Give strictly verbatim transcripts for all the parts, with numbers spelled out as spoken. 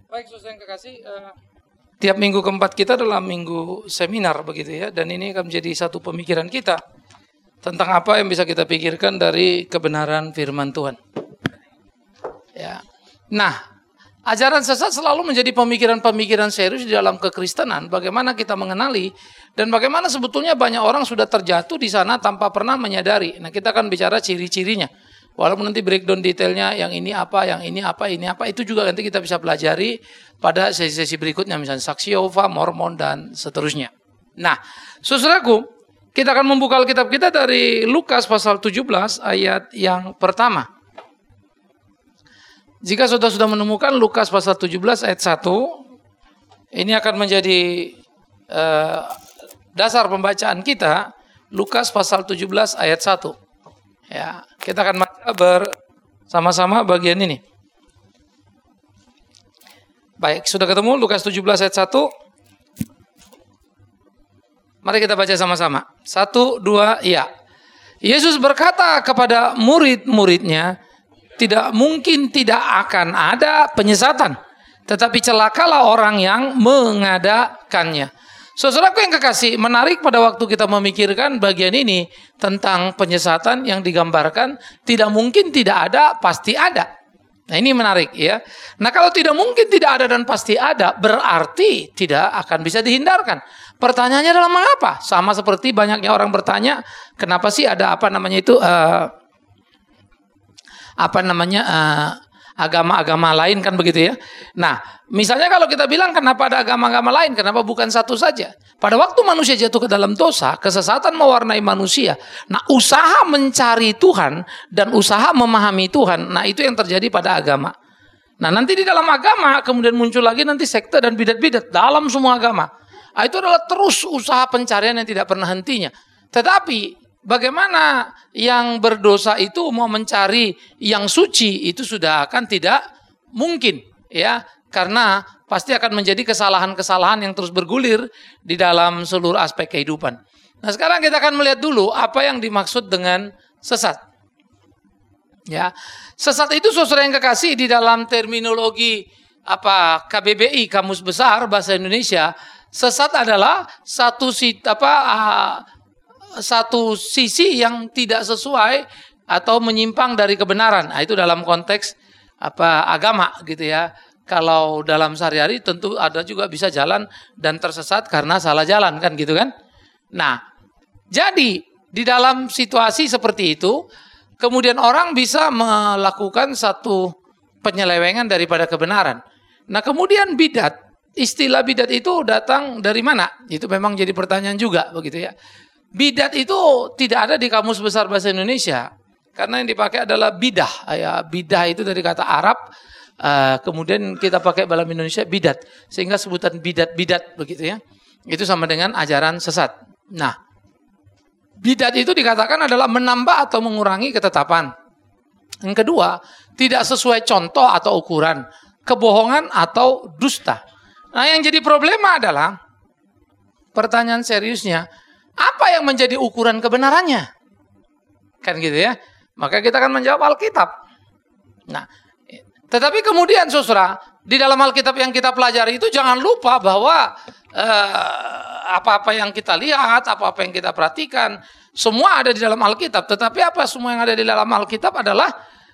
Baik, saudara yang kekasih, uh, tiap minggu keempat kita adalah minggu seminar begitu ya, dan ini akan menjadi satu pemikiran kita tentang apa yang bisa kita pikirkan dari kebenaran firman Tuhan. Ya. Nah, ajaran sesat selalu menjadi pemikiran-pemikiran serius di dalam kekristenan. Bagaimana kita mengenali dan bagaimana sebetulnya banyak orang sudah terjatuh di sana tanpa pernah menyadari. Nah, kita akan bicara ciri-cirinya. Walaupun nanti breakdown detailnya, yang ini apa, yang ini apa, ini apa, itu juga nanti kita bisa pelajari pada sesi-sesi berikutnya, misalnya saksi Yehova, Mormon, dan seterusnya. Nah, saudaraku, kita akan membuka Alkitab kita dari Lukas pasal tujuh belas ayat yang pertama. Jika saudara sudah menemukan Lukas pasal tujuh belas ayat satu, ini akan menjadi uh, dasar pembacaan kita, Lukas pasal tujuh belas ayat satu. Ya, kita akan baca bersama-sama bagian ini. Baik, sudah ketemu Lukas tujuh belas ayat satu. Mari kita baca sama-sama. Satu, dua, iya. Yesus berkata kepada murid-muridnya, tidak mungkin tidak akan ada penyesatan, tetapi celakalah orang yang mengadakannya. Saudaraku yang kekasih, menarik pada waktu kita memikirkan bagian ini tentang penyesatan yang digambarkan, tidak mungkin tidak ada, pasti ada. Nah, ini menarik ya. Nah, kalau tidak mungkin tidak ada dan pasti ada, berarti tidak akan bisa dihindarkan. Pertanyaannya adalah mengapa? Sama seperti banyaknya orang bertanya, kenapa sih ada apa namanya itu uh, apa namanya uh, agama-agama lain, kan begitu ya. Nah, misalnya kalau kita bilang kenapa ada agama-agama lain, kenapa bukan satu saja? Pada waktu manusia jatuh ke dalam dosa, kesesatan mewarnai manusia. Nah, usaha mencari Tuhan dan usaha memahami Tuhan, nah itu yang terjadi pada agama. Nah, nanti di dalam agama kemudian muncul lagi nanti sekte dan bidat-bidat dalam semua agama. Nah, itu adalah terus usaha pencarian yang tidak pernah hentinya. Tetapi bagaimana yang berdosa itu mau mencari yang suci, itu sudah akan tidak mungkin ya, karena pasti akan menjadi kesalahan-kesalahan yang terus bergulir di dalam seluruh aspek kehidupan. Nah, sekarang kita akan melihat dulu apa yang dimaksud dengan sesat. Ya, sesat itu saudara yang kekasih di dalam terminologi apa K B B I, Kamus Besar Bahasa Indonesia, sesat adalah satu sit apa uh, satu sisi yang tidak sesuai atau menyimpang dari kebenaran. Nah, itu dalam konteks apa agama gitu ya. Kalau dalam sehari-hari tentu ada juga bisa jalan dan tersesat karena salah jalan, kan gitu kan. Nah, jadi di dalam situasi seperti itu kemudian orang bisa melakukan satu penyelewengan daripada kebenaran. Nah, kemudian bidat, istilah bidat itu datang dari mana? Itu memang jadi pertanyaan juga begitu ya. Bidat itu tidak ada di Kamus Besar Bahasa Indonesia, karena yang dipakai adalah bidah. Ya, bidah itu dari kata Arab, uh, kemudian kita pakai dalam Indonesia bidat, sehingga sebutan bidat-bidat begitu ya. Itu sama dengan ajaran sesat. Nah, bidat itu dikatakan adalah menambah atau mengurangi ketetapan. Yang kedua, tidak sesuai contoh atau ukuran, kebohongan atau dusta. Nah, yang jadi problema adalah pertanyaan seriusnya, apa yang menjadi ukuran kebenarannya? Kan gitu ya. Maka kita akan menjawab Alkitab. Nah, tetapi kemudian saudara, di dalam Alkitab yang kita pelajari itu jangan lupa bahwa eh, apa-apa yang kita lihat, apa-apa yang kita perhatikan, semua ada di dalam Alkitab. Tetapi apa semua yang ada di dalam Alkitab adalah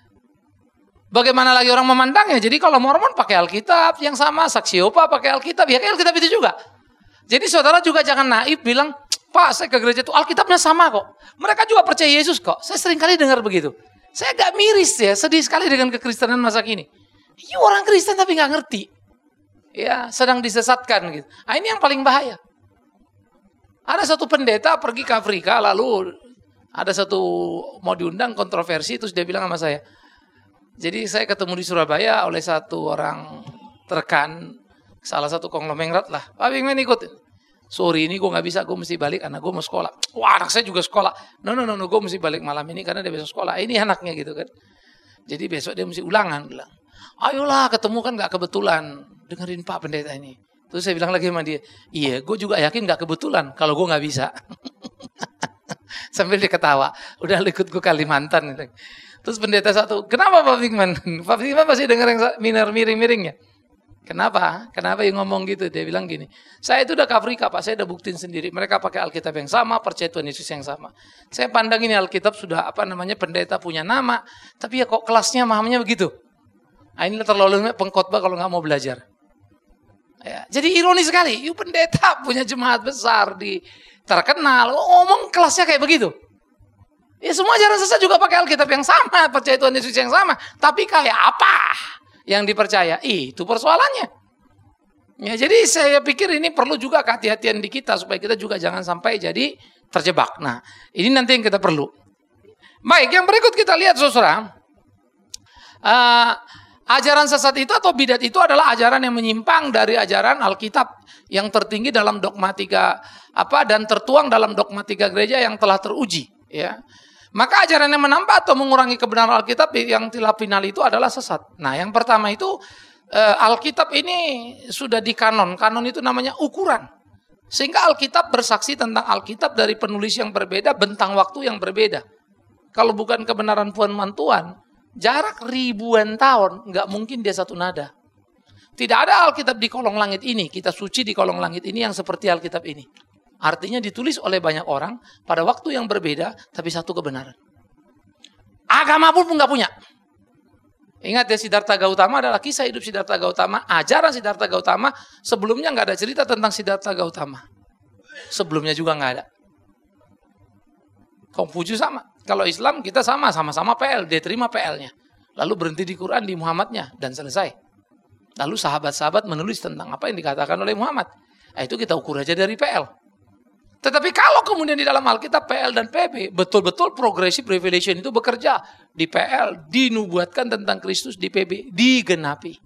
bagaimana lagi orang memandangnya. Jadi kalau Mormon pakai Alkitab yang sama, saksi Yehova pakai Alkitab, ya kayak Alkitab itu juga. Jadi saudara juga jangan naif bilang, Pak, saya ke gereja itu Alkitabnya sama kok. Mereka juga percaya Yesus kok. Saya sering kali dengar begitu. Saya agak miris ya, sedih sekali dengan kekristenan masa kini. Ini orang Kristen tapi nggak ngerti. Ya, sedang disesatkan gitu. Nah, ini yang paling bahaya. Ada satu pendeta pergi ke Afrika, lalu ada satu mau diundang kontroversi, terus dia bilang sama saya. Jadi saya ketemu di Surabaya oleh satu orang rekan, salah satu konglomerat lah. Pak Bingmen ikut. Sorry, ini gue gak bisa, gue mesti balik, anak gue mau sekolah. Wah, anak saya juga sekolah. No, no, no, no, gue mesti balik malam ini karena dia besok sekolah. Ini anaknya gitu kan. Jadi besok dia mesti ulangan. Bilang, ayolah ketemu kan gak kebetulan. Dengerin Pak Pendeta ini. Terus saya bilang lagi sama dia, iya gue juga yakin gak kebetulan kalau gue gak bisa. Sambil dia ketawa. Udah ikut gue Kalimantan. Terus pendeta satu, kenapa Pak Bingman? Pak Bingman pasti denger yang minor miring-miringnya. Kenapa? Kenapa yang ngomong gitu? Dia bilang gini, saya itu udah ke Afrika Pak, saya udah buktiin sendiri. Mereka pakai Alkitab yang sama, percaya Tuhan Yesus yang sama. Saya pandang ini Alkitab sudah apa namanya pendeta punya nama, tapi ya kok kelasnya mahamnya begitu. Nah, inilah terlalu pengkhotbah kalau nggak mau belajar. Ya, jadi ironis sekali, yuk pendeta punya jemaat besar di terkenal, ngomong kelasnya kayak begitu. Ya semua ajaran sesat juga pakai Alkitab yang sama, percaya Tuhan Yesus yang sama, tapi kayak apa yang dipercaya? Itu persoalannya. Ya, jadi saya pikir ini perlu juga kehati-hatian di kita supaya kita juga jangan sampai jadi terjebak. Nah, ini nanti yang kita perlu. Baik, yang berikut kita lihat saudara. Uh, ajaran sesat itu atau bidat itu adalah ajaran yang menyimpang dari ajaran Alkitab yang tertinggi dalam dogmatika apa dan tertuang dalam dogmatika gereja yang telah teruji, ya. Maka ajaran yang menambah atau mengurangi kebenaran Alkitab yang telah final itu adalah sesat. Nah, yang pertama itu Alkitab ini sudah di kanon. Kanon itu namanya ukuran. Sehingga Alkitab bersaksi tentang Alkitab dari penulis yang berbeda, bentang waktu yang berbeda. Kalau bukan kebenaran firman Tuhan, jarak ribuan tahun, nggak mungkin dia satu nada. Tidak ada Alkitab di kolong langit ini, kita suci di kolong langit ini yang seperti Alkitab ini. Artinya ditulis oleh banyak orang pada waktu yang berbeda, tapi satu kebenaran. Agama pun nggak punya. Ingat ya, Siddhartha Gautama adalah kisah hidup Siddhartha Gautama. Ajaran Siddhartha Gautama sebelumnya nggak ada cerita tentang Siddhartha Gautama. Sebelumnya juga nggak ada. Konghucu sama. Kalau Islam kita sama, sama-sama P L, dia terima P L-nya. Lalu berhenti di Quran, di Muhammadnya, dan selesai. Lalu sahabat-sahabat menulis tentang apa yang dikatakan oleh Muhammad. Nah, itu kita ukur aja dari P L. Tetapi kalau kemudian di dalam Alkitab P L dan P B betul-betul progressive revelation itu bekerja. Di P L dinubuatkan tentang Kristus, di P B digenapi.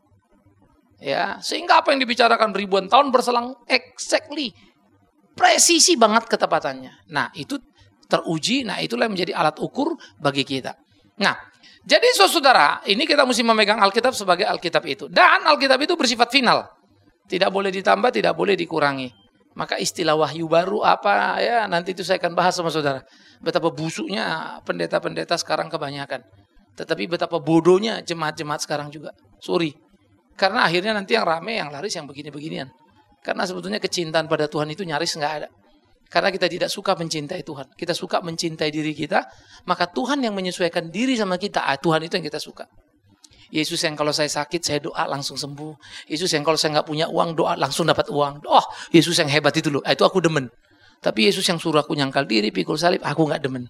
Ya, sehingga apa yang dibicarakan ribuan tahun berselang exactly presisi banget ketepatannya. Nah, itu teruji, nah itulah yang menjadi alat ukur bagi kita. Nah, jadi saudara, ini kita mesti memegang Alkitab sebagai Alkitab itu. Dan Alkitab itu bersifat final. Tidak boleh ditambah, tidak boleh dikurangi. Maka istilah wahyu baru apa ya, nanti itu saya akan bahas sama saudara. Betapa busuknya pendeta-pendeta sekarang kebanyakan. Tetapi betapa bodohnya jemaat-jemaat sekarang juga. Sorry. Karena akhirnya nanti yang rame, yang laris, yang begini-beginian. Karena sebetulnya kecintaan pada Tuhan itu nyaris nggak ada. Karena kita tidak suka mencintai Tuhan. Kita suka mencintai diri kita. Maka Tuhan yang menyesuaikan diri sama kita. Ah, Tuhan itu yang kita suka. Yesus yang kalau saya sakit, saya doa langsung sembuh. Yesus yang kalau saya nggak punya uang, doa langsung dapat uang. Oh, Yesus yang hebat itu loh. Itu aku demen. Tapi Yesus yang suruh aku nyangkal diri, pikul salib, aku nggak demen.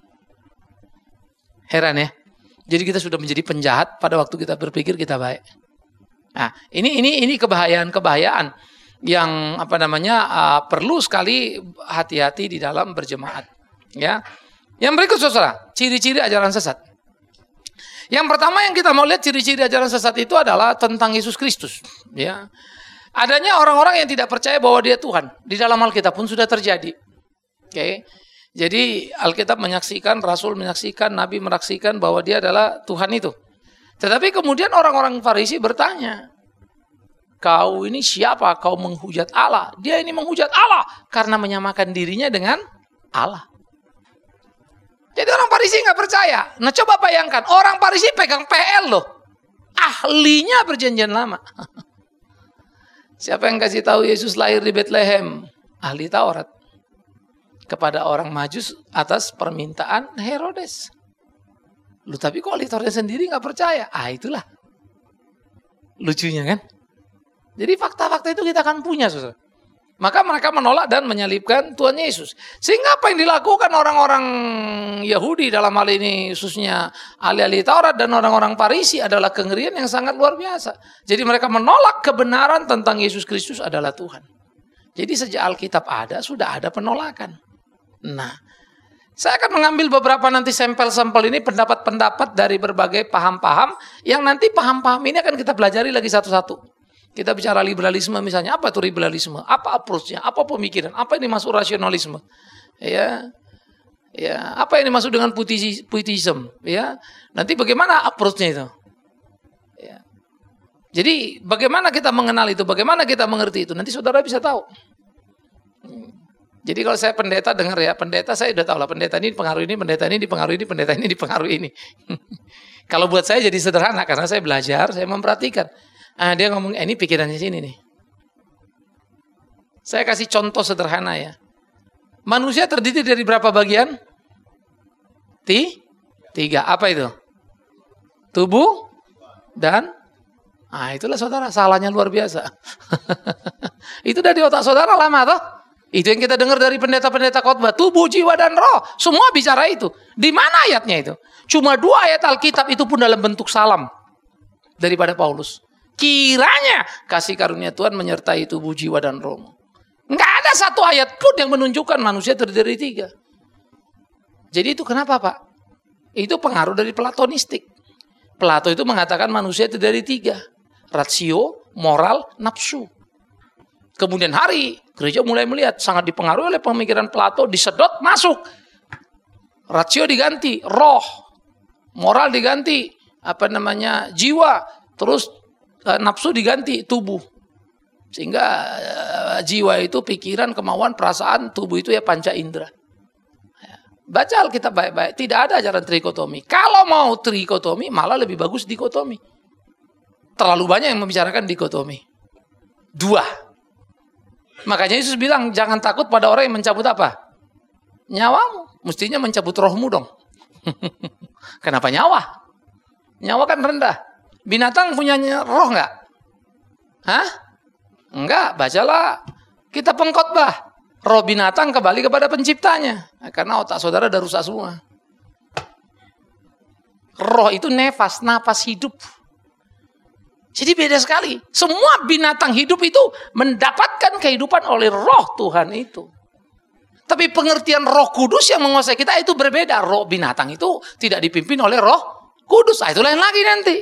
Heran ya. Jadi kita sudah menjadi penjahat pada waktu kita berpikir kita baik. Nah, ini ini ini kebahayaan-kebahayaan yang apa namanya uh, perlu sekali hati-hati di dalam berjemaat. Ya. Yang berikut saudara, ciri-ciri ajaran sesat. Yang pertama yang kita mau lihat ciri-ciri ajaran sesat itu adalah tentang Yesus Kristus. Ya, adanya orang-orang yang tidak percaya bahwa Dia Tuhan. Di dalam Alkitab pun sudah terjadi. Oke, okay. Jadi Alkitab menyaksikan, Rasul menyaksikan, Nabi menyaksikan bahwa Dia adalah Tuhan itu. Tetapi kemudian orang-orang Farisi bertanya, kau ini siapa? Kau menghujat Allah. Dia ini menghujat Allah karena menyamakan dirinya dengan Allah. Jadi orang Farisi nggak percaya. Nah coba bayangkan, orang Farisi pegang P L loh. Ahlinya perjanjian lama. Siapa yang kasih tahu Yesus lahir di Bethlehem? Ahli Taurat. Kepada orang Majus atas permintaan Herodes. Lu tapi kok ahli Taurat sendiri nggak percaya? Ah itulah. Lucunya kan? Jadi fakta-fakta itu kita akan punya, saudara. Maka mereka menolak dan menyalibkan Tuhan Yesus. Sehingga apa yang dilakukan orang-orang Yahudi dalam hal ini khususnya ahli-ahli Taurat dan orang-orang Farisi adalah kengerian yang sangat luar biasa. Jadi mereka menolak kebenaran tentang Yesus Kristus adalah Tuhan. Jadi sejak Alkitab ada, sudah ada penolakan. Nah, saya akan mengambil beberapa nanti sampel-sampel ini, pendapat-pendapat dari berbagai paham-paham, yang nanti paham-paham ini akan kita pelajari lagi satu-satu. Kita bicara liberalisme misalnya, apa itu liberalisme? Apa approach-nya? Apa pemikiran? Apa yang dimaksud rasionalisme? Ya, ya, apa yang dimaksud dengan pietism? Ya, nanti bagaimana approach-nya itu? Ya. Jadi bagaimana kita mengenal itu? Bagaimana kita mengerti itu? Nanti saudara bisa tahu. Jadi kalau saya pendeta dengar ya, pendeta saya udah tahu lah, pendeta ini dipengaruhi ini, pendeta ini dipengaruhi ini, pendeta ini dipengaruhi ini. Kalau buat saya jadi sederhana karena saya belajar, saya memperhatikan. Ah, dia ngomong, eh, ini pikirannya sini nih. Saya kasih contoh sederhana ya. Manusia terdiri dari berapa bagian? Ti? Tiga. Apa itu? Tubuh dan ah itulah saudara, salahnya luar biasa. Itu dari otak saudara lama toh? Itu yang kita dengar dari pendeta-pendeta khotbah, tubuh, jiwa dan roh. Semua bicara itu. Di mana ayatnya itu? Cuma dua ayat Alkitab itu pun dalam bentuk salam daripada Paulus. Kiranya kasih karunia Tuhan menyertai tubuh, jiwa dan roh. Enggak ada satu ayat pun yang menunjukkan manusia terdiri dari tiga. Jadi itu kenapa Pak? Itu pengaruh dari Platonistik. Plato itu mengatakan manusia terdiri dari tiga. Rasio, moral, nafsu. Kemudian hari, gereja mulai melihat sangat dipengaruhi oleh pemikiran Plato, disedot masuk. Rasio diganti, roh. Moral diganti, apa namanya, jiwa. Terus eh, nafsu diganti, tubuh. Sehingga eh, jiwa itu pikiran, kemauan, perasaan, tubuh itu ya panca indera. Baca Alkitab baik-baik, tidak ada ajaran trikotomi. Kalau mau trikotomi, malah lebih bagus dikotomi. Terlalu banyak yang membicarakan dikotomi. Dua. Makanya Yesus bilang, jangan takut pada orang yang mencabut apa? Nyawamu. Mestinya mencabut rohmu dong. Kenapa nyawa? Nyawa kan rendah. Binatang punya roh nggak? Hah? Enggak, bacalah kitab Pengkhotbah. Roh binatang kembali kepada penciptanya. Nah, karena otak saudara udah rusak semua. Roh itu nefas, napas hidup. Jadi beda sekali. Semua binatang hidup itu mendapatkan kehidupan oleh roh Tuhan itu. Tapi pengertian roh kudus yang menguasai kita itu berbeda. Roh binatang itu tidak dipimpin oleh roh kudus. Nah, itu lain lagi nanti.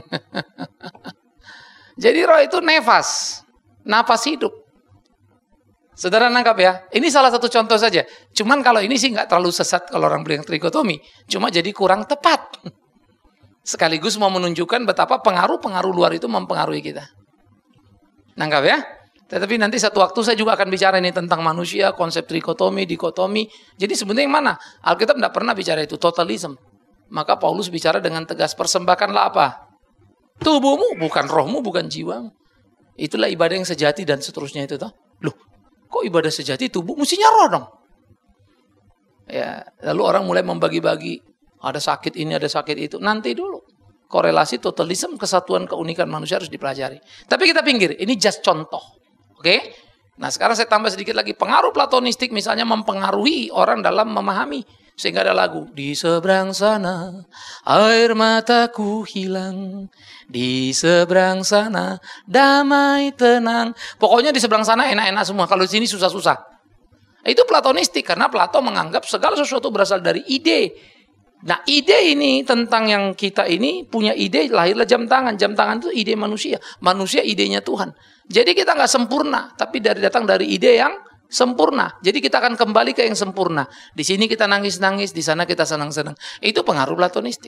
Jadi roh itu nefas, napas hidup. Saudara nangkap ya? Ini salah satu contoh saja. Cuman kalau ini sih nggak terlalu sesat kalau orang bilang trikotomi. Cuma jadi kurang tepat. Sekaligus mau menunjukkan betapa pengaruh-pengaruh luar itu mempengaruhi kita. Nangkap ya? Tetapi nanti satu waktu saya juga akan bicara ini tentang manusia, konsep trikotomi, dikotomi. Jadi sebenarnya yang mana? Alkitab tidak pernah bicara itu, totalisme. Maka Paulus bicara dengan tegas, persembahkanlah apa? Tubuhmu, bukan rohmu, bukan jiwamu. Itulah ibadah yang sejati dan seterusnya itu toh. Loh, kok ibadah sejati tubuh? Mestinya roh dong. Ya, lalu orang mulai membagi-bagi. Ada sakit ini, ada sakit itu. Nanti dulu. Korelasi totalisme, kesatuan, keunikan manusia harus dipelajari. Tapi kita pinggir. Ini just contoh. Oke? Okay? Nah sekarang saya tambah sedikit lagi. Pengaruh platonistik misalnya mempengaruhi orang dalam memahami. Sehingga ada lagu. Di seberang sana air mataku hilang. Di seberang sana damai tenang. Pokoknya di seberang sana enak-enak semua. Kalau di sini susah-susah. Itu platonistik. Karena Plato menganggap segala sesuatu berasal dari ide. Nah ide ini tentang yang kita ini punya ide, lahirlah jam tangan. Jam tangan itu ide manusia. Manusia idenya Tuhan. Jadi kita nggak sempurna, tapi dari datang dari ide yang sempurna. Jadi kita akan kembali ke yang sempurna. Di sini kita nangis-nangis, di sana kita senang-senang. Itu pengaruh platonistik.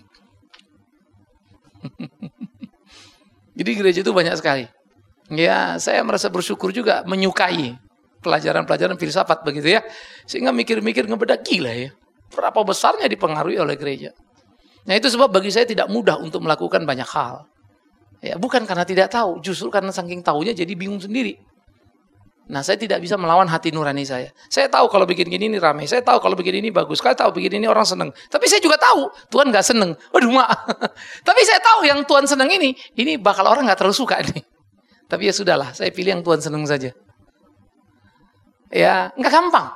Jadi gereja itu banyak sekali. Ya saya merasa bersyukur juga menyukai pelajaran-pelajaran filsafat begitu ya. Sehingga mikir-mikir ngebedak gila ya. Berapa besarnya dipengaruhi oleh gereja. Nah itu sebab bagi saya tidak mudah untuk melakukan banyak hal. Ya, bukan karena tidak tahu, justru karena saking tahunya jadi bingung sendiri. Nah saya tidak bisa melawan hati nurani saya. Saya tahu kalau bikin gini ini ramai, saya tahu kalau bikin ini bagus, saya tahu bikin ini orang seneng. Tapi saya juga tahu Tuhan gak seneng. Waduh mak. Tapi saya tahu yang Tuhan seneng ini, ini bakal orang gak terlalu suka nih. Tapi ya sudahlah, saya pilih yang Tuhan seneng saja. Ya gak gampang.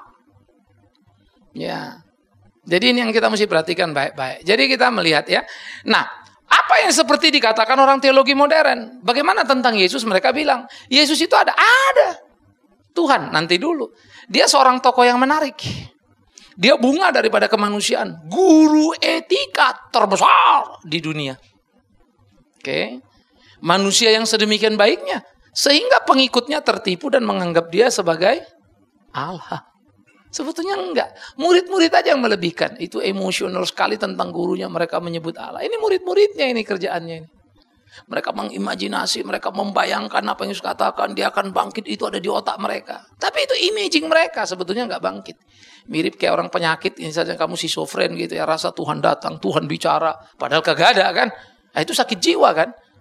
Ya. Jadi ini yang kita mesti perhatikan baik-baik. Jadi kita melihat ya. Nah, apa yang seperti dikatakan orang teologi modern? Bagaimana tentang Yesus? Mereka bilang, Yesus itu ada. Ada. Tuhan, nanti dulu. Dia seorang tokoh yang menarik. Dia bunga daripada kemanusiaan. Guru etika terbesar di dunia. Oke. Manusia yang sedemikian baiknya. Sehingga pengikutnya tertipu dan menganggap dia sebagai Allah. Sebetulnya enggak. Murid-murid aja yang melebihkan. Itu emosional sekali tentang gurunya. Mereka menyebut Allah. Ini murid-muridnya ini kerjaannya ini. Mereka mengimajinasi. Mereka membayangkan apa yang Yesus katakan. Dia akan bangkit. Itu ada di otak mereka. Tapi itu imaging mereka. Sebetulnya enggak bangkit. Mirip kayak orang penyakit. Misalnya kamu schizofren gitu ya. Rasa Tuhan datang. Tuhan bicara. Padahal kagak ada kan. Nah, itu sakit jiwa kan.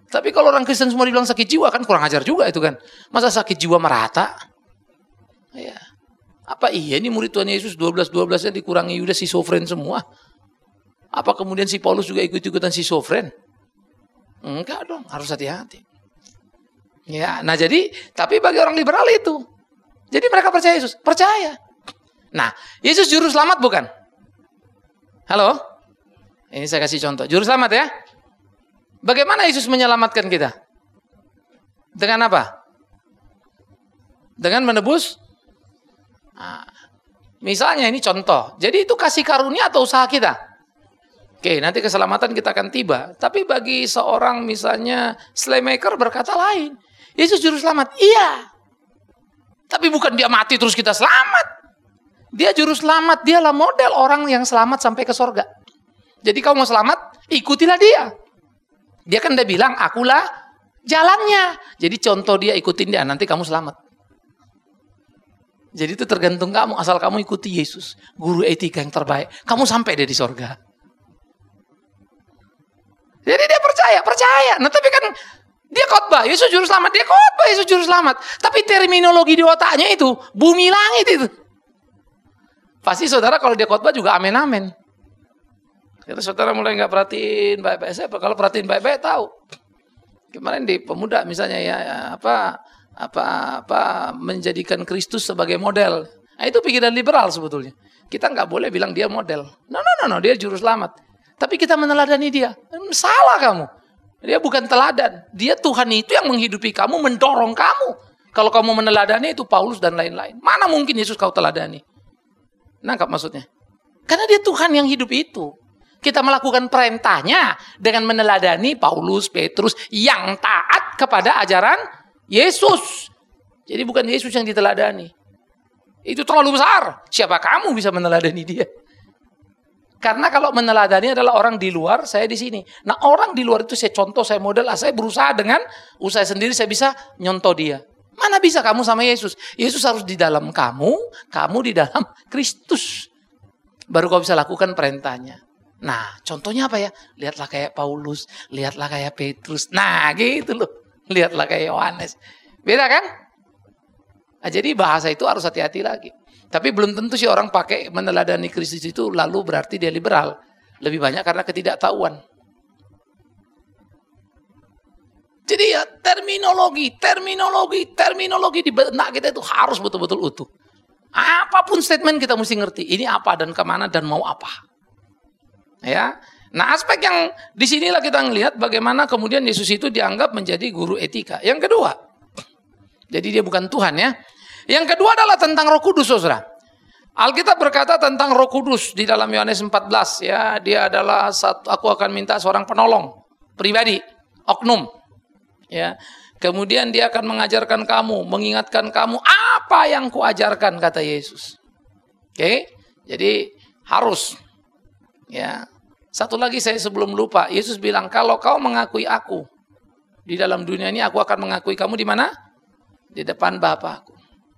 Tapi kalau orang Kristen semua dibilang sakit jiwa kan kurang ajar juga itu kan. Masa sakit jiwa merata? Ya. Apa iya ini murid Tuhan Yesus dua belas dua belas-nya dikurangi Yudas schizofren semua? Apa kemudian si Paulus juga ikut-ikutan schizofren? Enggak dong, harus hati-hati. Ya, nah jadi tapi bagi orang liberal itu. Jadi mereka percaya Yesus, percaya. Nah, Yesus juru selamat bukan? Halo? Ini saya kasih contoh, juru selamat ya. Bagaimana Yesus menyelamatkan kita? Dengan apa? Dengan menebus? Nah, misalnya ini contoh. Jadi itu kasih karunia atau usaha kita? Oke, nanti keselamatan kita akan tiba. Tapi bagi seorang misalnya slaymaker berkata lain. Yesus juru selamat. Iya. Tapi bukan dia mati terus kita selamat. Dia juru selamat. Dialah model orang yang selamat sampai ke sorga. Jadi kau mau selamat, ikutilah dia. Dia kan udah bilang, akulah jalannya. Jadi contoh dia, ikutin dia, nanti kamu selamat. Jadi itu tergantung kamu, asal kamu ikuti Yesus. Guru etika yang terbaik. Kamu sampai deh di sorga. Jadi dia percaya, percaya. Nah tapi kan, dia khotbah, Yesus juru selamat. Dia khotbah, Yesus juru selamat. Tapi terminologi di otaknya itu, bumi langit itu. Pasti saudara kalau dia khotbah juga amin-amin. Kita saudara mulai nggak perhatiin baik-baik. Saya kalau perhatiin baik-baik tahu. Kemarin di pemuda misalnya ya, ya apa apa apa menjadikan Kristus sebagai model. Nah, itu pikiran liberal sebetulnya. Kita nggak boleh bilang dia model. No no no no dia juru selamat. Tapi kita meneladani dia. Salah kamu. Dia bukan teladan. Dia Tuhan itu yang menghidupi kamu, mendorong kamu. Kalau kamu meneladani itu Paulus dan lain-lain. Mana mungkin Yesus kau teladani? Nangkap maksudnya? Karena dia Tuhan yang hidup itu. Kita melakukan perintahnya dengan meneladani Paulus, Petrus yang taat kepada ajaran Yesus. Jadi bukan Yesus yang diteladani. Itu terlalu besar. Siapa kamu bisa meneladani dia? Karena kalau meneladani adalah orang di luar, saya di sini. Nah orang di luar itu saya contoh, saya model, saya berusaha dengan usaha sendiri saya bisa nyontoh dia. Mana bisa kamu sama Yesus? Yesus harus di dalam kamu, kamu di dalam Kristus. Baru kau bisa lakukan perintahnya. Nah, contohnya apa ya? Lihatlah kayak Paulus, lihatlah kayak Petrus. Nah, gitu loh. Lihatlah kayak Yohanes. Beda kan? Nah, jadi bahasa itu harus hati-hati lagi. Tapi belum tentu sih orang pakai meneladani Kristus itu lalu berarti dia liberal. Lebih banyak karena ketidaktahuan. Jadi ya terminologi, terminologi, terminologi di benak kita itu harus betul-betul utuh. Apapun statement kita mesti ngerti. Ini apa dan kemana dan mau apa. Ya, nah aspek yang disinilah kita ngelihat bagaimana kemudian Yesus itu dianggap menjadi guru etika. Yang kedua, jadi dia bukan Tuhan ya. Yang kedua adalah tentang Roh Kudus, saudara. Alkitab berkata tentang Roh Kudus di dalam Yohanes empat belas ya, dia adalah satu. Aku akan minta seorang penolong pribadi, oknum, ya. Kemudian dia akan mengajarkan kamu, mengingatkan kamu apa yang kuajarkan kata Yesus. Oke, jadi harus. Ya, satu lagi saya sebelum lupa, Yesus bilang kalau kau mengakui aku di dalam dunia ini, aku akan mengakui kamu di mana? Di depan Bapakku.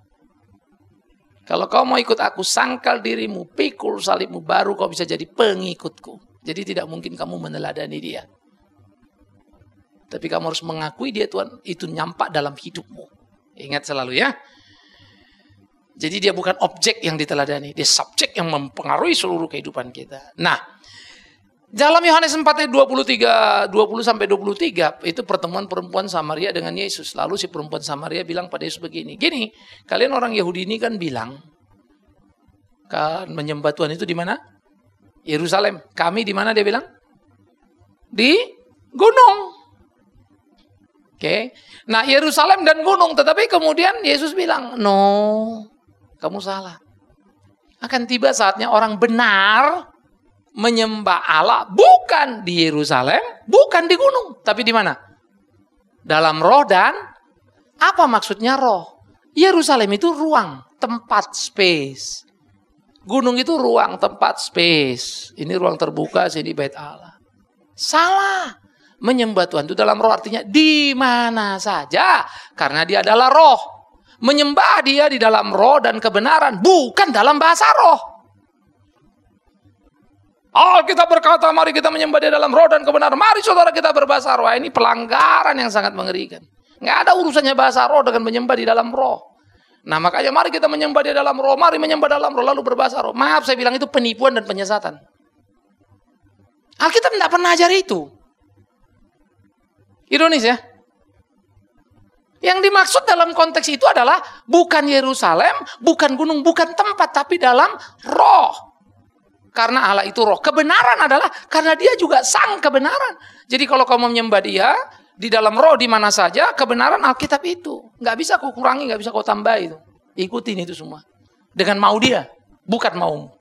Kalau kau mau ikut aku, sangkal dirimu, pikul salibmu, baru kau bisa jadi pengikutku. Jadi tidak mungkin kamu meneladani dia. Tapi kamu harus mengakui dia Tuhan, itu nyampak dalam hidupmu. Ingat selalu ya. Jadi dia bukan objek yang diteladani, dia subjek yang mempengaruhi seluruh kehidupan kita. Nah, dalam Yohanes empat ayat dua puluh tiga, dua puluh sampai dua puluh tiga itu pertemuan perempuan Samaria dengan Yesus. Lalu si perempuan Samaria bilang pada Yesus begini, gini, kalian orang Yahudi ini kan bilang kan menyembah Tuhan itu di mana? Yerusalem. Kami di mana dia bilang? Di gunung. Oke. Okay. Nah, Yerusalem dan gunung, tetapi kemudian Yesus bilang, "No. Kamu salah. Akan tiba saatnya orang benar menyembah Allah bukan di Yerusalem, bukan di gunung, tapi di mana? Dalam roh dan apa maksudnya roh? Yerusalem itu ruang, tempat, space. Gunung itu ruang, tempat, space. Ini ruang terbuka, sini bait Allah. Salah. Menyembah Tuhan itu dalam roh artinya di mana saja, karena dia adalah roh. Menyembah dia di dalam roh dan kebenaran, bukan dalam bahasa roh. Alkitab berkata, mari kita menyembah di dalam roh dan kebenaran. Mari saudara kita berbahasa roh. Ini pelanggaran yang sangat mengerikan. Nggak ada urusannya bahasa roh dengan menyembah di dalam roh. Nah makanya mari kita menyembah di dalam roh. Mari menyembah dalam roh lalu berbahasa roh. Maaf saya bilang itu penipuan dan penyesatan. Alkitab tidak pernah ajar itu. Ironis ya. Yang dimaksud dalam konteks itu adalah bukan Yerusalem, bukan gunung, bukan tempat, tapi dalam roh. Karena Allah itu roh. Kebenaran adalah karena dia juga sang kebenaran. Jadi kalau kamu menyembah dia, di dalam roh di mana saja, kebenaran Alkitab itu. Nggak bisa kau kurangi, nggak bisa kau tambah itu. Ikutin itu semua. Dengan mau dia, bukan maumu.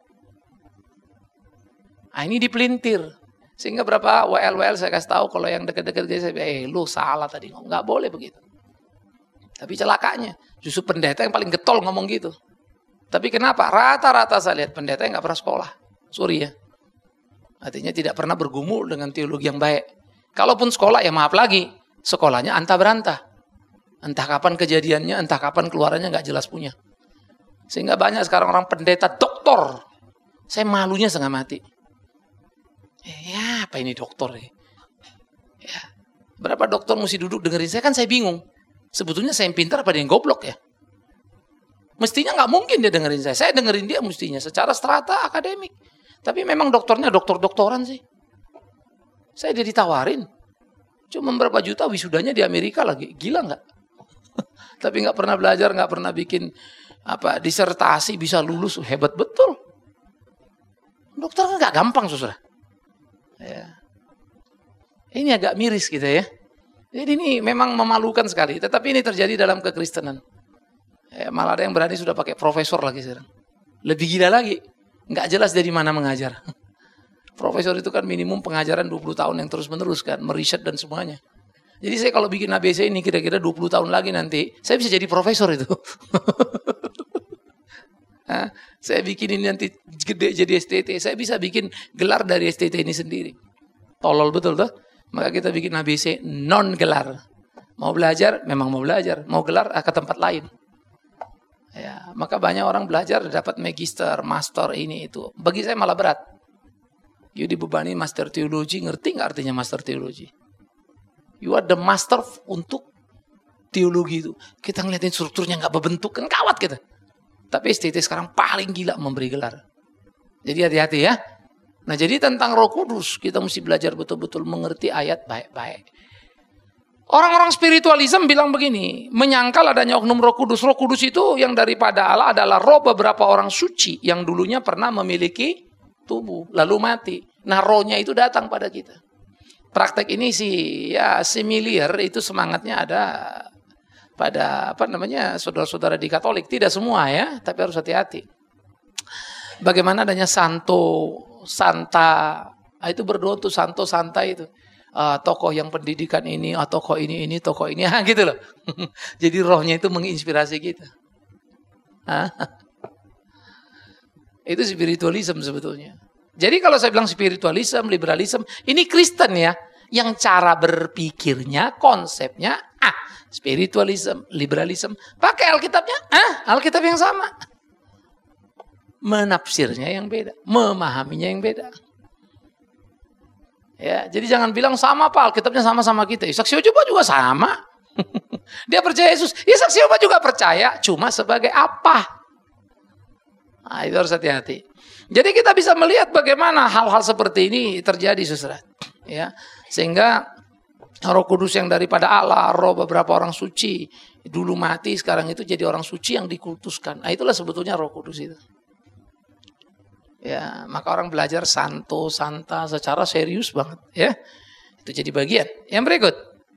Nah ini dipelintir. Sehingga berapa W L W L saya kasih tahu kalau yang dekat-dekat dia, saya bilang, eh lu salah tadi. Nggak boleh begitu. Tapi celakanya, justru pendeta yang paling getol ngomong gitu. Tapi kenapa? Rata-rata saya lihat pendeta yang nggak pernah sekolah. Sorry ya. Artinya tidak pernah bergumul dengan teologi yang baik. Kalaupun sekolah, ya maaf lagi. Sekolahnya antah berantah. Entah kapan kejadiannya, entah kapan keluarannya nggak jelas punya. Sehingga banyak sekarang orang pendeta doktor. Saya malunya setengah mati. Ya apa ini doktor ya? Ya. Berapa dokter mesti duduk dengerin saya, kan saya bingung. Sebetulnya saya yang pintar apa dia yang goblok ya? Mestinya nggak mungkin dia dengerin saya. Saya dengerin dia mestinya secara strata akademik. Tapi memang dokternya doktor-doktoran sih. Saya dia ditawarin. Cuma berapa juta wisudanya di Amerika lagi. Gila nggak? Tapi nggak pernah belajar, nggak pernah bikin apa disertasi bisa lulus. Hebat betul. Dokter kan nggak gampang saudara. Ya. Ini agak miris gitu ya. Jadi ini memang memalukan sekali. Tetapi ini terjadi dalam kekristenan. Ya, malah ada yang berani sudah pakai profesor lagi sekarang. Lebih gila lagi. Nggak jelas dari mana mengajar. Profesor itu kan minimum pengajaran dua puluh tahun yang terus menerus kan. Meriset dan semuanya. Jadi saya kalau bikin A B C ini kira-kira dua puluh tahun lagi nanti. Saya bisa jadi profesor itu. Nah, saya bikin ini nanti gede jadi S T T. Saya bisa bikin gelar dari S T T ini sendiri. Tolol betul tuh. Maka kita bikin A B C non gelar. Mau belajar, memang mau belajar. Mau gelar, ke tempat lain. Ya, maka banyak orang belajar dapat magister, master ini itu. Bagi saya malah berat. You dibebani master teologi, ngerti nggak artinya master teologi? You are the master untuk teologi itu. Kita ngeliatin strukturnya nggak berbentuk, kan kawat kita. Tapi S T T sekarang paling gila memberi gelar. Jadi hati-hati ya. Nah jadi tentang Roh Kudus kita mesti belajar betul-betul mengerti ayat baik-baik. Orang-orang spiritualisme bilang begini, menyangkal adanya oknum Roh Kudus. Roh Kudus itu yang daripada Allah adalah roh beberapa orang suci yang dulunya pernah memiliki tubuh lalu mati. Nah rohnya itu datang pada kita. Praktek ini sih ya similar, itu semangatnya ada pada apa namanya saudara-saudara di Katolik. Tidak semua ya, tapi harus hati-hati. Bagaimana adanya santo, santa, itu berdoa tuh santo, santa itu. Uh, tokoh yang pendidikan ini, uh, tokoh ini, ini, tokoh ini, ha, gitu loh. Jadi rohnya itu menginspirasi kita. Itu spiritualisme sebetulnya. Jadi kalau saya bilang spiritualisme, liberalisme, ini Kristen ya. Yang cara berpikirnya, konsepnya, ah, spiritualisme, liberalisme. Pakai Alkitabnya, ah, Alkitab yang sama. Menafsirnya yang beda, memahaminya yang beda. Ya, jadi jangan bilang sama Pak, Alkitabnya sama-sama kita. Saksi Yehova juga sama. Dia percaya Yesus, ya saksi Yehova juga percaya, cuma sebagai apa? Nah, itu harus hati-hati. Jadi kita bisa melihat bagaimana hal-hal seperti ini terjadi, saudara. Ya, sehingga Roh Kudus yang daripada Allah, roh beberapa orang suci, dulu mati, sekarang itu jadi orang suci yang dikultuskan. Nah, itulah sebetulnya Roh Kudus itu. Ya, maka orang belajar santo, santa secara serius banget, ya. Itu jadi bagian. Yang berikut.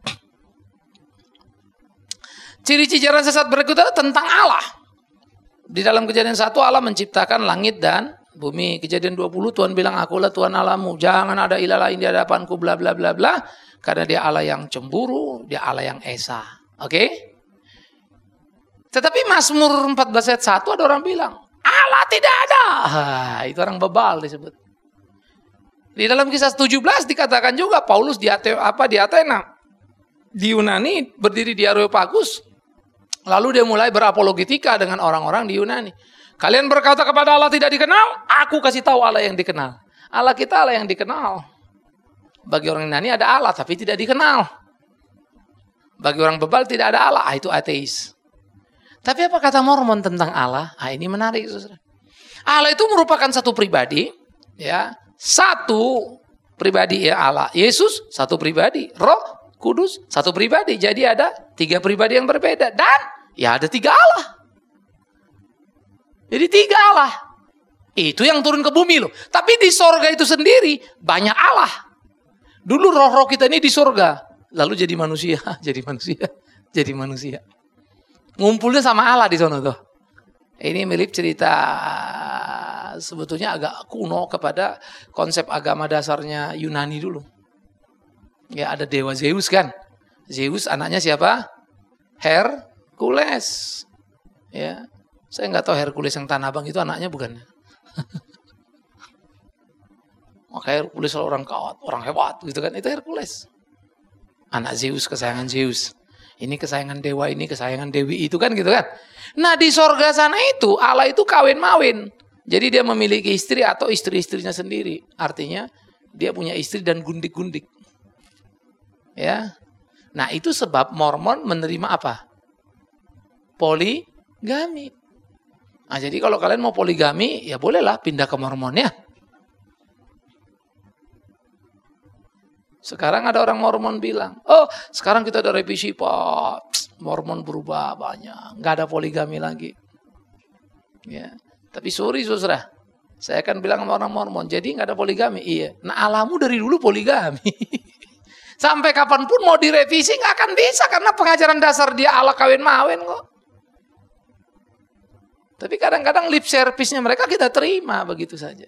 Ciri-ciri jalan sesat berikut adalah tentang Allah. Di dalam Kejadian satu Allah menciptakan langit dan bumi. Kejadian dua puluh Tuhan bilang, akulah Tuhan Allahmu, jangan ada ilah lain di hadapanku, bla bla bla bla. Karena dia Allah yang cemburu, dia Allah yang esa. Oke? Okay? Tetapi Mazmur empat belas ayat satu ada orang bilang, Allah tidak ada. Ah, itu orang bebal disebut. Di dalam Kisah tujuh belas dikatakan juga Paulus di Ate, apa di Athena, di Yunani, berdiri di Areopagus. Lalu dia mulai berapologetika dengan orang-orang di Yunani. Kalian berkata kepada Allah tidak dikenal, aku kasih tahu Allah yang dikenal. Allah kita Allah yang dikenal. Bagi orang Yunani ada Allah tapi tidak dikenal. Bagi orang bebal tidak ada Allah, ah, itu ateis. Tapi apa kata Mormon tentang Allah? Ah, ini menarik, saudara. Allah itu merupakan satu pribadi, ya, satu pribadi ya Allah. Yesus satu pribadi, Roh Kudus satu pribadi. Jadi ada tiga pribadi yang berbeda dan ya ada tiga Allah. Jadi tiga Allah. Itu yang turun ke bumi loh. Tapi di sorga itu sendiri banyak Allah. Dulu roh-roh kita ini di sorga, lalu jadi manusia, jadi manusia, jadi manusia. Ngumpulnya sama Allah di sana tuh. Ini mirip cerita sebetulnya agak kuno kepada konsep agama dasarnya Yunani dulu. Ya ada dewa Zeus kan. Zeus anaknya siapa? Hercules. Ya, saya nggak tahu Hercules yang Tanah Abang itu anaknya bukan. Makanya Hercules orang kawat, orang hebat gitu kan. Itu Hercules. Anak Zeus, kesayangan Zeus. Ini kesayangan dewa, ini kesayangan dewi itu kan gitu kan. Nah di sorga sana itu Allah itu kawin-mawin. Jadi dia memiliki istri atau istri-istrinya sendiri. Artinya dia punya istri dan gundik-gundik. Ya. Nah itu sebab Mormon menerima apa? Poligami. Nah jadi kalau kalian mau poligami ya bolehlah pindah ke Mormon ya. Sekarang ada orang Mormon bilang, oh sekarang kita ada revisi Pak, Mormon berubah banyak, nggak ada poligami lagi. Ya, tapi sorry saudara, saya akan bilang sama orang Mormon, jadi nggak ada poligami. Iya, nah Allahmu dari dulu poligami. Sampai kapanpun mau direvisi nggak akan bisa karena pengajaran dasar dia Allah kawin mawin kok. Tapi kadang-kadang lip service-nya mereka kita terima begitu saja.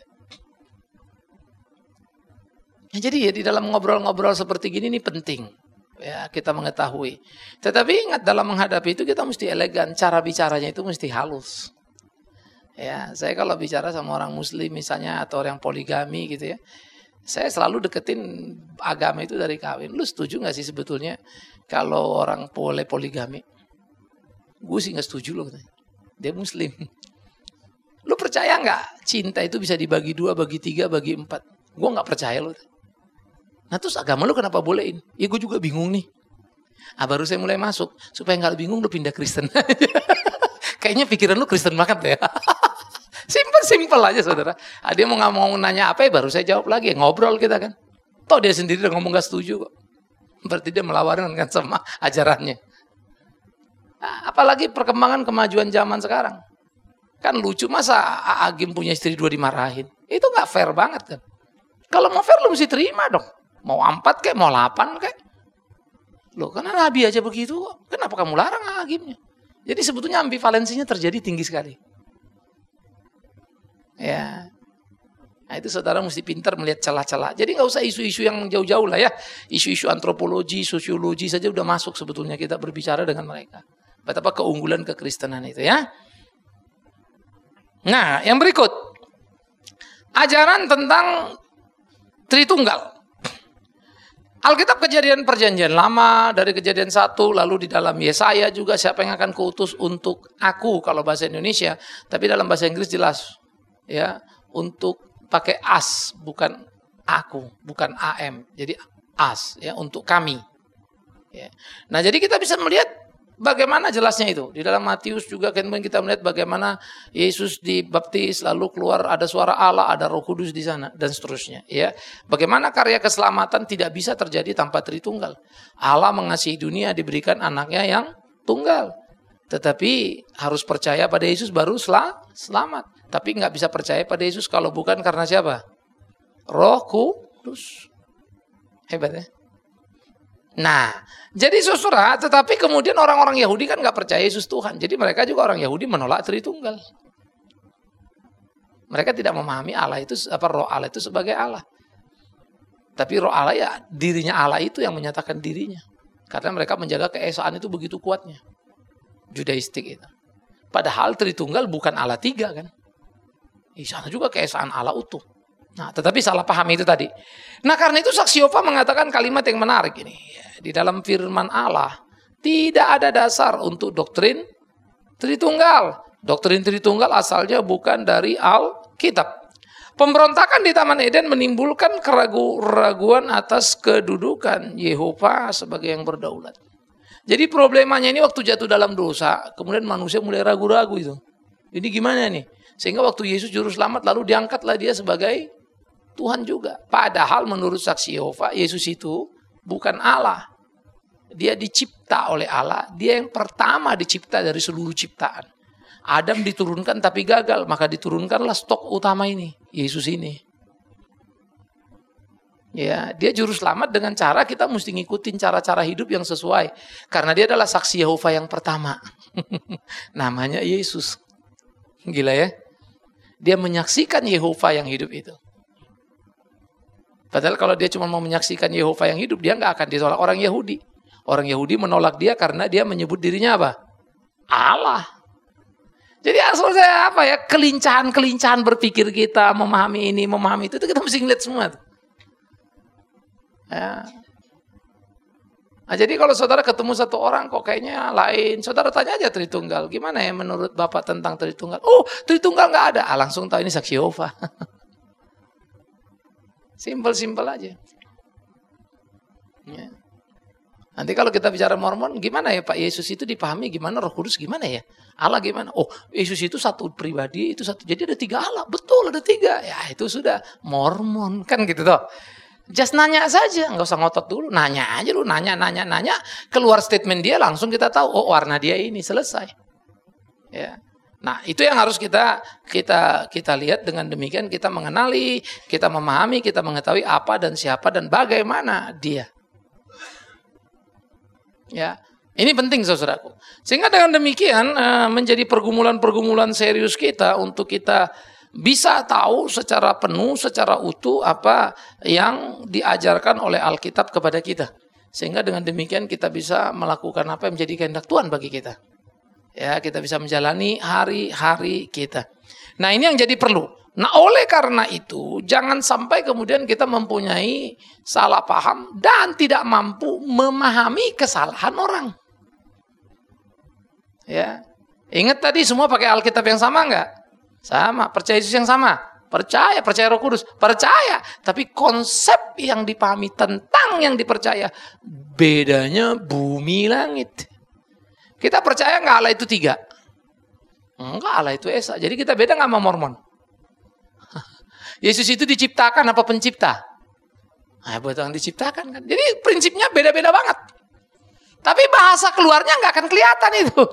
Ya, jadi ya di dalam ngobrol-ngobrol seperti gini ini penting ya kita mengetahui. Tetapi ingat dalam menghadapi itu kita mesti elegan, cara bicaranya itu mesti halus. Ya, saya kalau bicara sama orang Muslim misalnya atau orang poligami gitu ya, saya selalu deketin agama itu dari kawin. Lu setuju nggak sih sebetulnya kalau orang boleh poligami? Gue sih nggak setuju loh. Dia Muslim. Lu percaya nggak cinta itu bisa dibagi dua, bagi tiga, bagi empat? Gue nggak percaya loh. Nah terus agama lu kenapa bolehin? Ya gue juga bingung nih. Ah baru saya mulai masuk. Supaya gak bingung lu pindah Kristen. Kayaknya pikiran lu Kristen banget ya. Simple-simple aja saudara. Ah, dia mau gak mau nanya apa ya baru saya jawab lagi. Ngobrol kita kan. Toh dia sendiri udah ngomong gak setuju kok. Berarti dia melawan kan sama ajarannya. Nah, apalagi perkembangan kemajuan zaman sekarang. Kan lucu masa Agim punya istri dua dimarahin. Itu gak fair banget kan. Kalau mau fair lu mesti terima dong. Mau empat kek, mau delapan kek. Loh, karena Nabi aja begitu kok. Kenapa kamu larang Agimnya? Jadi sebetulnya ambivalensinya terjadi tinggi sekali. Ya. Nah itu saudara mesti pintar melihat celah-celah. Jadi nggak usah isu-isu yang jauh-jauh lah ya. Isu-isu antropologi, sosiologi saja udah masuk sebetulnya kita berbicara dengan mereka. Betapa keunggulan kekristenan itu ya. Nah, yang berikut. Ajaran tentang Tritunggal. Alkitab Kejadian Perjanjian Lama dari Kejadian satu lalu di dalam Yesaya juga siapa yang akan kuutus untuk aku kalau bahasa Indonesia, tapi dalam bahasa Inggris jelas ya untuk pakai as bukan aku, bukan am. Jadi as ya untuk kami. Ya. Nah, jadi kita bisa melihat bagaimana jelasnya itu. Di dalam Matius juga kemudian kita melihat bagaimana Yesus dibaptis lalu keluar ada suara Allah, ada Roh Kudus di sana dan seterusnya, ya. Bagaimana karya keselamatan tidak bisa terjadi tanpa Tritunggal. Allah mengasihi dunia diberikan anaknya yang tunggal. Tetapi harus percaya pada Yesus baru sel- selamat. Tapi nggak bisa percaya pada Yesus kalau bukan karena siapa? Roh Kudus. Hebat ya. Nah, jadi saudara, tetapi kemudian orang-orang Yahudi kan nggak percaya Yesus Tuhan. Jadi mereka juga orang Yahudi menolak Tritunggal. Mereka tidak memahami Allah itu apa Roh Allah itu sebagai Allah. Tapi Roh Allah ya dirinya Allah itu yang menyatakan dirinya. Karena mereka menjaga keesaan itu begitu kuatnya. Judaistik itu. Padahal Tritunggal bukan Allah tiga kan. Di sana juga keesaan Allah utuh. Nah, tetapi salah paham itu tadi. Nah, karena itu Saksi Yehova mengatakan kalimat yang menarik ini. Di dalam firman Allah, tidak ada dasar untuk doktrin Tritunggal. Doktrin Tritunggal asalnya bukan dari Alkitab. Pemberontakan di Taman Eden menimbulkan keraguan atas kedudukan Yehova sebagai yang berdaulat. Jadi problemanya ini waktu jatuh dalam dosa, kemudian manusia mulai ragu-ragu itu. Ini gimana nih? Sehingga waktu Yesus juru selamat lalu diangkatlah dia sebagai Tuhan juga. Padahal menurut saksi Yehova, Yesus itu bukan Allah. Dia dicipta oleh Allah. Dia yang pertama dicipta dari seluruh ciptaan. Adam diturunkan tapi gagal, maka diturunkanlah stok utama ini, Yesus ini. Ya, dia juru selamat dengan cara kita mesti ngikutin cara-cara hidup yang sesuai. Karena dia adalah saksi Yehova yang pertama. Namanya Yesus. Gila ya. Dia menyaksikan Yehova yang hidup itu. Padahal kalau dia cuma mau menyaksikan Yehova yang hidup, dia nggak akan ditolak orang Yahudi. Orang Yahudi menolak dia karena dia menyebut dirinya apa? Allah. Jadi asal saya apa ya, kelincahan-kelincahan berpikir kita, memahami ini, memahami itu, itu kita mesti ngeliat semua. Ya. Nah, jadi kalau saudara ketemu satu orang kok kayaknya lain, saudara tanya aja Tritunggal, gimana ya menurut Bapak tentang Tritunggal? Oh, Tritunggal nggak ada, ah, langsung tahu ini saksi Yehova. Simpel-simpel aja. Ya. Nanti kalau kita bicara Mormon, gimana ya Pak, Yesus itu dipahami gimana, Roh Kudus gimana ya? Allah gimana? Oh, Yesus itu satu pribadi, itu satu. Jadi ada tiga Allah. Betul, ada tiga. Ya, itu sudah Mormon. Kan gitu toh. Just nanya saja. Nggak usah ngotot dulu. Nanya aja lu. Nanya, nanya, nanya. Keluar statement dia, langsung kita tahu. Oh, warna dia ini. Selesai. Ya. Nah, itu yang harus kita kita kita lihat. Dengan demikian kita mengenali, kita memahami, kita mengetahui apa dan siapa dan bagaimana dia. Ya, ini penting saudaraku. Sehingga dengan demikian menjadi pergumulan-pergumulan serius kita untuk kita bisa tahu secara penuh, secara utuh apa yang diajarkan oleh Alkitab kepada kita. Sehingga dengan demikian kita bisa melakukan apa yang menjadi kehendak Tuhan bagi kita. Ya, kita bisa menjalani hari-hari kita. Nah, ini yang jadi perlu. Nah, oleh karena itu, jangan sampai kemudian kita mempunyai salah paham dan tidak mampu memahami kesalahan orang. Ya, ingat tadi semua pakai Alkitab yang sama enggak? Sama. Percaya Yesus yang sama? Percaya. Percaya Roh Kudus? Percaya. Tapi konsep yang dipahami tentang yang dipercaya, bedanya bumi langit. Kita percaya enggak Allah itu tiga? Enggak, Allah itu Esa. Jadi kita beda enggak sama Mormon? Yesus itu diciptakan apa pencipta? Nah, buat yang diciptakan kan. Jadi prinsipnya beda-beda banget. Tapi bahasa keluarnya nggak akan kelihatan itu.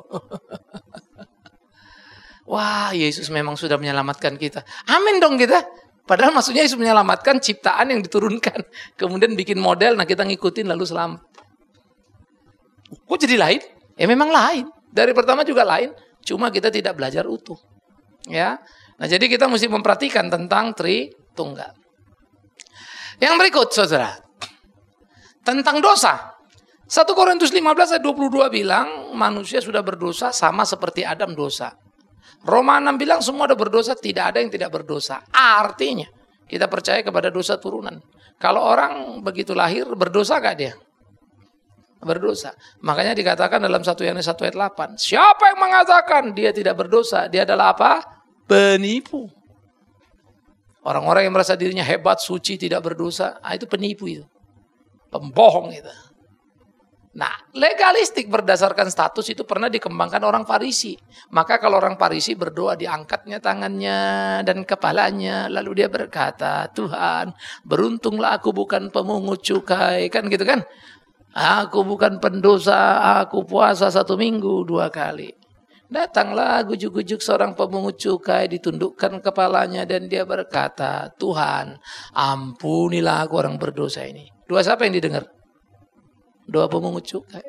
Wah, Yesus memang sudah menyelamatkan kita. Amin dong kita. Padahal maksudnya Yesus menyelamatkan ciptaan yang diturunkan. Kemudian bikin model, nah kita ngikutin lalu selamat. Kok jadi lain? Ya memang lain. Dari pertama juga lain. Cuma kita tidak belajar utuh. Ya. Nah, jadi kita mesti memperhatikan tentang Tritunggal. Yang berikut, saudara. Tentang dosa. satu Korintus lima belas ayat dua puluh dua bilang, manusia sudah berdosa sama seperti Adam dosa. Roma enam bilang, semua ada berdosa, tidak ada yang tidak berdosa. Artinya, kita percaya kepada dosa turunan. Kalau orang begitu lahir, berdosa gak dia? Berdosa. Makanya dikatakan dalam satu Yohanes satu ayat delapan. Siapa yang mengatakan dia tidak berdosa? Dia adalah apa? Penipu. Orang-orang yang merasa dirinya hebat, suci, tidak berdosa, ah, itu penipu itu. Pembohong itu. Nah, legalistik berdasarkan status itu pernah dikembangkan orang Farisi. Maka kalau orang Farisi berdoa, diangkatnya tangannya dan kepalanya, lalu dia berkata, Tuhan, beruntunglah aku bukan pemungut cukai, kan gitu kan? Aku bukan pendosa, aku puasa satu minggu dua kali. Datanglah gujuk-gujuk seorang pemungut cukai, ditundukkan kepalanya dan dia berkata, Tuhan, ampunilah aku orang berdosa ini. Doa siapa yang didengar? Doa pemungut cukai.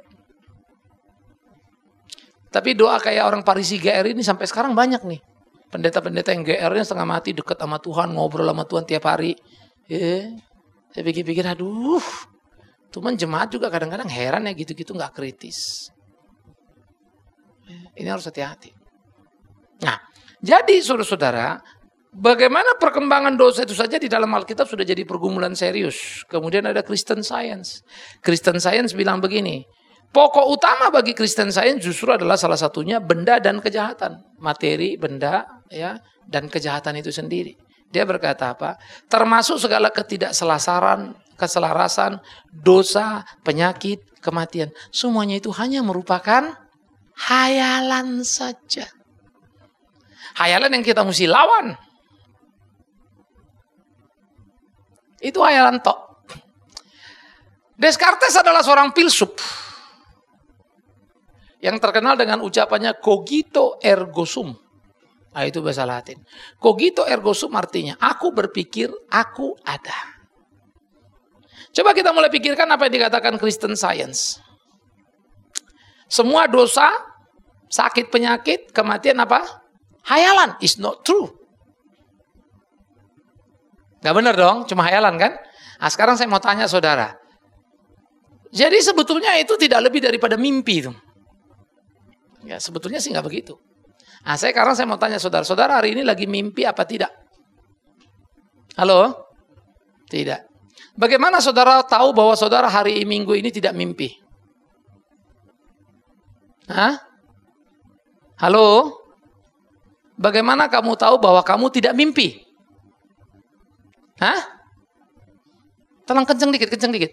Tapi doa kayak orang Farisi G R ini sampai sekarang banyak nih. Pendeta-pendeta yang G R-nya setengah mati dekat sama Tuhan, ngobrol sama Tuhan tiap hari. Eh, saya pikir-pikir, aduh, cuman jemaat juga kadang-kadang heran ya gitu-gitu nggak kritis. Ini harus hati-hati. Nah, jadi saudara-saudara, bagaimana perkembangan dosa itu saja di dalam Alkitab sudah jadi pergumulan serius. Kemudian ada Christian Science. Christian Science bilang begini, pokok utama bagi Christian Science justru adalah salah satunya benda dan kejahatan. Materi, benda, ya, dan kejahatan itu sendiri. Dia berkata apa? Termasuk segala ketidakselasaran, keselarasan, dosa, penyakit, kematian. Semuanya itu hanya merupakan hayalan saja. Hayalan yang kita mesti lawan. Itu hayalan tok. Descartes adalah seorang filsuf yang terkenal dengan ucapannya cogito ergo sum. Nah, itu bahasa Latin. Cogito ergo sum artinya aku berpikir, aku ada. Coba kita mulai pikirkan apa yang dikatakan Christian Science. Semua dosa, sakit penyakit, kematian apa? Hayalan, is not true. Gak benar dong, cuma hayalan kan? Nah, sekarang saya mau tanya saudara. Jadi sebetulnya itu tidak lebih daripada mimpi itu. Ya sebetulnya sih nggak begitu. Nah saya sekarang saya mau tanya saudara-saudara hari ini lagi mimpi apa tidak? Halo? Tidak. Bagaimana saudara tahu bahwa saudara hari Minggu ini tidak mimpi? Hah? Halo? Bagaimana kamu tahu bahwa kamu tidak mimpi? Hah? Tolong kenceng dikit, kenceng dikit.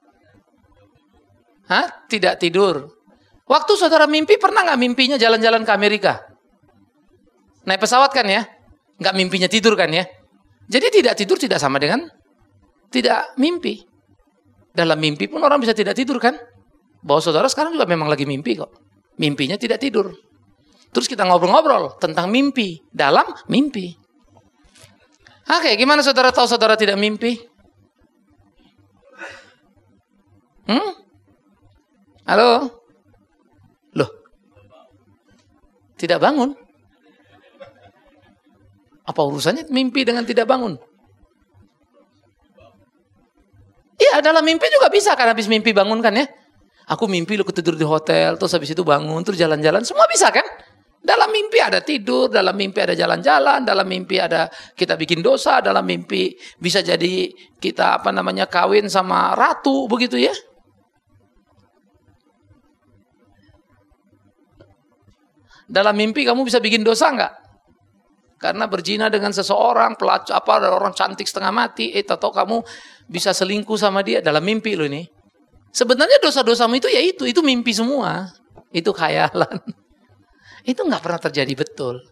Hah? Tidak tidur. Waktu saudara mimpi, pernah nggak mimpinya jalan-jalan ke Amerika? Naik pesawat kan ya? Nggak mimpinya tidur kan ya? Jadi tidak tidur tidak sama dengan tidak mimpi. Dalam mimpi pun orang bisa tidak tidur kan? Bahwa saudara sekarang juga memang lagi mimpi kok. Mimpinya tidak tidur. Terus kita ngobrol-ngobrol tentang mimpi. Dalam mimpi. Oke, gimana saudara tahu saudara tidak mimpi? Hmm? Halo? Loh? Tidak bangun? Apa urusannya mimpi dengan tidak bangun? Iya, dalam mimpi juga bisa kan habis mimpi bangun kan ya? Aku mimpi lu ketidur di hotel, terus habis itu bangun, terus jalan-jalan, semua bisa kan? Dalam mimpi ada tidur, dalam mimpi ada jalan-jalan, dalam mimpi ada kita bikin dosa, dalam mimpi bisa jadi kita apa namanya kawin sama ratu, begitu ya? Dalam mimpi kamu bisa bikin dosa enggak? Karena berzina dengan seseorang, pelacur apa ada orang cantik setengah mati, eh atau kamu bisa selingkuh sama dia dalam mimpi lo ini. Sebenarnya dosa-dosamu itu ya itu, itu mimpi semua. Itu khayalan. Itu enggak pernah terjadi betul.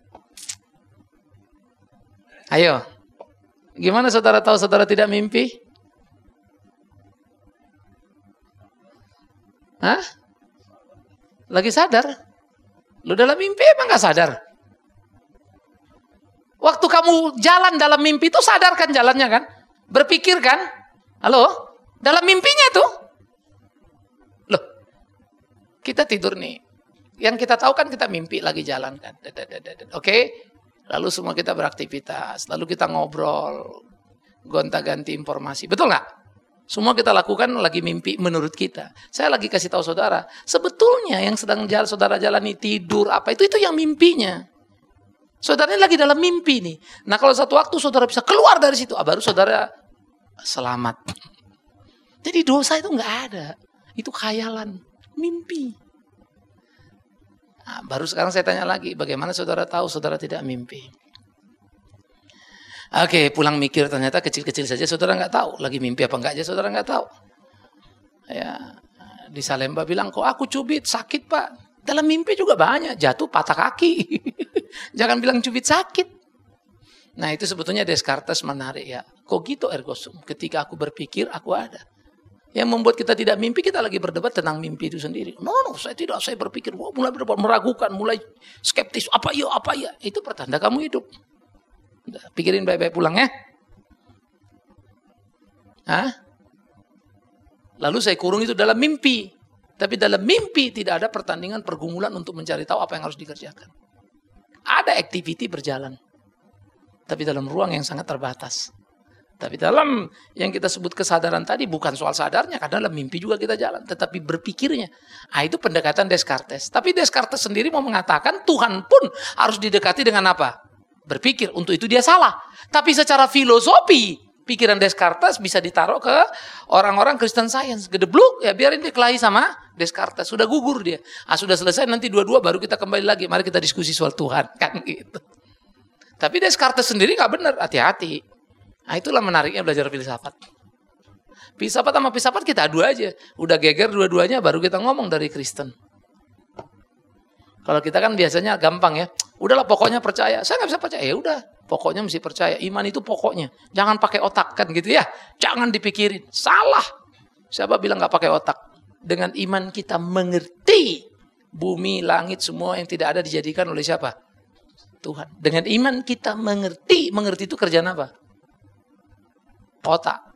Ayo. Gimana saudara tahu saudara tidak mimpi? Hah? Lagi sadar? Lu dalam mimpi emang gak sadar? Waktu kamu jalan dalam mimpi itu sadar kan jalannya kan? Berpikir kan? Halo? Dalam mimpinya tuh. Loh. Kita tidur nih. Yang kita tahu kan kita mimpi lagi jalan kan. Oke? Okay? Lalu semua kita beraktivitas. Lalu kita ngobrol. Gonta-ganti informasi. Betul gak? Semua kita lakukan lagi mimpi menurut kita. Saya lagi kasih tahu saudara, sebetulnya yang sedang jalan saudara jalani tidur apa itu itu yang mimpinya. Saudara ini lagi dalam mimpi nih. Nah kalau satu waktu saudara bisa keluar dari situ, ah, baru saudara selamat. Jadi dosa itu nggak ada, itu khayalan, mimpi. Nah, baru sekarang saya tanya lagi, bagaimana saudara tahu saudara tidak mimpi? Oke, pulang mikir ternyata kecil-kecil saja saudara nggak tahu. Lagi mimpi apa enggak aja saudara nggak tahu. Ya, di Salemba bilang, kok aku cubit, sakit pak. Dalam mimpi juga banyak, jatuh patah kaki. Jangan bilang cubit sakit. Nah itu sebetulnya Descartes menarik ya. Cogito ergo sum, ketika aku berpikir aku ada. Yang membuat kita tidak mimpi, kita lagi berdebat tentang mimpi itu sendiri. No, no, saya tidak, saya berpikir, wah, mulai berdebat, meragukan, mulai skeptis, apa iya, apa iya. Itu pertanda kamu hidup. Udah, pikirin baik-baik pulang ya. Hah? Lalu saya kurung itu dalam mimpi. Tapi dalam mimpi tidak ada pertandingan pergumulan untuk mencari tahu apa yang harus dikerjakan. Ada activity berjalan. Tapi dalam ruang yang sangat terbatas. Tapi dalam yang kita sebut kesadaran tadi bukan soal sadarnya. Karena dalam mimpi juga kita jalan. Tetapi berpikirnya. Nah, itu pendekatan Descartes. Tapi Descartes sendiri mau mengatakan Tuhan pun harus didekati dengan apa? Berpikir, untuk itu dia salah. Tapi secara filosofi, pikiran Descartes bisa ditaruh ke orang-orang Christian Science. Gedebluk, ya biarin dia kelahi sama Descartes. Sudah gugur dia. Ah, sudah selesai, nanti dua-dua baru kita kembali lagi. Mari kita diskusi soal Tuhan. Kan gitu. Tapi Descartes sendiri nggak benar, hati-hati. Nah itulah menariknya belajar filsafat. Filsafat sama filsafat kita adu aja. Udah geger dua-duanya baru kita ngomong dari Kristen. Kalau kita kan biasanya gampang ya. Udahlah pokoknya percaya. Saya nggak bisa percaya. Ya udah, pokoknya mesti percaya. Iman itu pokoknya. Jangan pakai otak kan gitu ya. Jangan dipikirin. Salah. Siapa bilang nggak pakai otak? Dengan iman kita mengerti bumi, langit, semua yang tidak ada dijadikan oleh siapa? Tuhan. Dengan iman kita mengerti. Mengerti itu kerjaan apa? Otak.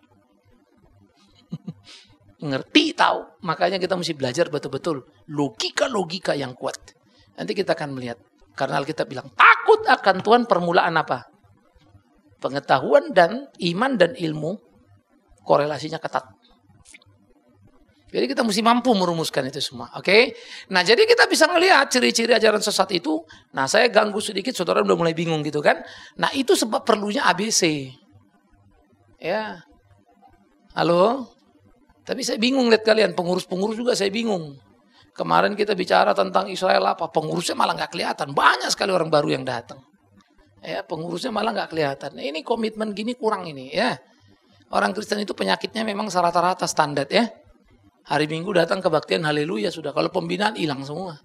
Ngerti, tahu. Makanya kita mesti belajar betul-betul logika-logika yang kuat. Nanti kita akan melihat. Karena Alkitab bilang takut akan Tuhan permulaan apa? Pengetahuan dan iman dan ilmu korelasinya ketat. Jadi kita mesti mampu merumuskan itu semua, oke? Okay? Nah, jadi kita bisa ngelihat ciri-ciri ajaran sesat itu. Nah, saya ganggu sedikit, saudara udah mulai bingung gitu kan? Nah, itu sebab perlunya A B C. Ya, halo? Tapi saya bingung lihat kalian, pengurus-pengurus juga saya bingung. Kemarin kita bicara tentang Israel apa, pengurusnya malah nggak kelihatan. Banyak sekali orang baru yang datang. Ya, pengurusnya malah nggak kelihatan. Nah, ini komitmen gini kurang ini, ya. Orang Kristen itu penyakitnya memang rata-rata standar ya. Hari Minggu datang kebaktian haleluya sudah. Kalau pembinaan hilang semua.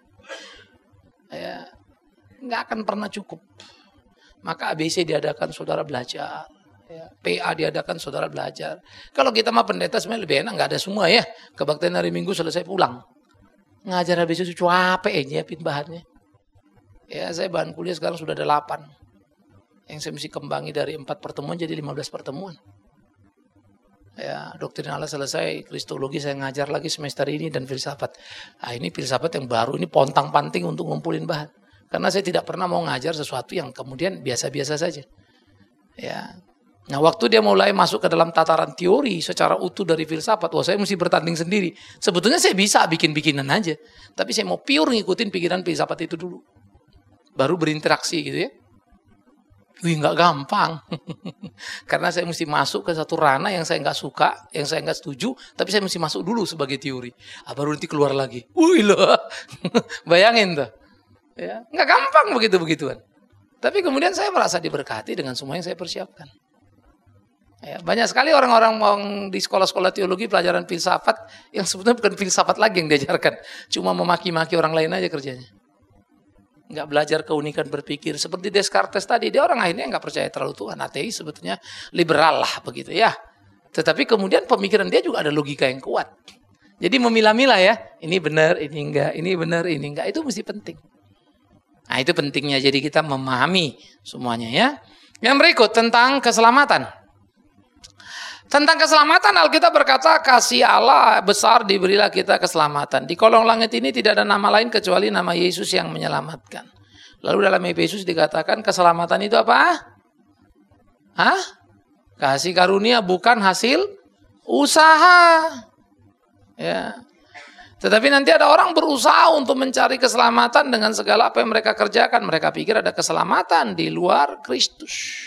Ya, nggak akan pernah cukup. Maka A B C diadakan saudara belajar. Ya, P A diadakan saudara belajar. Kalau kita mah pendeta sebenarnya lebih enak. Nggak ada semua ya. Kebaktian hari Minggu selesai pulang. Ngajar A B C itu capek ya nyiapin bahannya. Ya saya bahan kuliah sekarang sudah ada delapan. Yang saya mesti kembangi dari empat pertemuan jadi lima belas pertemuan. Ya, doktrin Allah selesai, kristologi saya ngajar lagi semester ini dan filsafat. Ah, ini filsafat yang baru, ini pontang-panting untuk ngumpulin bahan. Karena saya tidak pernah mau ngajar sesuatu yang kemudian biasa-biasa saja. Ya. Nah, waktu dia mulai masuk ke dalam tataran teori secara utuh dari filsafat, wah saya mesti bertanding sendiri. Sebetulnya saya bisa bikin-bikinan aja, tapi saya mau pure ngikutin pikiran filsafat itu dulu. Baru berinteraksi gitu ya. Wih nggak gampang, karena saya mesti masuk ke satu ranah yang saya nggak suka, yang saya nggak setuju, tapi saya mesti masuk dulu sebagai teori. Ah, baru nanti keluar lagi. Wih loh, bayangin tuh, ya nggak gampang begitu begituan. Tapi kemudian saya merasa diberkati dengan semua yang saya persiapkan. Ya, banyak sekali orang-orang di sekolah-sekolah teologi pelajaran filsafat yang sebetulnya bukan filsafat lagi yang diajarkan, cuma memaki-maki orang lain aja kerjanya. Nggak belajar keunikan berpikir. Seperti Descartes tadi, dia orang akhirnya nggak percaya terlalu Tuhan. Ateis sebetulnya liberal lah begitu ya. Tetapi kemudian pemikiran dia juga ada logika yang kuat. Jadi memilah-milah ya. Ini benar, ini enggak. Ini benar, ini enggak. Itu mesti penting. Nah itu pentingnya. Jadi kita memahami semuanya ya. Yang berikut tentang keselamatan. Tentang keselamatan Alkitab berkata kasih Allah besar diberilah kita keselamatan. Di kolong langit ini tidak ada nama lain kecuali nama Yesus yang menyelamatkan. Lalu dalam Efesus dikatakan keselamatan itu apa? Hah? Kasih karunia bukan hasil usaha. Ya. Tetapi nanti ada orang berusaha untuk mencari keselamatan dengan segala apa yang mereka kerjakan. Mereka pikir ada keselamatan di luar Kristus.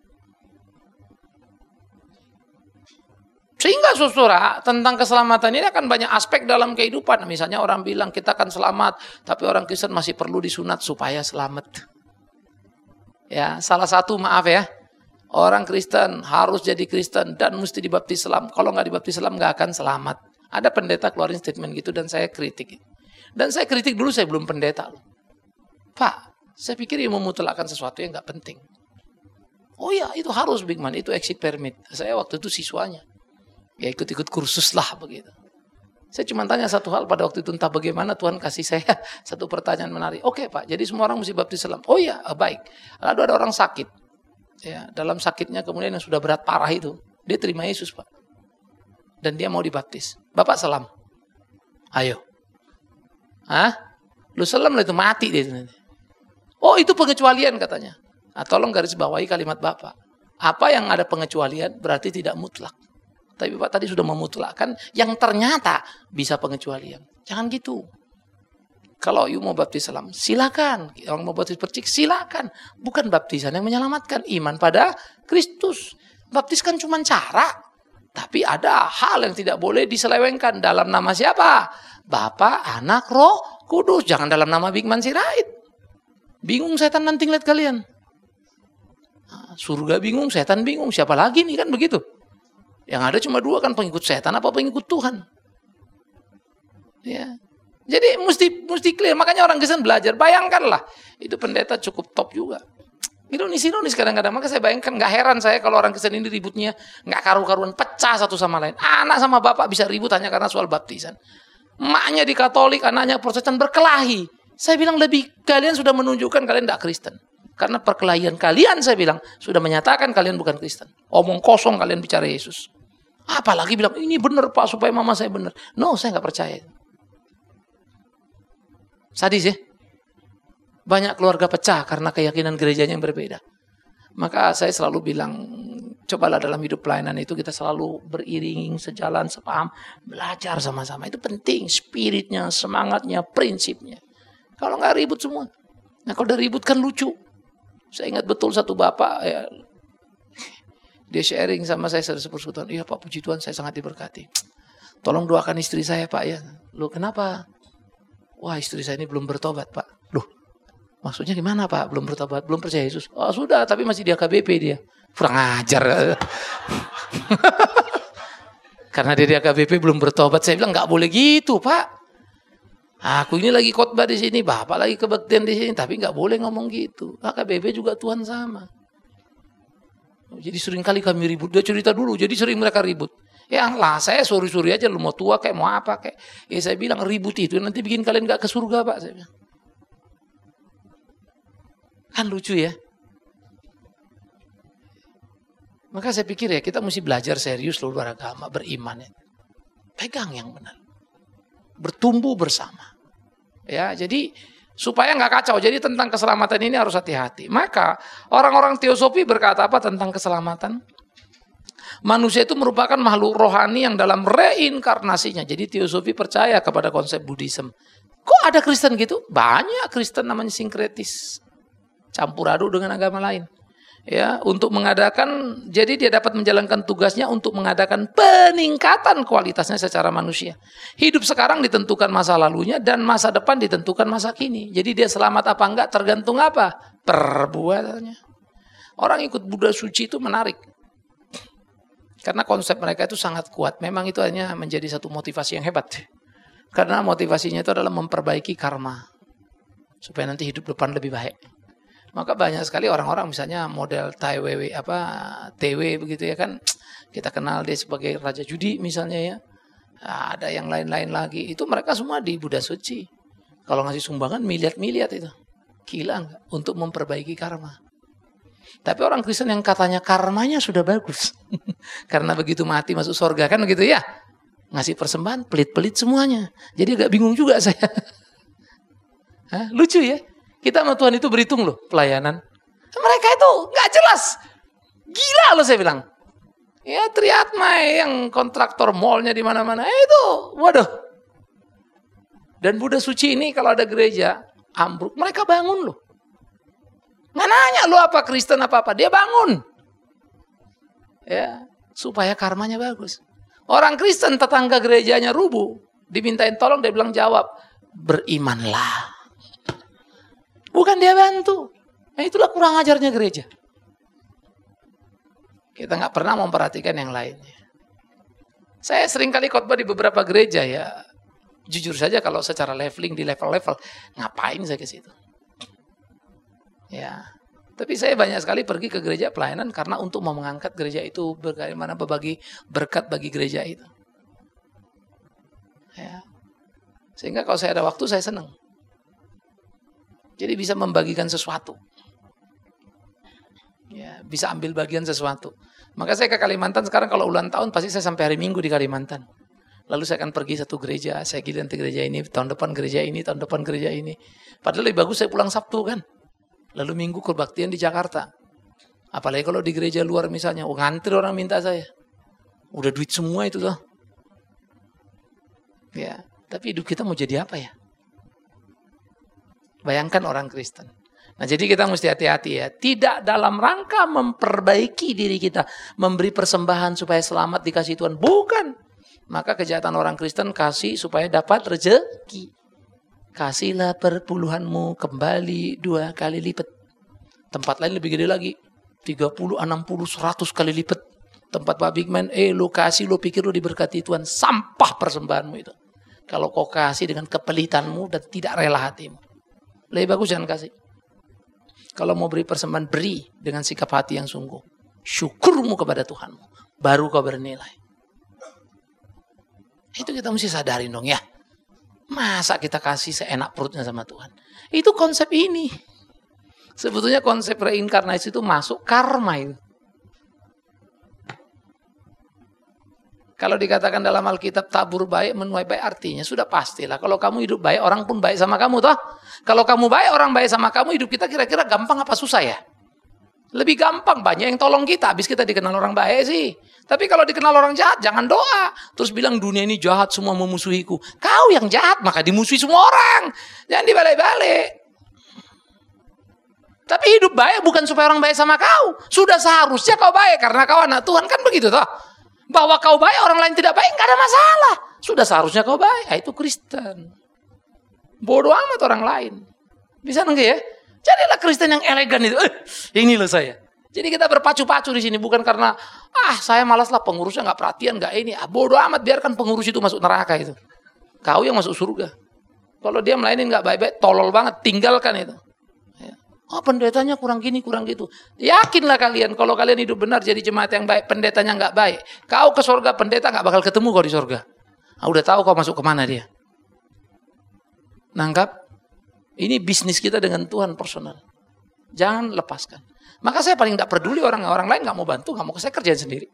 Sehingga saudara, tentang keselamatan ini akan banyak aspek dalam kehidupan. Misalnya orang bilang kita akan selamat, tapi orang Kristen masih perlu disunat supaya selamat. Ya, salah satu maaf ya, orang Kristen harus jadi Kristen dan mesti dibaptis Islam. Kalau nggak dibaptis Islam nggak akan selamat. Ada pendeta keluarin statement gitu dan saya kritik. Dan saya kritik dulu saya belum pendeta loh. Pak, saya pikir yang memutlakkan sesuatu yang nggak penting. Oh ya, itu harus Big Man, itu exit permit. Saya waktu itu siswanya. Ya ikut-ikut kursus lah begitu. Saya cuma tanya satu hal pada waktu itu, entah bagaimana Tuhan kasih saya satu pertanyaan menarik. Oke Pak, jadi semua orang mesti baptis Islam. Oh iya, baik. Lalu ada orang sakit. Ya, dalam sakitnya kemudian yang sudah berat parah itu, dia terima Yesus Pak. Dan dia mau dibaptis. Bapak selam. Ayo. Hah? Lu selam lah itu mati dia. Oh itu pengecualian katanya. Nah, tolong garis bawahi kalimat Bapak. Apa yang ada pengecualian berarti tidak mutlak. Tapi Pak tadi sudah memutlakkan yang ternyata bisa pengecualian. Jangan gitu. Kalau you mau baptis Islam, silakan. Orang mau baptis percik, silakan. Bukan baptisan yang menyelamatkan. Iman pada Kristus. Baptis kan cuma cara. Tapi ada hal yang tidak boleh diselewengkan. Dalam nama siapa? Bapa, Anak, Roh Kudus. Jangan dalam nama Big Man Sirait. Bingung setan nanti ngeliat kalian. surga bingung, setan bingung, siapa lagi nih kan begitu. Yang ada cuma dua kan, pengikut setan apa pengikut Tuhan. Ya. Jadi mesti mesti clear, makanya orang Kristen belajar. Bayangkanlah, itu pendeta cukup top juga. Ironis-ironis kadang-kadang, maka saya bayangkan, gak heran saya kalau orang Kristen ini ributnya gak karu-karuan, pecah satu sama lain. Anak sama bapak bisa ribut hanya karena soal baptisan. Emaknya di Katolik, anaknya Protestan, berkelahi. Saya bilang lebih, kalian sudah menunjukkan kalian gak Kristen. Karena perkelahian kalian, saya bilang, sudah menyatakan kalian bukan Kristen. Omong kosong kalian bicara Yesus. Apalagi bilang, ini benar Pak, supaya mama saya benar. No, saya gak percaya. Sadis ya. Banyak keluarga pecah karena keyakinan gerejanya yang berbeda. Maka saya selalu bilang, cobalah dalam hidup pelayanan itu kita selalu beriring, sejalan, sepaham, belajar sama-sama. Itu penting, spiritnya, semangatnya, prinsipnya. Kalau nggak ribut semua. Nah kalau udah ribut kan lucu. Saya ingat betul satu bapak, ya, dia sharing sama saya seputar, iya Pak, puji Tuhan saya sangat diberkati. Tolong doakan istri saya Pak ya. Loh kenapa? Wah istri saya ini belum bertobat Pak. Loh maksudnya gimana Pak? Belum bertobat, belum percaya Yesus. Oh sudah, tapi masih di A K B P dia. Kurang ajar. Karena dia di A K B P belum bertobat. Saya bilang nggak boleh gitu Pak. Aku ini lagi khotbah di sini, Bapak lagi kebaktian di sini, tapi nggak boleh ngomong gitu. A K B P juga Tuhan sama. Jadi sering kali kami ribut. Dia cerita dulu, jadi sering mereka ribut. Ya lah, saya suri-suri aja, lu mau tua kayak mau apa kayak. Ya saya bilang ribut itu nanti bikin kalian gak ke surga Pak. Saya bilang. Kan lucu ya. Maka saya pikir ya kita mesti belajar serius loh beragama, beriman ya. Pegang yang benar. Bertumbuh bersama. Ya, jadi supaya nggak kacau. Jadi tentang keselamatan ini harus hati-hati. Maka orang-orang teosofi berkata apa tentang keselamatan? Manusia itu merupakan makhluk rohani yang dalam reinkarnasinya. Jadi teosofi percaya kepada konsep Buddhism. Kok ada Kristen gitu? Banyak Kristen namanya sinkretis. Campur aduk dengan agama lain. Ya, untuk mengadakan, jadi dia dapat menjalankan tugasnya untuk mengadakan peningkatan kualitasnya secara manusia. Hidup sekarang ditentukan masa lalunya dan masa depan ditentukan masa kini. Jadi dia selamat apa enggak tergantung apa? Perbuatannya. Orang ikut Buddha suci itu menarik. Karena konsep mereka itu sangat kuat. Memang itu hanya menjadi satu motivasi yang hebat. Karena motivasinya itu adalah memperbaiki karma. Supaya nanti hidup depan lebih baik. Maka banyak sekali orang-orang misalnya model T W apa T W begitu ya kan. Kita kenal dia sebagai raja judi misalnya ya. Nah, ada yang lain-lain lagi. Itu mereka semua di Buddha suci. Kalau ngasih sumbangan miliar-miliar itu. Gila enggak? Untuk memperbaiki karma. Tapi orang Kristen yang katanya karmanya sudah bagus. Karena begitu mati masuk surga kan begitu ya. Ngasih persembahan pelit-pelit semuanya. Jadi agak bingung juga saya. Hah? Lucu ya. Kita sama Tuhan itu berhitung loh pelayanan. Mereka itu gak jelas. Gila loh saya bilang. Ya Triatma yang kontraktor mallnya di mana-mana. Eh, itu waduh. Dan Buddha suci ini kalau ada gereja ambruk. Mereka bangun loh. Nggak nanya lu apa Kristen apa-apa. Dia bangun. Ya, supaya karmanya bagus. Orang Kristen tetangga gerejanya rubuh. Dimintain tolong, dia bilang jawab. Berimanlah. Bukan dia bantu. Nah itulah kurang ajarnya gereja. Kita nggak pernah memperhatikan yang lainnya. Saya sering kali khotbah di beberapa gereja ya. Jujur saja kalau secara leveling di level-level. Ngapain saya ke situ? Ya, tapi saya banyak sekali pergi ke gereja pelayanan karena untuk mau mengangkat gereja itu bagaimana berbagi berkat bagi gereja itu. Ya. Sehingga kalau saya ada waktu saya senang. Jadi bisa membagikan sesuatu. Ya, bisa ambil bagian sesuatu. Maka saya ke Kalimantan sekarang kalau ulang tahun pasti saya sampai hari Minggu di Kalimantan. Lalu saya akan pergi satu gereja, saya ganti gereja ini, tahun depan gereja ini, tahun depan gereja ini. Padahal lebih bagus saya pulang Sabtu kan. Lalu Minggu kebaktian di Jakarta. Apalagi kalau di gereja luar misalnya. Oh, ngantri orang minta saya. Udah duit semua itu tuh. Ya, tapi hidup kita mau jadi apa ya? Bayangkan orang Kristen. Nah jadi kita mesti hati-hati ya. Tidak dalam rangka memperbaiki diri kita. Memberi persembahan supaya selamat dikasih Tuhan. Bukan. Maka kejahatan orang Kristen kasih supaya dapat rezeki. Kasihlah perpuluhanmu kembali dua kali lipat. Tempat lain lebih gede lagi. tiga puluh, enam puluh, seratus kali lipat tempat Pak Bigman. Eh lo kasih, lo pikir lo diberkati Tuhan. Sampah persembahanmu itu. Kalau kau kasih dengan kepelitanmu dan tidak rela hatimu. Lebih bagus jangan kasih. Kalau mau beri persembahan, beri dengan sikap hati yang sungguh. Syukurmu kepada Tuhanmu. Baru kau bernilai. Itu kita mesti sadarin dong ya. Masa kita kasih seenak perutnya sama Tuhan. Itu konsep ini. Sebetulnya konsep reinkarnasi itu masuk karma itu. Kalau dikatakan dalam Alkitab tabur baik menuai baik, artinya sudah pastilah. Kalau kamu hidup baik, orang pun baik sama kamu toh. Kalau kamu baik, orang baik sama kamu, hidup kita kira-kira gampang apa susah ya? Lebih gampang, banyak yang tolong kita. Habis kita dikenal orang baik sih. Tapi kalau dikenal orang jahat, jangan doa. Terus bilang dunia ini jahat, semua memusuhiku. Kau yang jahat, maka dimusuhi semua orang. Jangan dibalik-balik. Tapi hidup baik bukan supaya orang baik sama kau. Sudah seharusnya kau baik karena kau anak Tuhan, kan begitu toh. Bahwa kau baik, orang lain tidak baik, nggak ada masalah. Sudah seharusnya kau baik. Nah, itu Kristen. Bodoh amat orang lain. Bisa enggak ya? Jadilah Kristen yang elegan itu. Eh, ini loh saya. Jadi kita berpacu-pacu di sini. Bukan karena, ah saya malas lah pengurusnya nggak perhatian, nggak ini. Ah, bodoh amat, biarkan pengurus itu masuk neraka itu. Kau yang masuk surga. Kalau dia melayanin nggak baik-baik, tolol banget, tinggalkan itu. Oh pendetanya kurang gini, kurang gitu. Yakinlah kalian kalau kalian hidup benar jadi jemaat yang baik, pendetanya nggak baik. Kau ke surga, pendeta nggak bakal ketemu kau di surga. Ah, udah tahu kau masuk kemana dia. Nangkap? Ini bisnis kita dengan Tuhan personal. Jangan lepaskan. Maka saya paling nggak peduli orang orang lain nggak mau bantu, nggak mau, saya kerjain sendiri.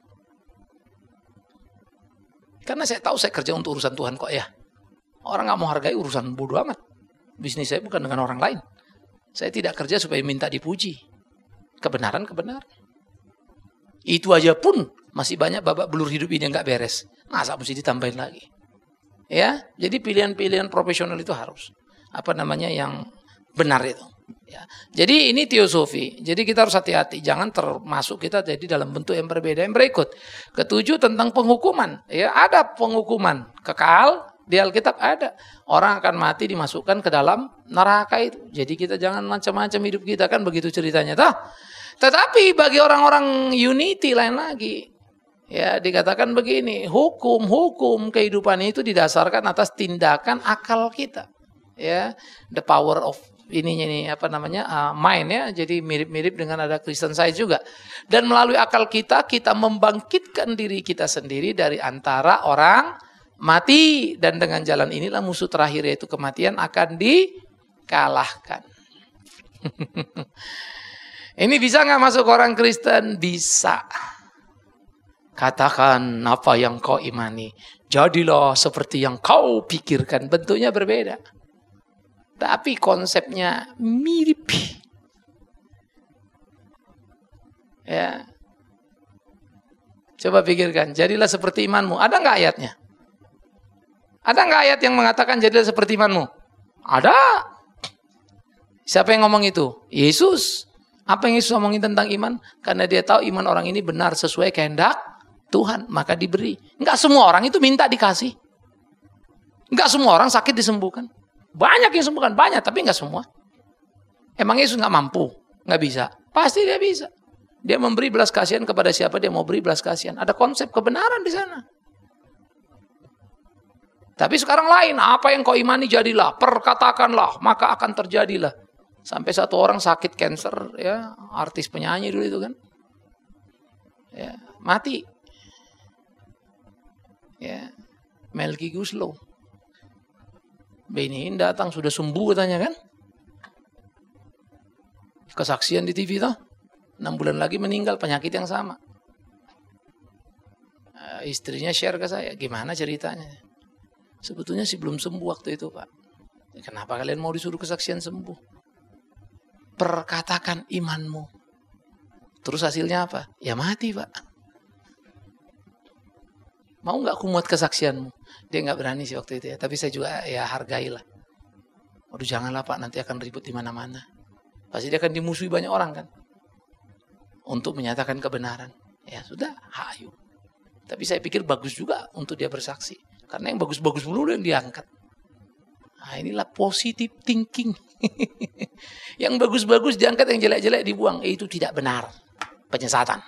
Karena saya tahu saya kerja untuk urusan Tuhan kok ya. Orang nggak mau hargai urusan bodoh amat. Bisnis saya bukan dengan orang lain. Saya tidak kerja supaya minta dipuji. Kebenaran, kebenaran. Itu aja pun masih banyak babak belur hidup ini yang gak beres. Masa mesti ditambahin lagi. Ya, jadi pilihan-pilihan profesional itu harus. Apa namanya yang benar itu. Ya. Jadi ini teosofi. Jadi kita harus hati-hati. Jangan termasuk kita jadi dalam bentuk yang berbeda. Yang berikut. Ketujuh tentang penghukuman. Ya, ada penghukuman kekal. Di Alkitab ada. Orang akan mati dimasukkan ke dalam neraka itu. Jadi kita jangan macam-macam hidup kita, kan begitu ceritanya. Toh? Tetapi bagi orang-orang unity lain lagi. Ya dikatakan begini. Hukum-hukum kehidupan itu didasarkan atas tindakan akal kita. Ya, the power of ininya nih apa namanya uh, mind ya. Jadi mirip-mirip dengan ada Christian Science juga. Dan melalui akal kita, kita membangkitkan diri kita sendiri dari antara orang mati, dan dengan jalan inilah musuh terakhir yaitu kematian akan dikalahkan. Ini bisa nggak masuk orang Kristen? Bisa. Katakan apa yang kau imani. Jadilah seperti yang kau pikirkan. Bentuknya berbeda. Tapi konsepnya mirip. Ya. Coba pikirkan. Jadilah seperti imanmu. Ada nggak ayatnya? Ada nggak ayat yang mengatakan jadilah seperti imanmu? Ada. Siapa yang ngomong itu? Yesus. Apa yang Yesus ngomongin tentang iman? Karena dia tahu iman orang ini benar sesuai kehendak Tuhan, maka diberi. Nggak semua orang itu minta dikasih. Nggak semua orang sakit disembuhkan. Banyak yang sembuhkan, banyak, tapi nggak semua. Emang Yesus nggak mampu? Nggak bisa? Pasti dia bisa. Dia memberi belas kasihan kepada siapa dia mau beri belas kasihan. Ada konsep kebenaran di sana. Tapi sekarang lain, apa yang kau imani jadilah, perkatakanlah, maka akan terjadilah. Sampai satu orang sakit kanker, ya, artis penyanyi dulu itu kan, ya, mati. Ya, Melky Goeslaw. Benny Hinn datang sudah sembuh katanya kan? Kesaksian di T V tuh, enam bulan lagi meninggal penyakit yang sama. Uh, istrinya share ke saya, gimana ceritanya? Sebetulnya sih belum sembuh waktu itu Pak. Kenapa kalian mau disuruh kesaksian sembuh? Perkatakan imanmu. Terus hasilnya apa? Ya mati Pak. Mau gak aku muat kesaksianmu? Dia gak berani sih waktu itu ya. Tapi saya juga ya hargailah. Waduh janganlah Pak, nanti akan ribut di mana-mana. Pasti dia akan dimusuhi banyak orang kan. Untuk menyatakan kebenaran. Ya sudah, hayu. Tapi saya pikir bagus juga untuk dia bersaksi. Karena yang bagus-bagus dulu yang diangkat. Nah inilah positive thinking. Yang bagus-bagus diangkat, yang jelek-jelek dibuang. Eh, itu tidak benar. penyesatan.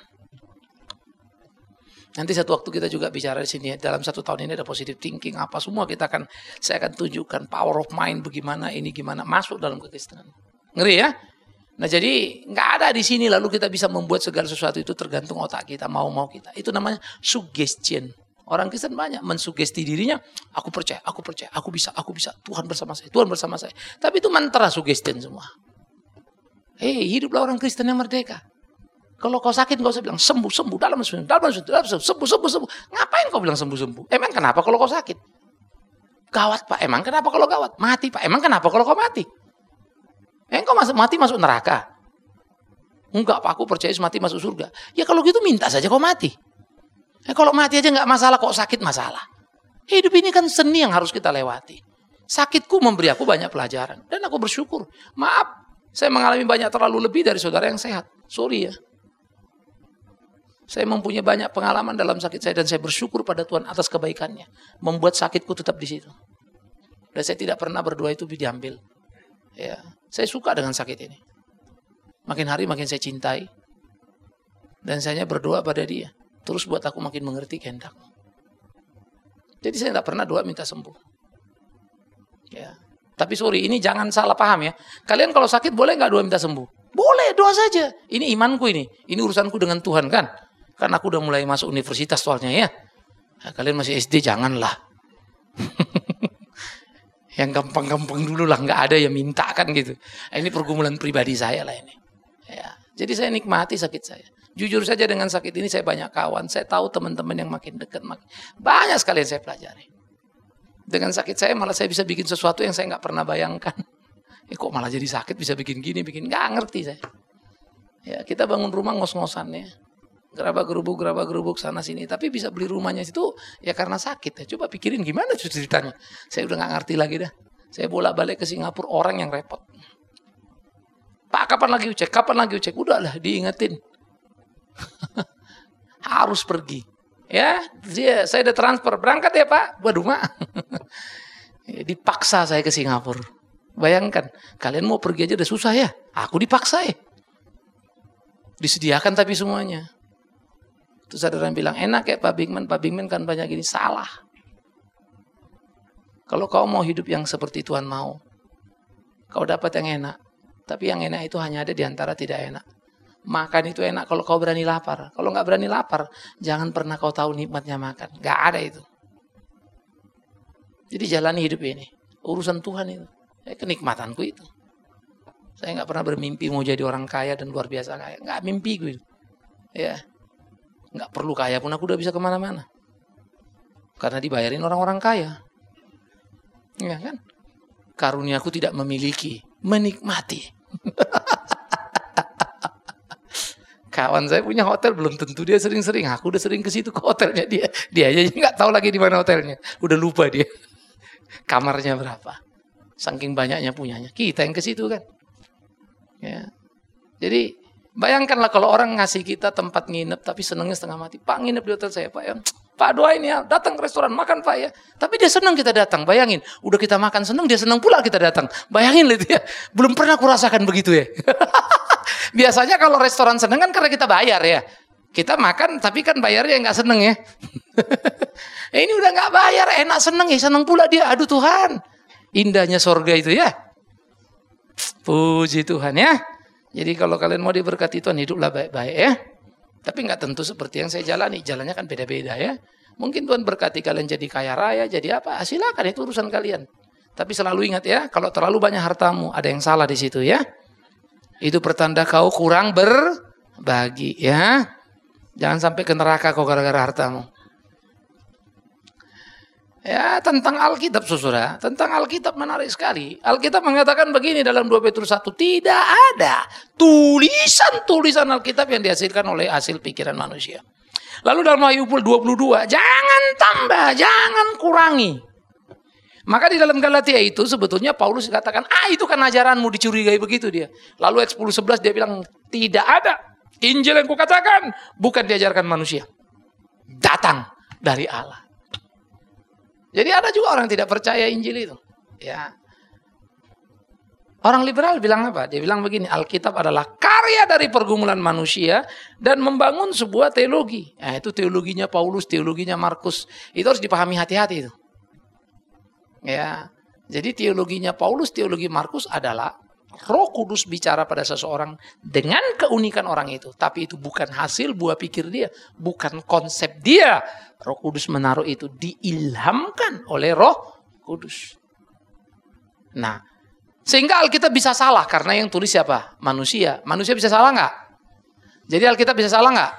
Nanti satu waktu kita juga bicara di sini, dalam satu tahun ini ada positive thinking, apa semua kita akan, saya akan tunjukkan power of mind, bagaimana ini, gimana masuk dalam kekristenan. Ngeri ya? Nah jadi nggak ada di sini lalu kita bisa membuat segala sesuatu itu tergantung otak kita, mau-mau kita. Itu namanya suggestion. Orang Kristen banyak mensugesti dirinya, aku percaya, aku percaya, aku bisa, aku bisa, Tuhan bersama saya, Tuhan bersama saya. Tapi itu mantra suggestion semua. Hei, hiduplah orang Kristen yang merdeka. Kalau kau sakit kau usah bilang sembuh, sembuh, dalam sembuh, dalam sembuh, dalam sembuh, sembuh, sembuh, sembuh. Ngapain kau bilang sembuh, sembuh? Emang kenapa kalau kau sakit? Gawat Pak, emang kenapa kalau gawat? Mati Pak, emang kenapa kalau kau mati? Emang kau masuk, mati masuk neraka? Enggak Pak, aku percaya mati masuk surga. Ya kalau gitu minta saja kau mati. Eh, kalau mati aja nggak masalah, kok sakit masalah. Hidup ini kan seni yang harus kita lewati. Sakitku memberi aku banyak pelajaran. Dan aku bersyukur. Maaf, saya mengalami banyak terlalu lebih dari saudara yang sehat. Sorry ya. Saya mempunyai banyak pengalaman dalam sakit saya dan saya bersyukur pada Tuhan atas kebaikannya. Membuat sakitku tetap di situ. Dan saya tidak pernah berdoa itu diambil. Ya, saya suka dengan sakit ini. Makin hari makin saya cintai. Dan saya berdoa pada dia. Terus buat aku makin mengerti kehendak-Mu. Jadi saya tidak pernah doa minta sembuh. Ya. Tapi sorry, ini jangan salah paham ya. Kalian kalau sakit boleh nggak doa minta sembuh? Boleh, doa saja. Ini imanku ini. Ini urusanku dengan Tuhan kan. Kan aku udah mulai masuk universitas soalnya ya. Nah, kalian masih S D janganlah. Yang gampang-gampang dulu lah, nggak ada yang minta kan gitu. Nah, ini pergumulan pribadi saya lah ini. Ya. Jadi saya nikmati sakit saya. Jujur saja dengan sakit ini saya banyak kawan. Saya tahu teman-teman yang makin dekat. Makin... Banyak sekali yang saya pelajari. Dengan sakit saya malah saya bisa bikin sesuatu yang saya nggak pernah bayangkan. Eh, kok malah jadi sakit bisa bikin gini, bikin nggak ngerti saya. Ya kita bangun rumah ngos-ngosan ya. Gerabak gerubuk, gerabak gerubuk sana sini. Tapi bisa beli rumahnya situ ya karena sakit ya. Coba pikirin gimana tuh ceritanya. Saya udah nggak ngerti lagi dah. Saya bolak-balik ke Singapura, orang yang repot. Pak kapan lagi ucek? Kapan lagi ucek? Udahlah diingetin. Harus pergi. Ya, dia, saya udah transfer. Berangkat ya Pak? Waduh Mak. Dipaksa saya ke Singapura. Bayangkan, kalian mau pergi aja udah susah ya. Aku dipaksa ya. Disediakan tapi semuanya. Terus ada orang bilang, enak ya Pak Bingman. Pak Bingman kan banyak gini. Salah. Kalau kau mau hidup yang seperti Tuhan mau, kau dapat yang enak. Tapi yang enak itu hanya ada di antara tidak enak. Makan itu enak kalau kau berani lapar. Kalau nggak berani lapar, jangan pernah kau tahu nikmatnya makan. Nggak ada itu. Jadi jalani hidup ini. Urusan Tuhan itu. Ya, kenikmatanku itu. Saya nggak pernah bermimpi mau jadi orang kaya dan luar biasa kaya. Nggak mimpi gue. Ya, nggak perlu kaya pun aku udah bisa kemana-mana. Karena dibayarin orang-orang kaya. Ya kan? Karuniaku tidak memiliki, menikmati. Kawan saya punya hotel belum tentu dia sering-sering. Aku udah sering ke situ ke hotelnya dia. Dia aja nggak tahu lagi di mana hotelnya. Udah lupa dia. Kamarnya berapa? Saking banyaknya punyanya. Kita yang ke situ kan. Ya. Jadi bayangkanlah kalau orang ngasih kita tempat nginep tapi senengnya setengah mati. Pak nginep di hotel saya Pak ya. Pak doain ya, datang ke restoran makan Pak ya. Tapi dia senang kita datang. Bayangin, udah kita makan senang, dia senang pula kita datang. Bayangin lihat ya. Belum pernah aku rasakan begitu ya. Biasanya kalau restoran seneng kan karena kita bayar ya. Kita makan tapi kan bayarnya nggak seneng ya. Ini udah nggak bayar, enak seneng ya, seneng pula dia. Aduh Tuhan, indahnya sorga itu ya. Puji Tuhan ya. Jadi kalau kalian mau diberkati Tuhan, hiduplah baik-baik ya. Tapi nggak tentu seperti yang saya jalani. Jalannya kan beda-beda ya. Mungkin Tuhan berkati kalian jadi kaya raya, jadi apa? Silakan, itu urusan kalian. Tapi selalu ingat ya, kalau terlalu banyak hartamu, ada yang salah di situ ya. Itu pertanda kau kurang berbagi ya. Jangan sampai ke neraka kau gara-gara hartamu. Ya, tentang Alkitab saudara, tentang Alkitab menarik sekali. Alkitab mengatakan begini dalam dua Petrus satu, tidak ada tulisan-tulisan Alkitab yang dihasilkan oleh hasil pikiran manusia. Lalu dalam Wahyu dua puluh dua, jangan tambah, jangan kurangi. Maka di dalam Galatia itu sebetulnya Paulus katakan, ah itu kan ajaranmu, dicurigai begitu dia. Lalu Acts sepuluh sebelas dia bilang, tidak ada Injil yang kukatakan bukan diajarkan manusia, datang dari Allah. Jadi ada juga orang tidak percaya Injil itu. Ya. Orang liberal bilang apa? Dia bilang begini, Alkitab adalah berkarya dari pergumulan manusia dan membangun sebuah teologi. Nah, itu teologinya Paulus, teologinya Markus. Itu harus dipahami hati-hati itu. Ya. Jadi teologinya Paulus, teologi Markus adalah Roh Kudus bicara pada seseorang dengan keunikan orang itu. Tapi itu bukan hasil buah pikir dia. Bukan konsep dia. Roh Kudus menaruh itu diilhamkan oleh Roh Kudus. Nah, sehingga Alkitab bisa salah. Karena yang tulis siapa? Manusia. Manusia bisa salah nggak? Jadi Alkitab bisa salah nggak?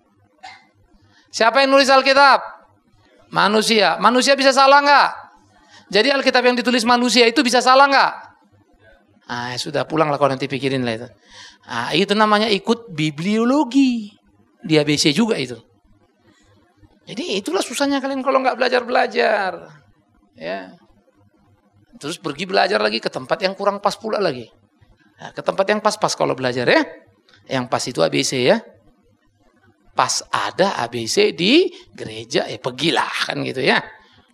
Siapa yang nulis Alkitab? Manusia. Manusia bisa salah nggak? Jadi Alkitab yang ditulis manusia itu bisa salah nggak? Ah, sudah pulanglah kau nanti pikirin lah itu. Ah, itu namanya ikut bibliologi. Di A B C juga itu. Jadi itulah susahnya kalian kalau nggak belajar-belajar. Ya. Terus pergi belajar lagi ke tempat yang kurang pas pula lagi. Nah, ke tempat yang pas-pas kalau belajar ya. Yang pas itu A B C ya. Pas ada A B C di gereja ya pergilah kan gitu ya.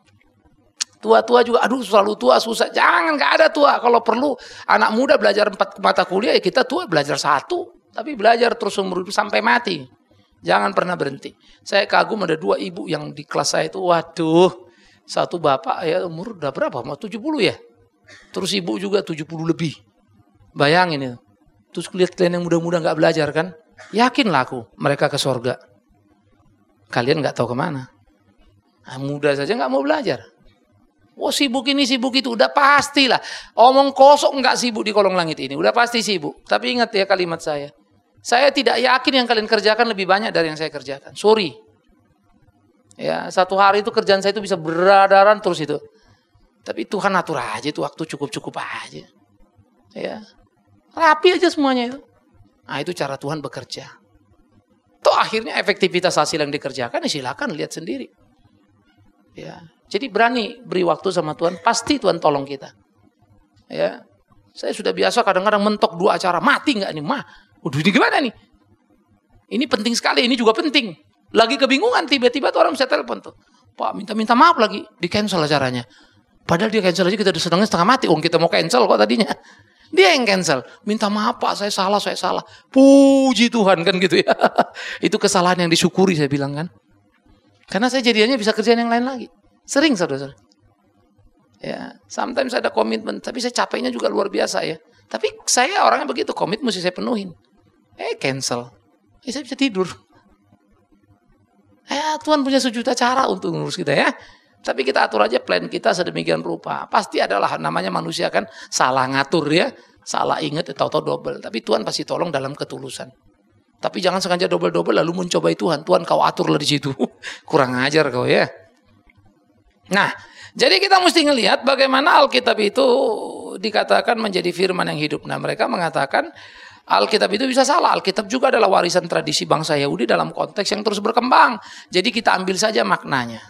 Tua-tua juga, aduh selalu tua, susah. Jangan, gak ada tua. Kalau perlu anak muda belajar empat mata kuliah, ya kita tua belajar satu. Tapi belajar terus umur sampai mati. Jangan pernah berhenti. Saya kagum ada dua ibu yang di kelas saya itu, waduh. Satu bapak ya umur udah berapa? Mau tujuh puluh ya? Terus ibu juga tujuh puluh lebih. Bayangin itu. Terus lihat kalian yang muda-muda gak belajar kan? Yakinlah aku, mereka ke sorga. Kalian gak tahu kemana. Nah, muda saja gak mau belajar. Oh sibuk ini sibuk itu udah pastilah. Omong kosong nggak sibuk di kolong langit ini. Udah pasti sibuk. Tapi ingat ya kalimat saya. Saya tidak yakin yang kalian kerjakan lebih banyak dari yang saya kerjakan. Sorry. Ya satu hari itu kerjaan saya itu bisa beradaran terus itu. Tapi Tuhan atur aja itu waktu cukup-cukup aja. Ya rapi aja semuanya itu. Nah itu cara Tuhan bekerja. Toh akhirnya efektivitas hasil yang dikerjakan ya silakan lihat sendiri. Ya. Jadi berani beri waktu sama Tuhan, pasti Tuhan tolong kita. Ya, saya sudah biasa kadang-kadang mentok dua acara, mati nggak nih, mah? Udah ini gimana nih? Ini penting sekali, ini juga penting. Lagi kebingungan, tiba-tiba tuh orang bisa telepon tuh, Pak minta-minta maaf lagi, di cancel acaranya. Padahal dia cancel aja kita udah sedangnya setengah mati, oh kita mau cancel kok tadinya. Dia yang cancel, minta maaf Pak, saya salah, saya salah. Puji Tuhan kan gitu ya. Itu kesalahan yang disyukuri saya bilang kan. Karena saya jadinya bisa kerjaan yang lain lagi. Sering saudara-saudara. Ya, sometimes ada komitmen, tapi saya capeknya juga luar biasa ya. Tapi saya orangnya begitu, komitmen mesti saya penuhin. Eh cancel. Eh saya bisa tidur. Eh Tuhan punya sejuta cara untuk ngurus kita ya. Tapi kita atur aja plan kita sedemikian rupa. Pasti adalah namanya manusia kan salah ngatur ya, salah ingat tahu-tahu double. Tapi Tuhan pasti tolong dalam ketulusan. Tapi jangan sengaja double-double lalu mencobai Tuhan. Tuhan kau aturlah di situ. Kurang ajar kau ya. Nah, jadi kita mesti ngelihat bagaimana Alkitab itu dikatakan menjadi firman yang hidup. Nah, mereka mengatakan Alkitab itu bisa salah. Alkitab juga adalah warisan tradisi bangsa Yahudi dalam konteks yang terus berkembang. Jadi kita ambil saja maknanya.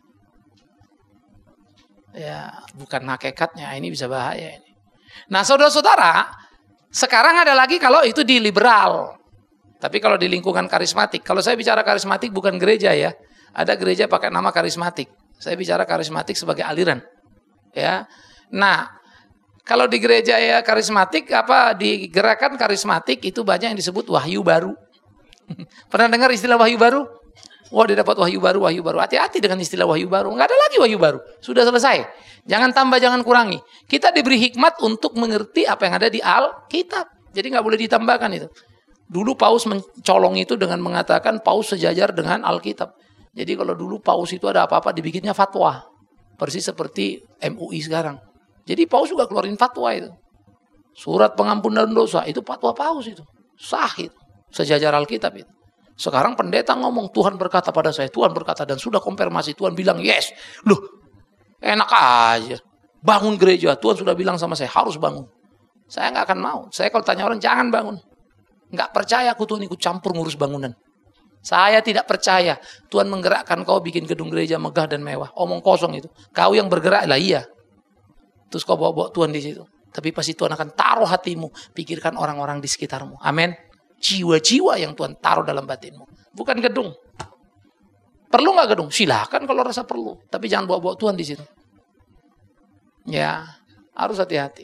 Ya, bukan hakikatnya. Ini bisa bahaya ini. Nah, saudara-saudara, sekarang ada lagi kalau itu di liberal. Tapi kalau di lingkungan karismatik, kalau saya bicara karismatik bukan gereja ya. Ada gereja pakai nama karismatik. Saya bicara karismatik sebagai aliran. Ya. Nah, kalau di gereja ya karismatik apa di gerakan karismatik itu banyak yang disebut wahyu baru. Pernah dengar istilah wahyu baru? Wah, dia dapat wahyu baru, wahyu baru. Hati-hati dengan istilah wahyu baru. Enggak ada lagi wahyu baru. Sudah selesai. Jangan tambah, jangan kurangi. Kita diberi hikmat untuk mengerti apa yang ada di Alkitab. Jadi enggak boleh ditambahkan itu. Dulu Paus mencolong itu dengan mengatakan Paus sejajar dengan Alkitab. Jadi kalau dulu Paus itu ada apa-apa dibikinnya fatwa. Persis seperti M U I sekarang. Jadi Paus juga keluarin fatwa itu. Surat pengampunan dosa itu fatwa Paus itu. Sah itu. Sejajar Alkitab itu. Sekarang pendeta ngomong Tuhan berkata pada saya. Tuhan berkata dan sudah konfirmasi. Tuhan bilang yes. Loh enak aja. Bangun gereja. Tuhan sudah bilang sama saya harus bangun. Saya gak akan mau. Saya kalau tanya orang jangan bangun. Gak percaya aku Tuhan ikut campur ngurus bangunan. Saya tidak percaya Tuhan menggerakkan kau bikin gedung gereja megah dan mewah. Omong kosong itu. Kau yang bergerak lah iya. Terus kau bawa-bawa Tuhan di situ. Tapi pasti Tuhan akan taruh hatimu. Pikirkan orang-orang di sekitarmu. Amin. Jiwa-jiwa yang Tuhan taruh dalam batinmu. Bukan gedung. Perlu nggak gedung? Silakan kalau rasa perlu. Tapi jangan bawa-bawa Tuhan di situ. Ya, harus hati-hati.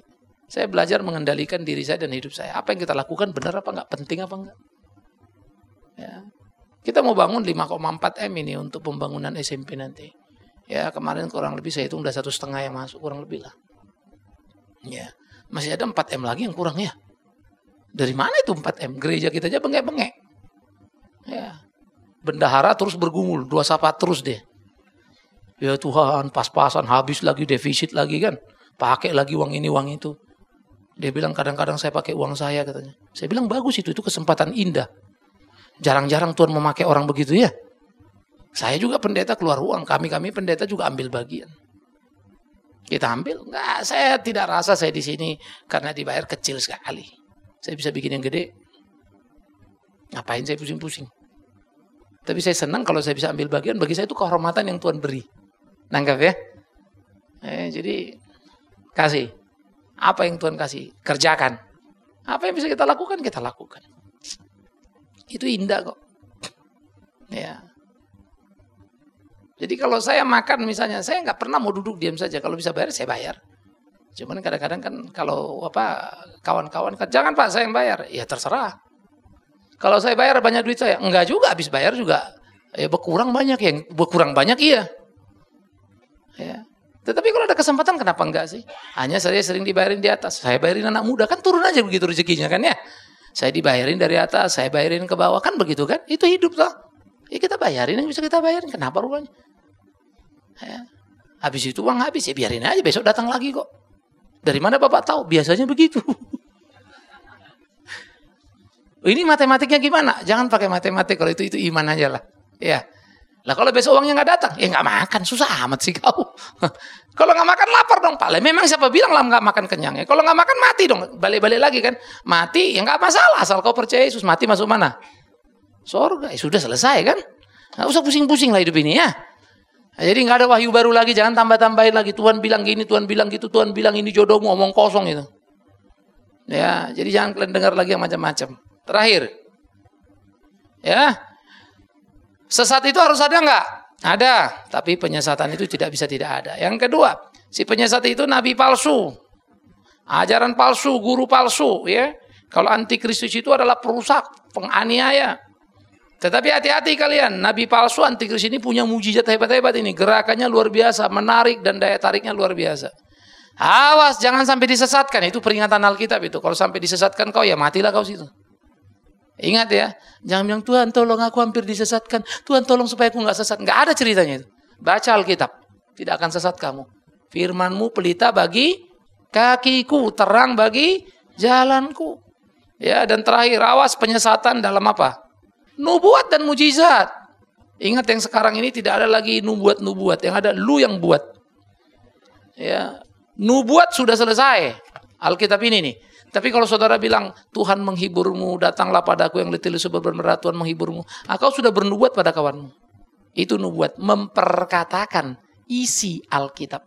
Saya belajar mengendalikan diri saya dan hidup saya. Apa yang kita lakukan benar apa enggak? Penting apa enggak? Ya. Kita mau bangun lima koma empat M ini untuk pembangunan S M P nanti. Ya kemarin kurang lebih saya hitung udah satu setengah yang masuk, kurang lebih lah. Ya, masih ada empat M lagi yang kurang ya. Dari mana itu empat M? Gereja kita aja bengek-bengek. Ya. Bendahara terus bergumul, dua sapa terus deh. Ya Tuhan, pas-pasan habis lagi, defisit lagi kan. Pakai lagi uang ini, uang itu. Dia bilang kadang-kadang saya pakai uang saya katanya. Saya bilang bagus itu, itu kesempatan indah. Jarang-jarang Tuhan memakai orang begitu ya. Saya juga pendeta keluar uang, kami-kami pendeta juga ambil bagian. Kita ambil, enggak, saya tidak rasa saya di sini karena dibayar kecil sekali. Saya bisa bikin yang gede. Ngapain saya pusing-pusing? Tapi saya senang kalau saya bisa ambil bagian, bagi saya itu kehormatan yang Tuhan beri. Nangkap ya? Eh, jadi kasih. Apa yang Tuhan kasih? Kerjakan. Apa yang bisa kita lakukan? Kita lakukan. Itu indah kok. Ya. Jadi kalau saya makan misalnya, saya nggak pernah mau duduk diam saja. Kalau bisa bayar, saya bayar. Cuman kadang-kadang kan kalau apa kawan-kawan kan, jangan Pak saya yang bayar. Ya terserah. Kalau saya bayar banyak duit saya, enggak juga. Habis bayar juga, ya berkurang banyak yang berkurang banyak iya. Ya. Tetapi kalau ada kesempatan kenapa enggak sih? Hanya saya sering dibayarin di atas. Saya bayarin anak muda kan turun aja begitu rezekinya kan ya. Saya dibayarin dari atas, saya bayarin ke bawah kan begitu kan? Itu hidup toh. Ya kita bayarin yang bisa kita bayarin. Kenapa rupanya? Ya. Habis itu uang habis ya biarin aja, besok datang lagi kok. Dari mana Bapak tahu? Biasanya begitu. Ini matematiknya gimana? Jangan pakai matematik kalau itu itu iman aja lah. Ya. Lah kalau besok uangnya nggak datang, ya nggak makan, susah amat sih kau. Kalau nggak makan lapar dong Pak. Memang siapa bilang lah nggak makan kenyang ya? Kalau nggak makan mati dong. Balik-balik lagi kan, mati ya nggak masalah asal kau percaya Yesus. Mati masuk mana? Sorga. Ya sudah selesai kan? Nggak usah pusing-pusing lah hidup ini ya. Nah, jadi nggak ada wahyu baru lagi, jangan tambah-tambahin lagi. Tuhan bilang gini, Tuhan bilang gitu, Tuhan bilang ini jodohmu, omong kosong itu. Ya, jadi jangan kalian dengar lagi yang macam-macam. Terakhir, ya. Sesat itu harus ada nggak? Ada, tapi penyesatan itu tidak bisa tidak ada. Yang kedua, si penyesat itu nabi palsu, ajaran palsu, guru palsu, ya. Kalau antikristus itu adalah perusak, penganiaya. Tetapi hati-hati kalian, nabi palsu antikristus ini punya mujizat hebat-hebat ini, gerakannya luar biasa, menarik dan daya tariknya luar biasa. Awas, jangan sampai disesatkan. Itu peringatan Alkitab itu. Kalau sampai disesatkan kau, ya matilah kau situ. Ingat ya, jangan bilang Tuhan tolong aku hampir disesatkan. Tuhan tolong supaya aku nggak sesat. Nggak ada ceritanya itu. Baca Alkitab, tidak akan sesat kamu. Firman-Mu pelita bagi kakiku, terang bagi jalanku. Ya, dan terakhir awas penyesatan dalam apa? Nubuat dan mujizat. Ingat yang sekarang ini tidak ada lagi nubuat-nubuat, yang ada lu yang buat. Ya, nubuat sudah selesai. Alkitab ini nih. Tapi kalau saudara bilang, Tuhan menghiburmu, datanglah padaku yang letih lesu berat, Tuhan menghiburmu. Ah, kau sudah bernubuat pada kawanmu. Itu nubuat, memperkatakan isi Alkitab.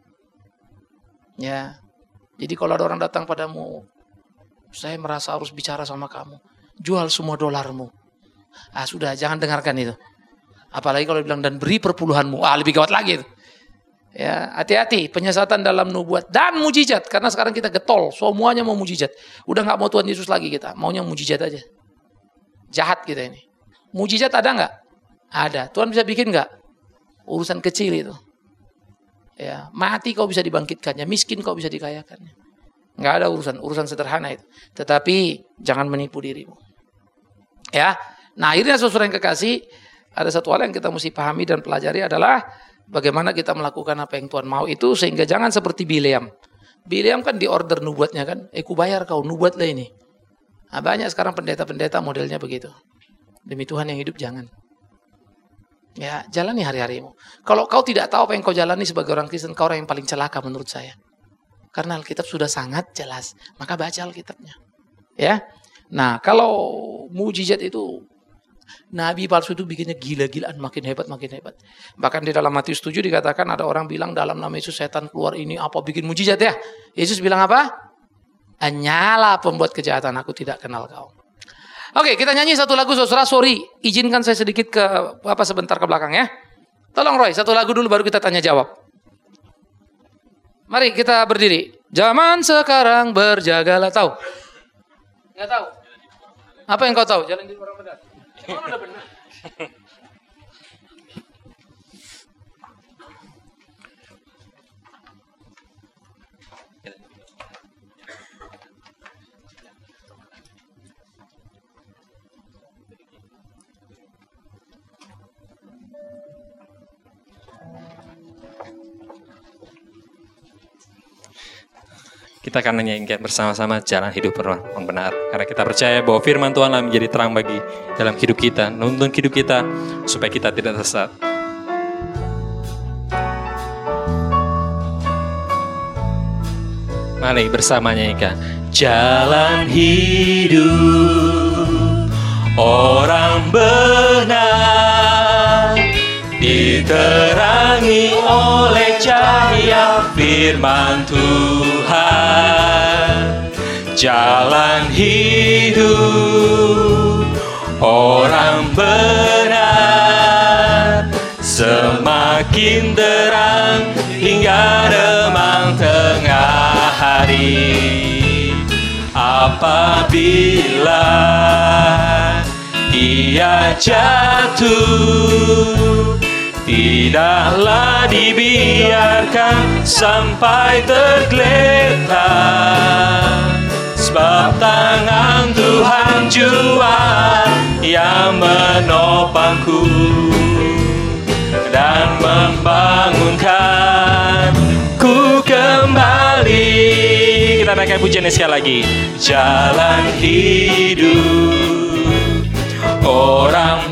Ya, jadi kalau ada orang datang padamu, saya merasa harus bicara sama kamu. Jual semua dolarmu. Ah sudah, jangan dengarkan itu. Apalagi kalau bilang, dan beri perpuluhanmu. Ah lebih gawat lagi itu. Ya, hati-hati penyesatan dalam nubuat dan mujizat, karena sekarang kita getol, semuanya mau mujizat. Udah nggak mau Tuhan Yesus lagi kita, maunya mujizat aja. Jahat kita ini. Mujizat ada nggak? Ada. Tuhan bisa bikin nggak? Urusan kecil itu. Ya, mati kau bisa dibangkitkannya, miskin kau bisa dikayakannya. Nggak ada urusan, urusan sederhana itu. Tetapi jangan menipu dirimu. Ya, nah akhirnya saudara yang kekasih, ada satu hal yang kita mesti pahami dan pelajari adalah bagaimana kita melakukan apa yang Tuhan mau itu, sehingga jangan seperti Bileam. Bileam kan diorder nubuatnya kan, eh ku bayar kau nubuat lah ini. Nah, banyak sekarang pendeta-pendeta modelnya begitu. Demi Tuhan yang hidup jangan. Ya, jalani hari-harimu. Kalau kau tidak tahu apa yang kau jalani sebagai orang Kristen, kau orang yang paling celaka menurut saya. Karena Alkitab sudah sangat jelas, maka baca Alkitabnya. Ya. Nah, kalau mujizat itu, nabi palsu itu bikinnya gila-gilaan, makin hebat, makin hebat. Bahkan di dalam Matius tujuh dikatakan ada orang bilang dalam nama Yesus setan keluar ini apa bikin mujizat ya. Yesus bilang apa? Hanyalah pembuat kejahatan, aku tidak kenal kau. Oke, kita nyanyi satu lagu saudara. Sorry, izinkan saya sedikit ke apa sebentar ke belakang ya. Tolong Roy, satu lagu dulu baru kita tanya jawab. Mari kita berdiri. Zaman sekarang berjagalah. Tahu? Nggak tahu? Apa yang kau tahu? Jalan di orang benar. Emang udah benar? Kita akan menyanyikan bersama-sama jalan hidup yang benar. Karena kita percaya bahwa firman Tuhan menjadi terang bagi dalam hidup kita, menuntun hidup kita supaya kita tidak tersesat. Mari bersama nyanyikan. Jalan hidup orang benar diterangi oleh cahaya firman Tuhan. Jalan hidup orang benar semakin terang hingga remang tengah hari. Apabila ia jatuh, tidaklah dibiarkan sampai tergeletak, sebab tangan Tuhan jua yang menopangku dan membangunkanku kembali. Kita naikkan pujiannya sekali lagi. Jalan hidup orang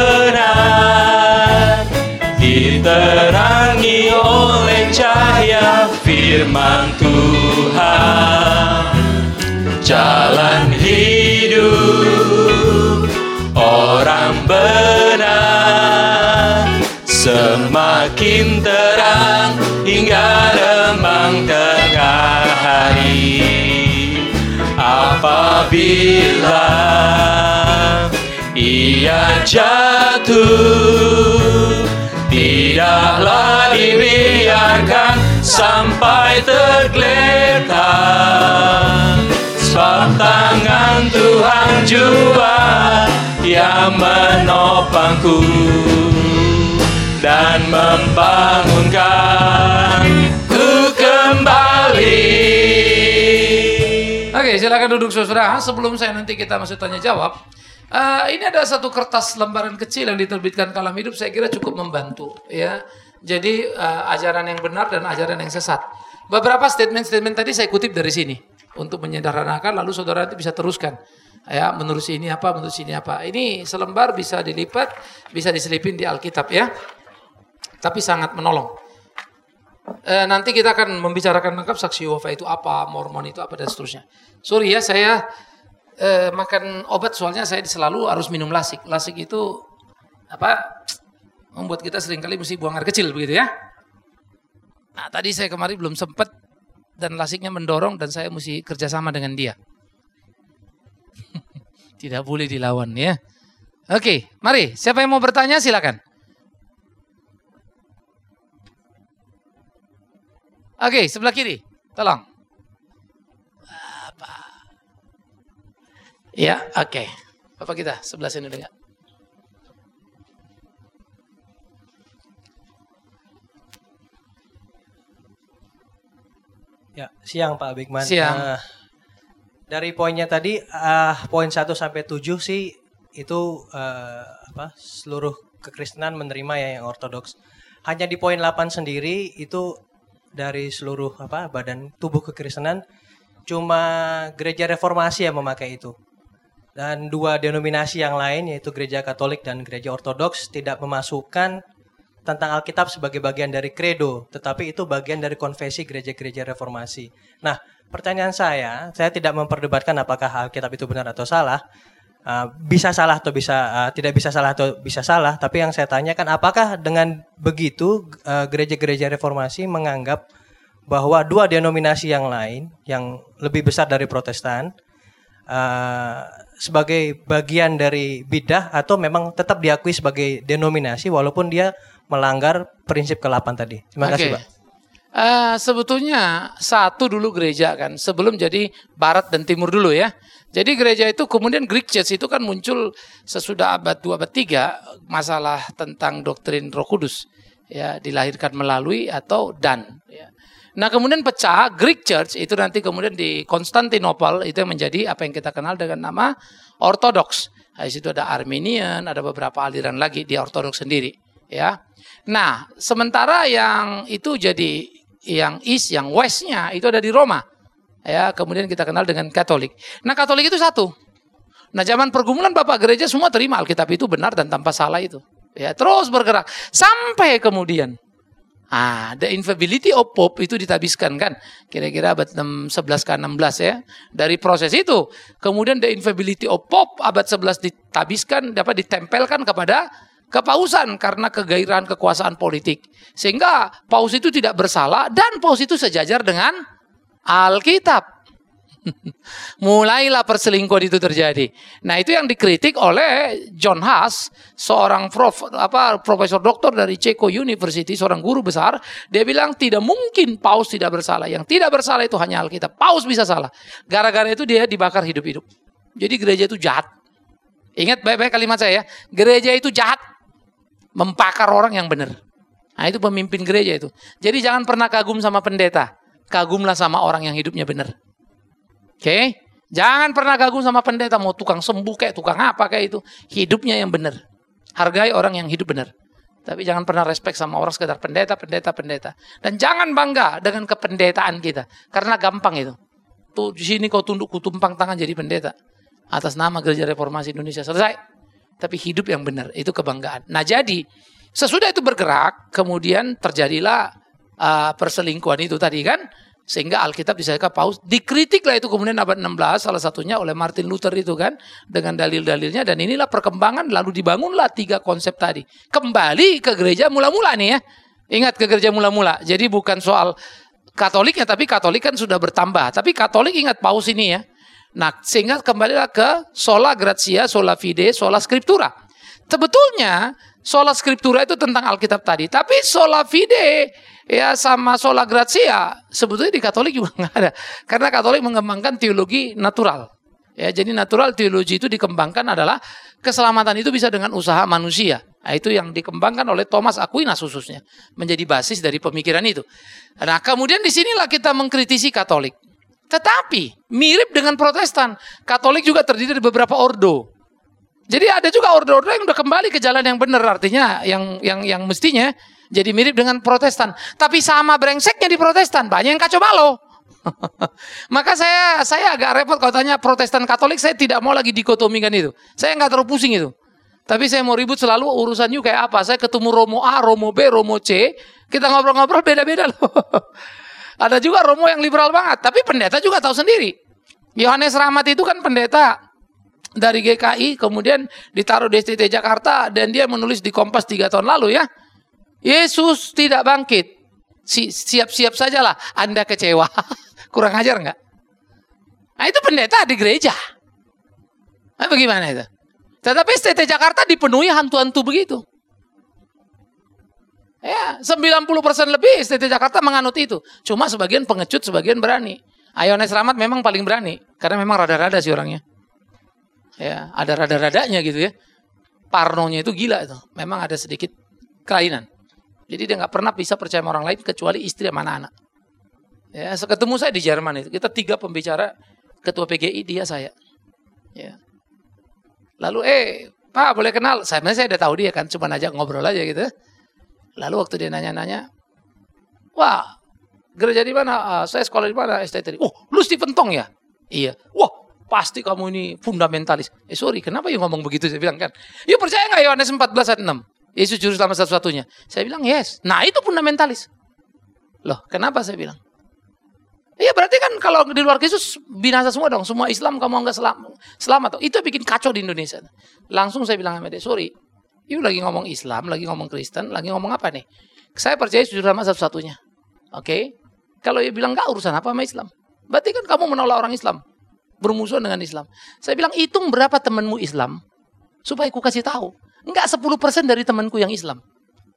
benar diterangi oleh cahaya firman Tuhan. Jalan hidup orang benar semakin terang hingga remang tengah hari. Apabila ia jatuh, tidaklah dibiarkan sampai tergeletak, sebab tangan Tuhan jua yang menopangku dan membangunkanku kembali. Oke, silakan duduk saudara. Sebelum saya nanti kita masuk tanya jawab, uh, ini ada satu kertas lembaran kecil yang diterbitkan Kalam Hidup. Saya kira cukup membantu, ya. Jadi uh, ajaran yang benar dan ajaran yang sesat. Beberapa statement-statement tadi saya kutip dari sini untuk menyederhanakan, lalu saudara nanti bisa teruskan. Ya, menurut sini apa, menurut sini apa. Ini selembar bisa dilipat, bisa diselipin di Alkitab, ya. Tapi sangat menolong. E, nanti kita akan membicarakan lengkap saksi Yehova itu apa, Mormon itu apa, dan seterusnya. Sorry ya, saya e, makan obat soalnya saya selalu harus minum lasik. Lasik itu apa? Membuat kita seringkali mesti buang air kecil begitu ya. Nah, tadi saya kemarin belum sempat dan lasiknya mendorong dan saya mesti kerjasama dengan dia. Tidak boleh dilawan ya. Oke, mari. Siapa yang mau bertanya silakan. Oke, sebelah kiri. Tolong. Apa? Ya, oke. Bapak kita sebelah sini dengar. Ya, siang Pak Bigman. Siang. Uh, dari poinnya tadi, uh, poin satu sampai tujuh sih itu uh, apa? Seluruh kekristenan menerima ya yang ortodoks. Hanya di poin delapan sendiri itu dari seluruh apa badan tubuh kekristenan cuma gereja reformasi yang memakai itu. Dan dua denominasi yang lain yaitu gereja Katolik dan gereja Ortodoks tidak memasukkan tentang Alkitab sebagai bagian dari kredo, tetapi itu bagian dari konfesi gereja-gereja reformasi. Nah, pertanyaan saya, saya tidak memperdebatkan apakah Alkitab itu benar atau salah. Uh, bisa salah atau bisa uh, tidak bisa salah atau bisa salah, tapi yang saya tanyakan apakah dengan begitu uh, gereja-gereja reformasi menganggap bahwa dua denominasi yang lain yang lebih besar dari Protestan uh, sebagai bagian dari bidah atau memang tetap diakui sebagai denominasi walaupun dia melanggar prinsip ke delapan tadi. Terima kasih, Oke. Pak. Uh, sebetulnya satu dulu gereja kan, sebelum jadi barat dan timur dulu ya. Jadi gereja itu kemudian Greek Church itu kan muncul sesudah abad dua, abad tiga, masalah tentang doktrin Roh Kudus. Ya, dilahirkan melalui atau dan. Ya. Nah kemudian pecah, Greek Church itu nanti kemudian di Konstantinopel itu yang menjadi apa yang kita kenal dengan nama Ortodoks. Di situ ada Armenian, ada beberapa aliran lagi di Ortodoks sendiri. Ya. Nah sementara yang itu jadi yang East, yang West-nya itu ada di Roma. Ya, kemudian kita kenal dengan Katolik. Nah, Katolik itu satu. Nah, zaman pergumulan Bapak Gereja semua terima Alkitab itu benar dan tanpa salah itu. Ya, terus bergerak sampai kemudian ah, the infallibility of Pope itu ditabiskan kan. Kira-kira abad sebelas ke enam belas ya. Dari proses itu, kemudian the infallibility of Pope abad sebelas ditabiskan, dapat ditempelkan kepada kepausan karena kegairahan kekuasaan politik. Sehingga paus itu tidak bersalah dan paus itu sejajar dengan Alkitab. Mulailah perselingkuhan itu terjadi. Nah, itu yang dikritik oleh John Huss, seorang prof, apa, profesor doktor dari Ceko University, seorang guru besar. Dia bilang tidak mungkin paus tidak bersalah. Yang tidak bersalah itu hanya Alkitab. Paus bisa salah. Gara-gara itu dia dibakar hidup-hidup. Jadi gereja itu jahat. Ingat baik-baik kalimat saya ya. Gereja itu jahat. Membakar orang yang benar. Nah itu pemimpin gereja itu. Jadi jangan pernah kagum sama pendeta. Kagumlah sama orang yang hidupnya benar. Oke? Okay? Jangan pernah kagum sama pendeta. Mau tukang sembuh kayak tukang apa kayak itu. Hidupnya yang benar. Hargai orang yang hidup benar. Tapi jangan pernah respect sama orang sekedar pendeta, pendeta, pendeta. Dan jangan bangga dengan kependetaan kita. Karena gampang itu. Tuh di sini kau tunduk kutumpang tangan jadi pendeta. Atas nama Gereja Reformasi Indonesia. Selesai. Tapi hidup yang benar, itu kebanggaan. Nah jadi, sesudah itu bergerak, kemudian terjadilah uh, perselingkuhan itu tadi kan. Sehingga Alkitab disahkan paus. Dikritiklah itu kemudian abad enam belas, salah satunya oleh Martin Luther itu kan. Dengan dalil-dalilnya, dan inilah perkembangan, lalu dibangunlah tiga konsep tadi. Kembali ke gereja mula-mula nih ya. Ingat ke gereja mula-mula. Jadi bukan soal Katoliknya, tapi Katolik kan sudah bertambah. Tapi Katolik ingat paus ini ya. Nah, sehingga kembalilah ke sola gratia, sola fide, sola scriptura. Sebetulnya sola scriptura itu tentang Alkitab tadi, tapi sola fide ya sama sola gratia sebetulnya di Katolik juga nggak ada, karena Katolik mengembangkan teologi natural. Ya, jadi natural teologi itu dikembangkan adalah keselamatan itu bisa dengan usaha manusia. Nah, itu yang dikembangkan oleh Thomas Aquinas khususnya, menjadi basis dari pemikiran itu. Nah, kemudian disinilah kita mengkritisi Katolik. Tetapi mirip dengan Protestan, Katolik juga terdiri dari beberapa ordo. Jadi ada juga ordo-ordo yang udah kembali ke jalan yang benar, artinya yang yang yang mestinya jadi mirip dengan Protestan. Tapi sama brengseknya di Protestan, banyak yang kacau balau. Maka saya saya agak repot kalau tanya Protestan Katolik, saya tidak mau lagi dikotomikan itu. Saya nggak terlalu pusing itu. Tapi saya mau ribut selalu urusannya kayak apa. Saya ketemu Romo A, Romo B, Romo C, kita ngobrol-ngobrol beda-beda loh. Ada juga Romo yang liberal banget, tapi pendeta juga tahu sendiri. Yohanes Rahmat itu kan pendeta dari G K I, kemudian ditaruh di S T T Jakarta, dan dia menulis di Kompas tiga tahun lalu ya. Yesus tidak bangkit. Si, siap-siap sajalah Anda kecewa. Kurang ajar nggak? Nah itu pendeta di gereja. Nah, bagaimana itu? Tetapi S T T Jakarta dipenuhi hantu-hantu begitu. Ya, sembilan puluh persen lebih S T T Jakarta menganut itu. Cuma sebagian pengecut, sebagian berani. Yohanes Rahmat memang paling berani, karena memang rada-rada sih orangnya. Ya, ada rada-radanya gitu ya. Parnonya itu gila itu. Memang ada sedikit kelainan. Jadi dia nggak pernah bisa percaya sama orang lain kecuali istri sama anak-anak. Ya, ketemu saya di Jerman itu. Kita tiga pembicara, ketua P G I, dia, saya. Ya. Lalu eh, Pak boleh kenal? Saya saya udah tahu dia kan, cuma ajak ngobrol aja gitu. Lalu waktu dia nanya-nanya, wah, gereja di mana? Uh, saya sekolah di mana? S T T. Oh, lu Stephen Tong ya? Iya. Wah, pasti kamu ini fundamentalis. Eh sorry, kenapa you ngomong begitu? Saya bilang kan. You percaya nggak Yohanes empat belas ayat enam? Yesus juru selamat satu-satunya. Saya bilang yes. Nah itu fundamentalis. Loh, kenapa saya bilang? Iya berarti kan kalau di luar Yesus binasa semua dong. Semua Islam kamu nggak selamat. selamat. Itu bikin kacau di Indonesia. Langsung saya bilang sama dia, sorry. You lagi ngomong Islam, lagi ngomong Kristen, lagi ngomong apa nih? Saya percaya jujur sama satu-satunya. Oke? Okay? Kalau you bilang enggak, urusan apa sama Islam? Berarti kan kamu menolak orang Islam. Bermusuhan dengan Islam. Saya bilang, hitung berapa temanmu Islam, supaya ku kasih tahu. Enggak sepuluh persen dari temanku yang Islam.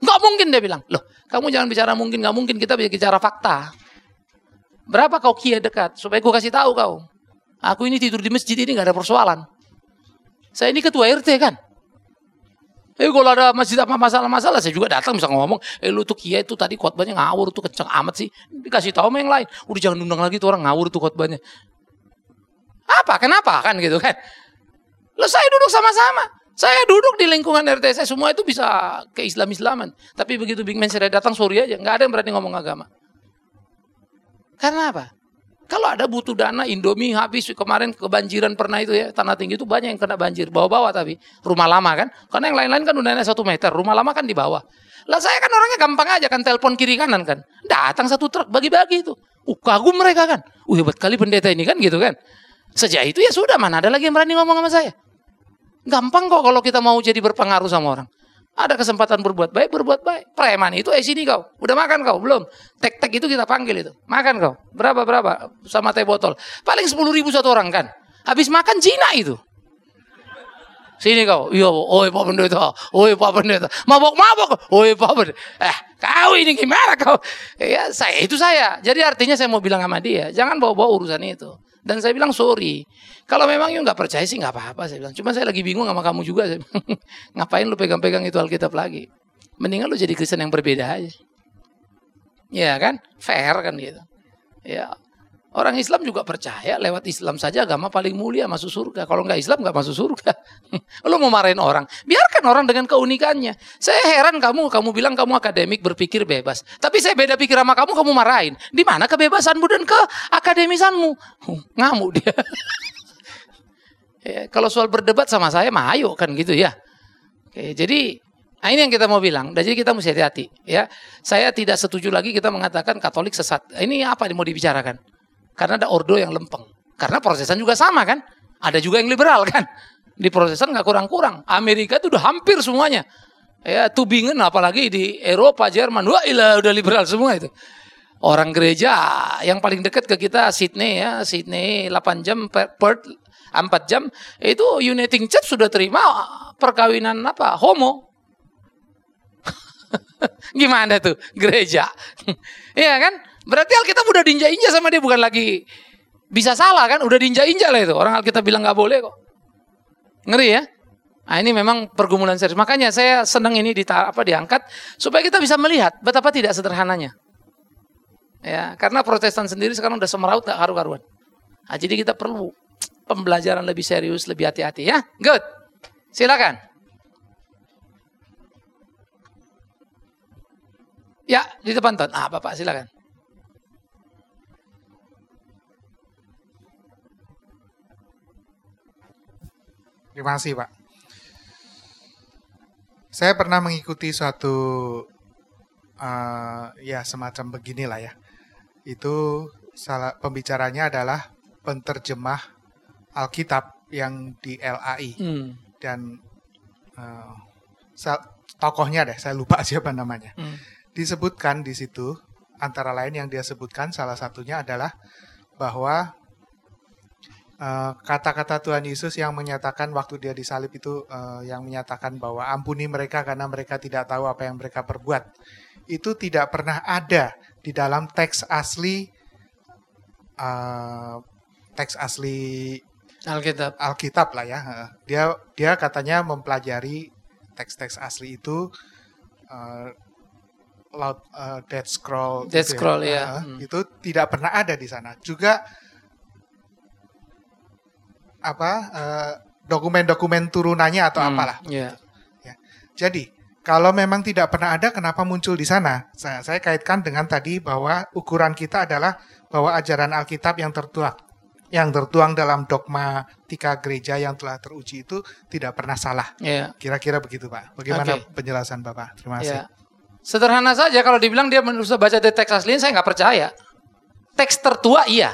Nggak mungkin dia bilang. Loh, kamu jangan bicara mungkin, nggak mungkin, kita bicara fakta. Berapa kau kiai dekat? Supaya gue kasih tahu kau. Aku ini tidur di masjid ini nggak ada persoalan. Saya ini ketua R T kan. Eh kalau ada masjid apa masalah-masalah saya juga datang bisa ngomong. Eh lu tuh kiai tuh tadi khotbahnya ngawur tuh kenceng amat sih. Dikasih tahu sama yang lain. Udah jangan undang lagi tuh orang ngawur tuh khotbahnya. Apa? Kenapa kan gitu kan? Loh saya duduk sama-sama. Saya duduk di lingkungan R T saya semua itu bisa ke Islam-Islaman. Tapi begitu Big Man saya datang sorry aja, nggak ada yang berani ngomong agama. Karena apa? Kalau ada butuh dana, Indomie habis kemarin kebanjiran pernah itu ya, Tanah Tinggi itu banyak yang kena banjir, bawa-bawa tapi rumah lama kan, karena yang lain-lain kan udah naik satu meter, rumah lama kan di bawah. Lah saya kan orangnya gampang aja kan, telepon kiri kanan kan, datang satu truk bagi-bagi itu. Uh kagum mereka kan, uh hebat kali pendeta ini kan gitu kan. Sejak itu ya sudah, mana ada lagi yang berani ngomong sama saya. Gampang kok kalau kita mau jadi berpengaruh sama orang. Ada kesempatan berbuat baik, berbuat baik. Preman itu, eh sini kau. Udah makan kau? Belum. Tek-tek itu kita panggil itu. Makan kau. Berapa-berapa? Sama teh botol. Paling sepuluh ribu satu orang kan. Habis makan Cina itu. Sini kau. Iya, oi Pak Pendeta. Oi Pak Pendeta. Mabok-mabok. Oi Pak Pendeta. Eh, kau ini gimana kau? Ya, saya itu saya. Jadi artinya saya mau bilang sama dia, jangan bawa-bawa urusan itu. Dan saya bilang sorry. Kalau memang you nggak percaya sih nggak apa-apa saya bilang. Cuma saya lagi bingung sama kamu juga. Saya ngapain lu pegang-pegang itu Alkitab lagi? Mendingan lu jadi Kristen yang berbeda aja. Ya kan? Fair kan gitu. Ya. Orang Islam juga percaya lewat Islam saja agama paling mulia masuk surga. Kalau nggak Islam nggak masuk surga. Lu mau marahin orang? Biarkan orang dengan keunikannya. Saya heran kamu, kamu bilang kamu akademik berpikir bebas. Tapi saya beda pikir sama kamu, kamu marahin. Di mana kebebasanmu dan keakademisanmu? Ngamuk dia. Ya, kalau soal berdebat sama saya, mah ayo kan gitu ya. Oke, jadi nah ini yang kita mau bilang. Jadi kita mesti hati-hati. Ya, saya tidak setuju lagi kita mengatakan Katolik sesat. Ini apa yang mau dibicarakan? Karena ada ordo yang lempeng. Karena Protestan juga sama kan. Ada juga yang liberal kan. Di Protestan nggak kurang-kurang. Amerika itu udah hampir semuanya. Ya, Tübingen apalagi di Eropa, Jerman. Wah ilah udah liberal semua itu. Orang gereja yang paling dekat ke kita Sydney ya. Sydney delapan jam, Perth empat jam. Itu Uniting Church sudah terima perkawinan apa? Homo. Gimana tuh gereja? Iya kan? Berarti Alkitab udah diinjak-injak sama dia, bukan lagi bisa salah kan? Udah diinjak-injak lah itu. Orang Alkitab bilang nggak boleh kok. Ngeri ya? Nah ini memang pergumulan serius. Makanya saya senang ini di apa diangkat supaya kita bisa melihat betapa tidak sederhananya. Ya, karena Protestan sendiri sekarang udah semeraut gak karu-karuan. Nah, jadi kita perlu pembelajaran lebih serius, lebih hati-hati ya. Good. Silakan. Ya, di depan Ton. Ah, Bapak silakan. Terima kasih Pak. Saya pernah mengikuti suatu uh, ya semacam beginilah ya. Itu salah pembicaranya adalah penterjemah Alkitab yang di L A I hmm. dan uh, tokohnya deh saya lupa siapa namanya. Hmm. Disebutkan di situ antara lain yang dia sebutkan salah satunya adalah bahwa Uh, kata-kata Tuhan Yesus yang menyatakan waktu dia disalib itu uh, yang menyatakan bahwa ampuni mereka karena mereka tidak tahu apa yang mereka perbuat, itu tidak pernah ada di dalam teks asli uh, teks asli Alkitab Alkitab lah ya. Dia dia katanya mempelajari teks-teks asli itu uh, Loud, uh, Dead Scroll, Dead itu Scroll ya, ya. Uh, hmm. Itu tidak pernah ada di sana. Juga apa uh, dokumen-dokumen turunannya atau hmm, apalah. Yeah. Ya. Jadi kalau memang tidak pernah ada, kenapa muncul di sana? Saya, saya kaitkan dengan tadi bahwa ukuran kita adalah bahwa ajaran Alkitab yang tertuang, yang tertuang dalam dogmatika gereja yang telah teruji itu tidak pernah salah. Yeah. Kira-kira begitu Pak. Bagaimana okay. penjelasan Bapak? Terima kasih. Yeah. Sederhana saja kalau dibilang dia bisa baca teks aslinya, saya nggak percaya. Teks tertua iya.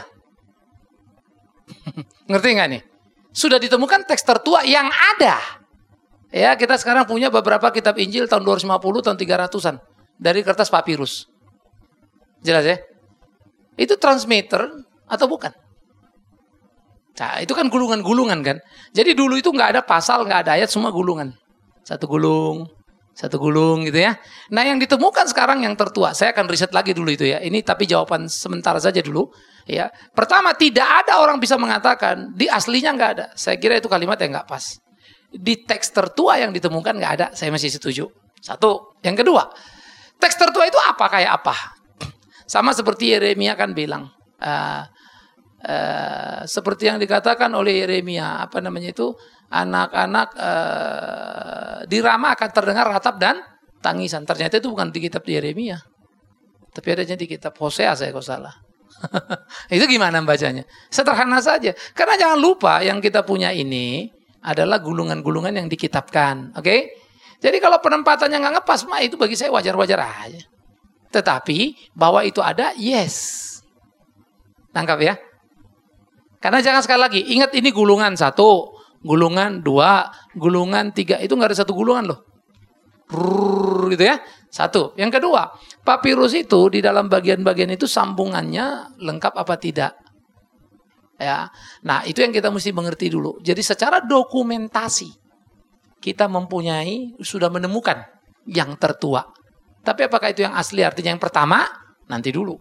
Ngerti nggak nih? Sudah ditemukan teks tertua yang ada. Ya, kita sekarang punya beberapa kitab Injil tahun dua ratus lima puluh, tahun tiga ratusan dari kertas papirus. Jelas ya? Itu transmitter atau bukan? Nah, itu kan gulungan-gulungan kan. Jadi dulu itu nggak ada pasal, nggak ada ayat, semua gulungan. Satu gulung, Satu gulung gitu ya. Nah yang ditemukan sekarang yang tertua, saya akan riset lagi dulu itu ya. Ini tapi jawaban sementara saja dulu. Ya, pertama tidak ada orang bisa mengatakan di aslinya nggak ada. Saya kira itu kalimat yang nggak pas. Di teks tertua yang ditemukan nggak ada. Saya masih setuju. Satu. Yang kedua, teks tertua itu apa kayak apa? Sama seperti Yeremia kan bilang. Uh, uh, seperti yang dikatakan oleh Yeremia, apa namanya itu? Anak-anak uh, di Rama akan terdengar ratap dan tangisan. Ternyata itu bukan di kitab Yeremia, tapi adanya di kitab Hosea, saya kok salah. Itu gimana bacanya? Sederhana saja. Karena jangan lupa yang kita punya ini adalah gulungan-gulungan yang dikitabkan. Oke? Okay? Jadi kalau penempatannya nggak ngepas, mah itu bagi saya wajar-wajar aja. Tetapi bahwa itu ada, yes. Tangkap ya? Karena jangan sekali lagi, ingat ini gulungan satu. Gulungan dua, gulungan tiga, itu nggak ada satu gulungan loh, Rrrr, gitu ya. Satu. Yang kedua, papirus itu di dalam bagian-bagian itu sambungannya lengkap apa tidak? Ya, nah itu yang kita mesti mengerti dulu. Jadi secara dokumentasi kita mempunyai sudah menemukan yang tertua. Tapi apakah itu yang asli? Artinya yang pertama nanti dulu,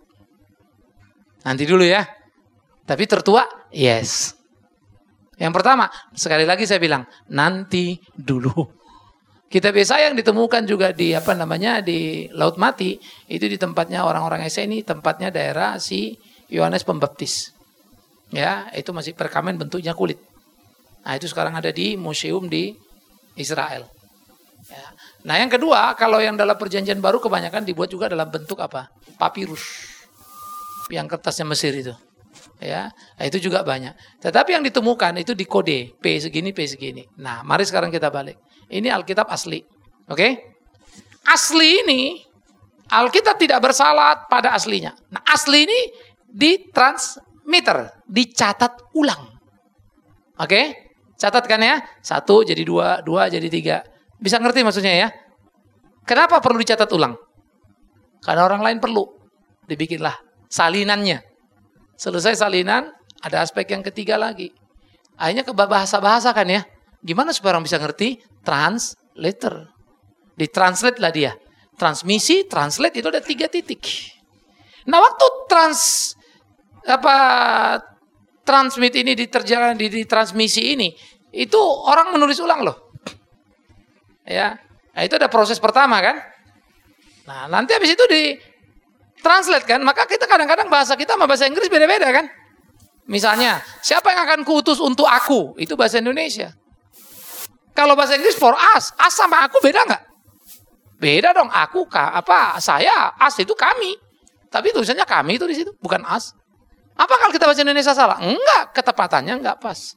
nanti dulu ya. Tapi tertua, yes. Yang pertama, sekali lagi saya bilang, nanti dulu. Kitab Yesaya yang ditemukan juga di apa namanya di Laut Mati, itu di tempatnya orang-orang Eseni, tempatnya daerah si Yohanes Pembaptis. Ya, itu masih perkamen bentuknya kulit. Nah, itu sekarang ada di museum di Israel. Ya. Nah, yang kedua, kalau yang dalam Perjanjian Baru kebanyakan dibuat juga dalam bentuk apa? Papirus. Yang kertasnya Mesir itu. Ya, itu juga banyak. Tetapi yang ditemukan itu di kode P segini P segini. Nah, mari sekarang kita balik. Ini Alkitab asli, oke? Okay? Asli ini Alkitab tidak bersalah pada aslinya. Nah, asli ini ditransmitter, dicatat ulang, oke? Okay? Catatkan ya, satu jadi dua, dua jadi tiga. Bisa ngerti maksudnya ya? Kenapa perlu dicatat ulang? Karena orang lain perlu, dibikinlah salinannya. Selesai salinan, ada aspek yang ketiga lagi. Akhirnya ke bahasa-bahasa kan ya. Gimana supaya orang bisa ngerti? Translator. Ditranslate lah dia. Transmisi, translate itu ada tiga titik. Nah waktu trans apa transmit ini diterjalan di, di transmisi ini, itu orang menulis ulang loh. Ya, nah, itu ada proses pertama kan. Nah nanti habis itu di translate kan, maka kita kadang-kadang bahasa kita sama bahasa Inggris beda-beda kan. Misalnya, siapa yang akan kuutus untuk aku? Itu bahasa Indonesia. Kalau bahasa Inggris for us, us sama aku beda nggak? Beda dong, aku apa saya, us itu kami. Tapi tulisannya kami itu di situ, bukan us. Apa kalau kita bahasa Indonesia salah? Enggak, ketepatannya enggak pas.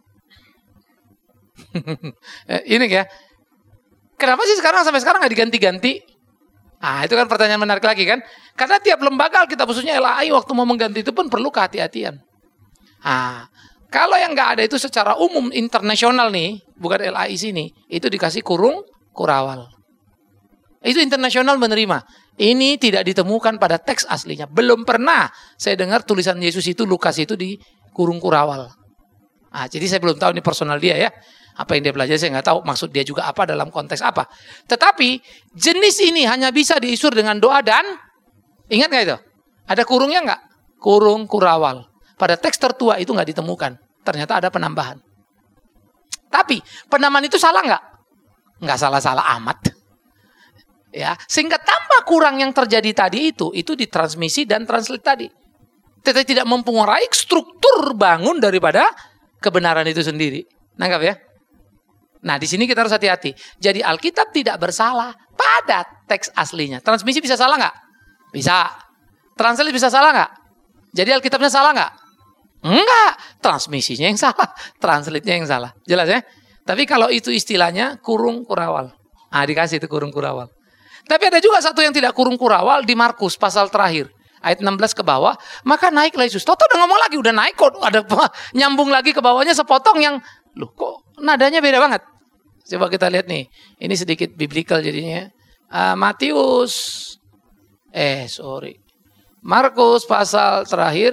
Ini ya. Kenapa sih sekarang sampai sekarang nggak diganti-ganti? Ah, itu kan pertanyaan menarik lagi kan? Karena tiap lembaga Alkitab khususnya L A I waktu mau mengganti itu pun perlu kehati-hatian. Ah, kalau yang nggak ada itu secara umum internasional nih, bukan L A I sini, itu dikasih kurung kurawal. Itu internasional menerima. Ini tidak ditemukan pada teks aslinya. Belum pernah saya dengar tulisan Yesus itu Lukas itu di kurung kurawal. Ah, jadi saya belum tahu ini personal dia ya. Apa yang dia pelajari saya nggak tahu, maksud dia juga apa dalam konteks apa. Tetapi jenis ini hanya bisa diisur dengan doa dan ingat nggak itu? Ada kurungnya nggak? Kurung kurawal. Pada teks tertua itu nggak ditemukan. Ternyata ada penambahan. Tapi penamaan itu salah nggak? Nggak salah-salah amat. Ya, sehingga tambah kurang yang terjadi tadi itu itu ditransmisi dan translate tadi. Tetapi tidak mempengaruhi struktur bangun daripada kebenaran itu sendiri. Nangkap ya? Nah, di sini kita harus hati-hati. Jadi Alkitab tidak bersalah pada teks aslinya. Transmisi bisa salah nggak? Bisa. Translate bisa salah nggak? Jadi Alkitabnya salah nggak? Enggak. Transmisinya yang salah, translate-nya yang salah. Jelas ya? Tapi kalau itu istilahnya kurung kurawal. Ah, dikasih itu kurung kurawal. Tapi ada juga satu yang tidak kurung kurawal di Markus pasal terakhir. Ayat enam belas ke bawah. Maka naiklah Yesus. Toto udah ngomong lagi, udah naik kok. Ada nyambung lagi ke bawahnya sepotong yang loh kok nadanya beda banget. Coba kita lihat nih. Ini sedikit biblical jadinya. Uh, Matius. Eh sorry. Markus pasal terakhir.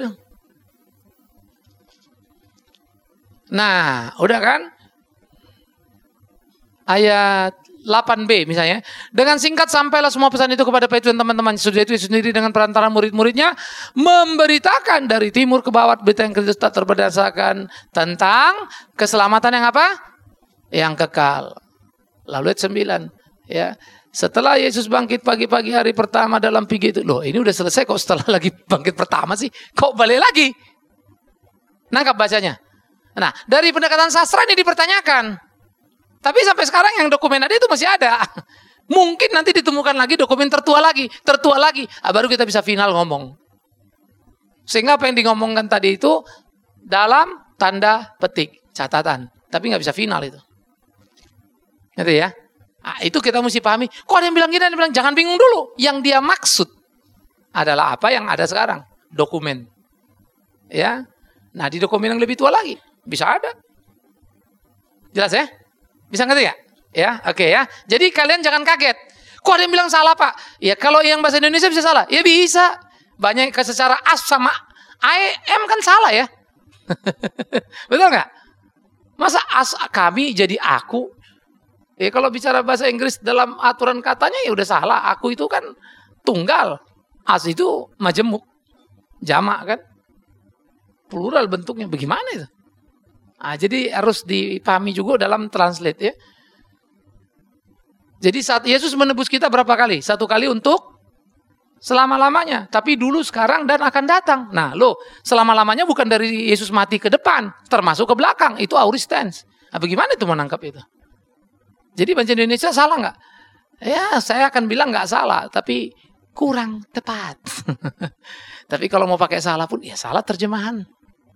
Nah udah kan. Ayat delapan B misalnya. Dengan singkat sampailah semua pesan itu kepada Petrus dan teman-teman. Sudah itu sendiri dengan perantara murid-muridnya memberitakan dari timur ke barat berita yang Kristus tak terberdasarkan tentang keselamatan yang apa? Yang kekal. Lalu ayat sembilan, ya. Setelah Yesus bangkit pagi-pagi hari pertama dalam pagi itu. Loh, ini udah selesai kok setelah lagi bangkit pertama sih. Kok balik lagi? Nangkap bacanya. Nah, dari pendekatan sastra ini dipertanyakan. Tapi sampai sekarang yang dokumen ada itu masih ada. Mungkin nanti ditemukan lagi dokumen tertua lagi, tertua lagi. Ah, baru kita bisa final ngomong. Sehingga apa yang digomongkan tadi itu dalam tanda petik, catatan. Tapi nggak bisa final itu. Ngerti ya? Nah, itu kita mesti pahami. Kok ada yang bilang gini, ada yang bilang jangan bingung dulu. Yang dia maksud adalah apa yang ada sekarang, dokumen. Ya. Nah, di dokumen yang lebih tua lagi bisa ada. Jelas ya? Bisa ngerti ya? Ya, oke okay, ya. Jadi kalian jangan kaget. Kok ada yang bilang salah, Pak? Ya, kalau yang bahasa Indonesia bisa salah. Ya bisa. Banyak secara as sama I am kan salah ya. Betul nggak? Masa as kami jadi aku? Ya kalau bicara bahasa Inggris dalam aturan katanya ya udah salah. Aku itu kan tunggal. As itu majemuk. Jamak kan? Plural bentuknya. Bagaimana itu? Nah, jadi harus dipahami juga dalam translate ya. Jadi saat Yesus menebus kita berapa kali? Satu kali untuk selama-lamanya. Tapi dulu, sekarang, dan akan datang. Nah loh, selama-lamanya bukan dari Yesus mati ke depan. Termasuk ke belakang. Itu aorist tense. Nah, bagaimana itu menangkap itu? Jadi bahasa Indonesia salah nggak? Ya saya akan bilang nggak salah. Tapi kurang tepat. Tapi kalau mau pakai salah pun ya salah terjemahan.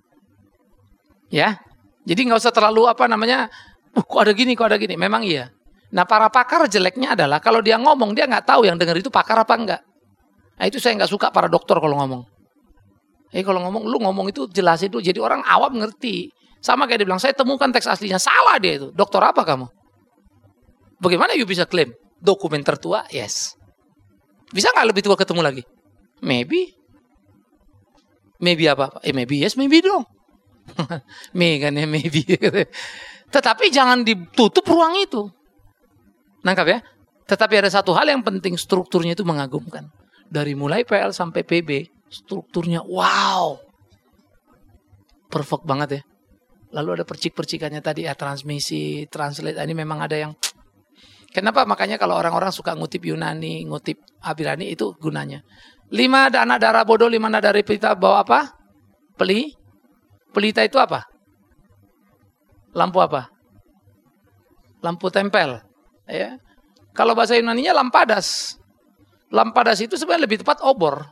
Ya. Jadi nggak usah terlalu apa namanya, uh, kok ada gini, kok ada gini. Memang iya. Nah para pakar jeleknya adalah kalau dia ngomong dia nggak tahu yang dengar itu pakar apa enggak. Nah itu saya nggak suka para dokter kalau ngomong. Eh kalau ngomong, lu ngomong itu jelasin dulu. Jadi orang awam ngerti. Sama kayak dia bilang, saya temukan teks aslinya, salah dia itu. Dokter apa kamu? Bagaimana you bisa klaim dokumen tertua? Yes. Bisa nggak lebih tua ketemu lagi? Maybe. Maybe apa? Eh maybe yes, maybe dong. Me kan ya, maybe. Tetapi jangan ditutup ruang itu. Nangkap ya? Tetapi ada satu hal yang penting, strukturnya itu mengagumkan. Dari mulai P L sampai P B, strukturnya wow. Perfect banget ya. Lalu ada percik-percikannya tadi ya, transmisi, translate. Ini memang ada yang kenapa? Makanya kalau orang-orang suka ngutip Yunani, ngutip Abrani itu gunanya. Lima anak darah bodoh, lima anak dari pelita bawa apa? Peli. Pelita itu apa? Lampu apa? Lampu tempel. Ya. Kalau bahasa Yunaninya lampadas. Lampadas itu sebenarnya lebih tepat obor.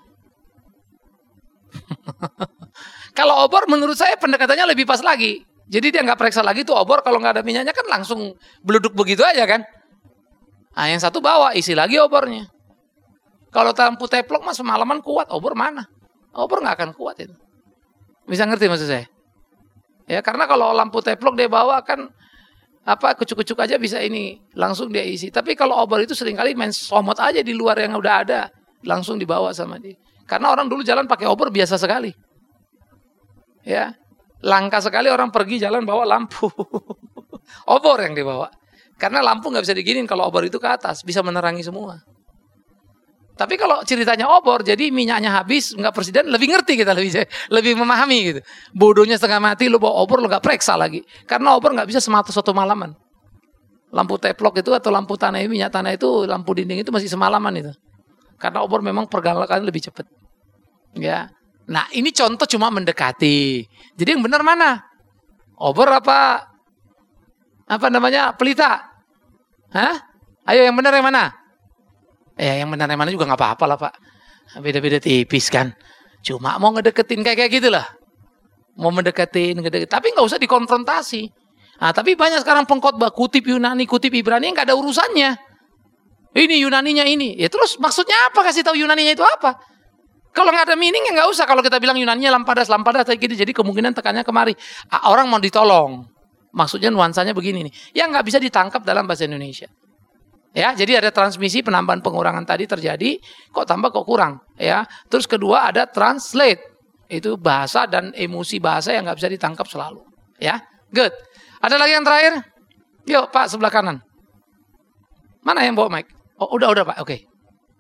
Kalau obor menurut saya pendekatannya lebih pas lagi. Jadi dia nggak periksa lagi tuh obor, kalau nggak ada minyaknya kan langsung beluduk begitu aja kan. Nah yang satu bawa, isi lagi obornya. Kalau lampu teplok mas semalaman kuat, obor mana? Obor nggak akan kuat itu. Bisa ngerti maksud saya? Ya karena kalau lampu teplok dia bawa kan apa kucuk-kucuk aja bisa ini langsung dia isi. Tapi kalau obor itu seringkali main somot aja di luar yang udah ada, langsung dibawa sama dia. Karena orang dulu jalan pakai obor biasa sekali. Ya, langka sekali orang pergi jalan bawa lampu. Obor yang dibawa. Karena lampu nggak bisa diginin kalau obor itu ke atas, bisa menerangi semua. Tapi kalau ceritanya obor, jadi minyaknya habis, nggak presiden, lebih ngerti kita, lebih lebih memahami gitu. Bodohnya setengah mati, lu bawa obor, lu nggak periksa lagi. Karena obor nggak bisa semata satu malaman. Lampu teplok itu atau lampu tanah, minyak tanah itu, lampu dinding itu masih semalaman itu. Karena obor memang pergalakan lebih cepat. Ya, nah ini contoh cuma mendekati. Jadi yang benar mana? Obor apa? Apa namanya? Pelita? Hah? Ayo yang benar yang mana? Ya yang benar yang mana juga nggak apa-apa lah Pak. Beda-beda tipis kan. Cuma mau ngedeketin kayak kayak gitulah. Mau mendekatin, ngedeketin. Tapi nggak usah dikonfrontasi. Nah tapi banyak sekarang pengkhotbah kutip Yunani, kutip Ibrani nggak ada urusannya. Ini Yunaninya ini. Ya terus maksudnya apa? Kasih tahu Yunaninya itu apa? Kalau nggak ada meaning ya nggak usah. Kalau kita bilang Yunaninya lampadas, lampadas kayak gitu. Jadi kemungkinan tekannya kemari. Orang mau ditolong. Maksudnya nuansanya begini nih. Yang nggak bisa ditangkap dalam bahasa Indonesia. Ya, jadi ada transmisi penambahan pengurangan tadi terjadi, kok tambah kok kurang, ya. Terus kedua ada translate, itu bahasa dan emosi bahasa yang nggak bisa ditangkap selalu, ya. Good. Ada lagi yang terakhir? Yuk Pak sebelah kanan. Mana yang bawa mic? Oh, udah, udah Pak, oke. Okay.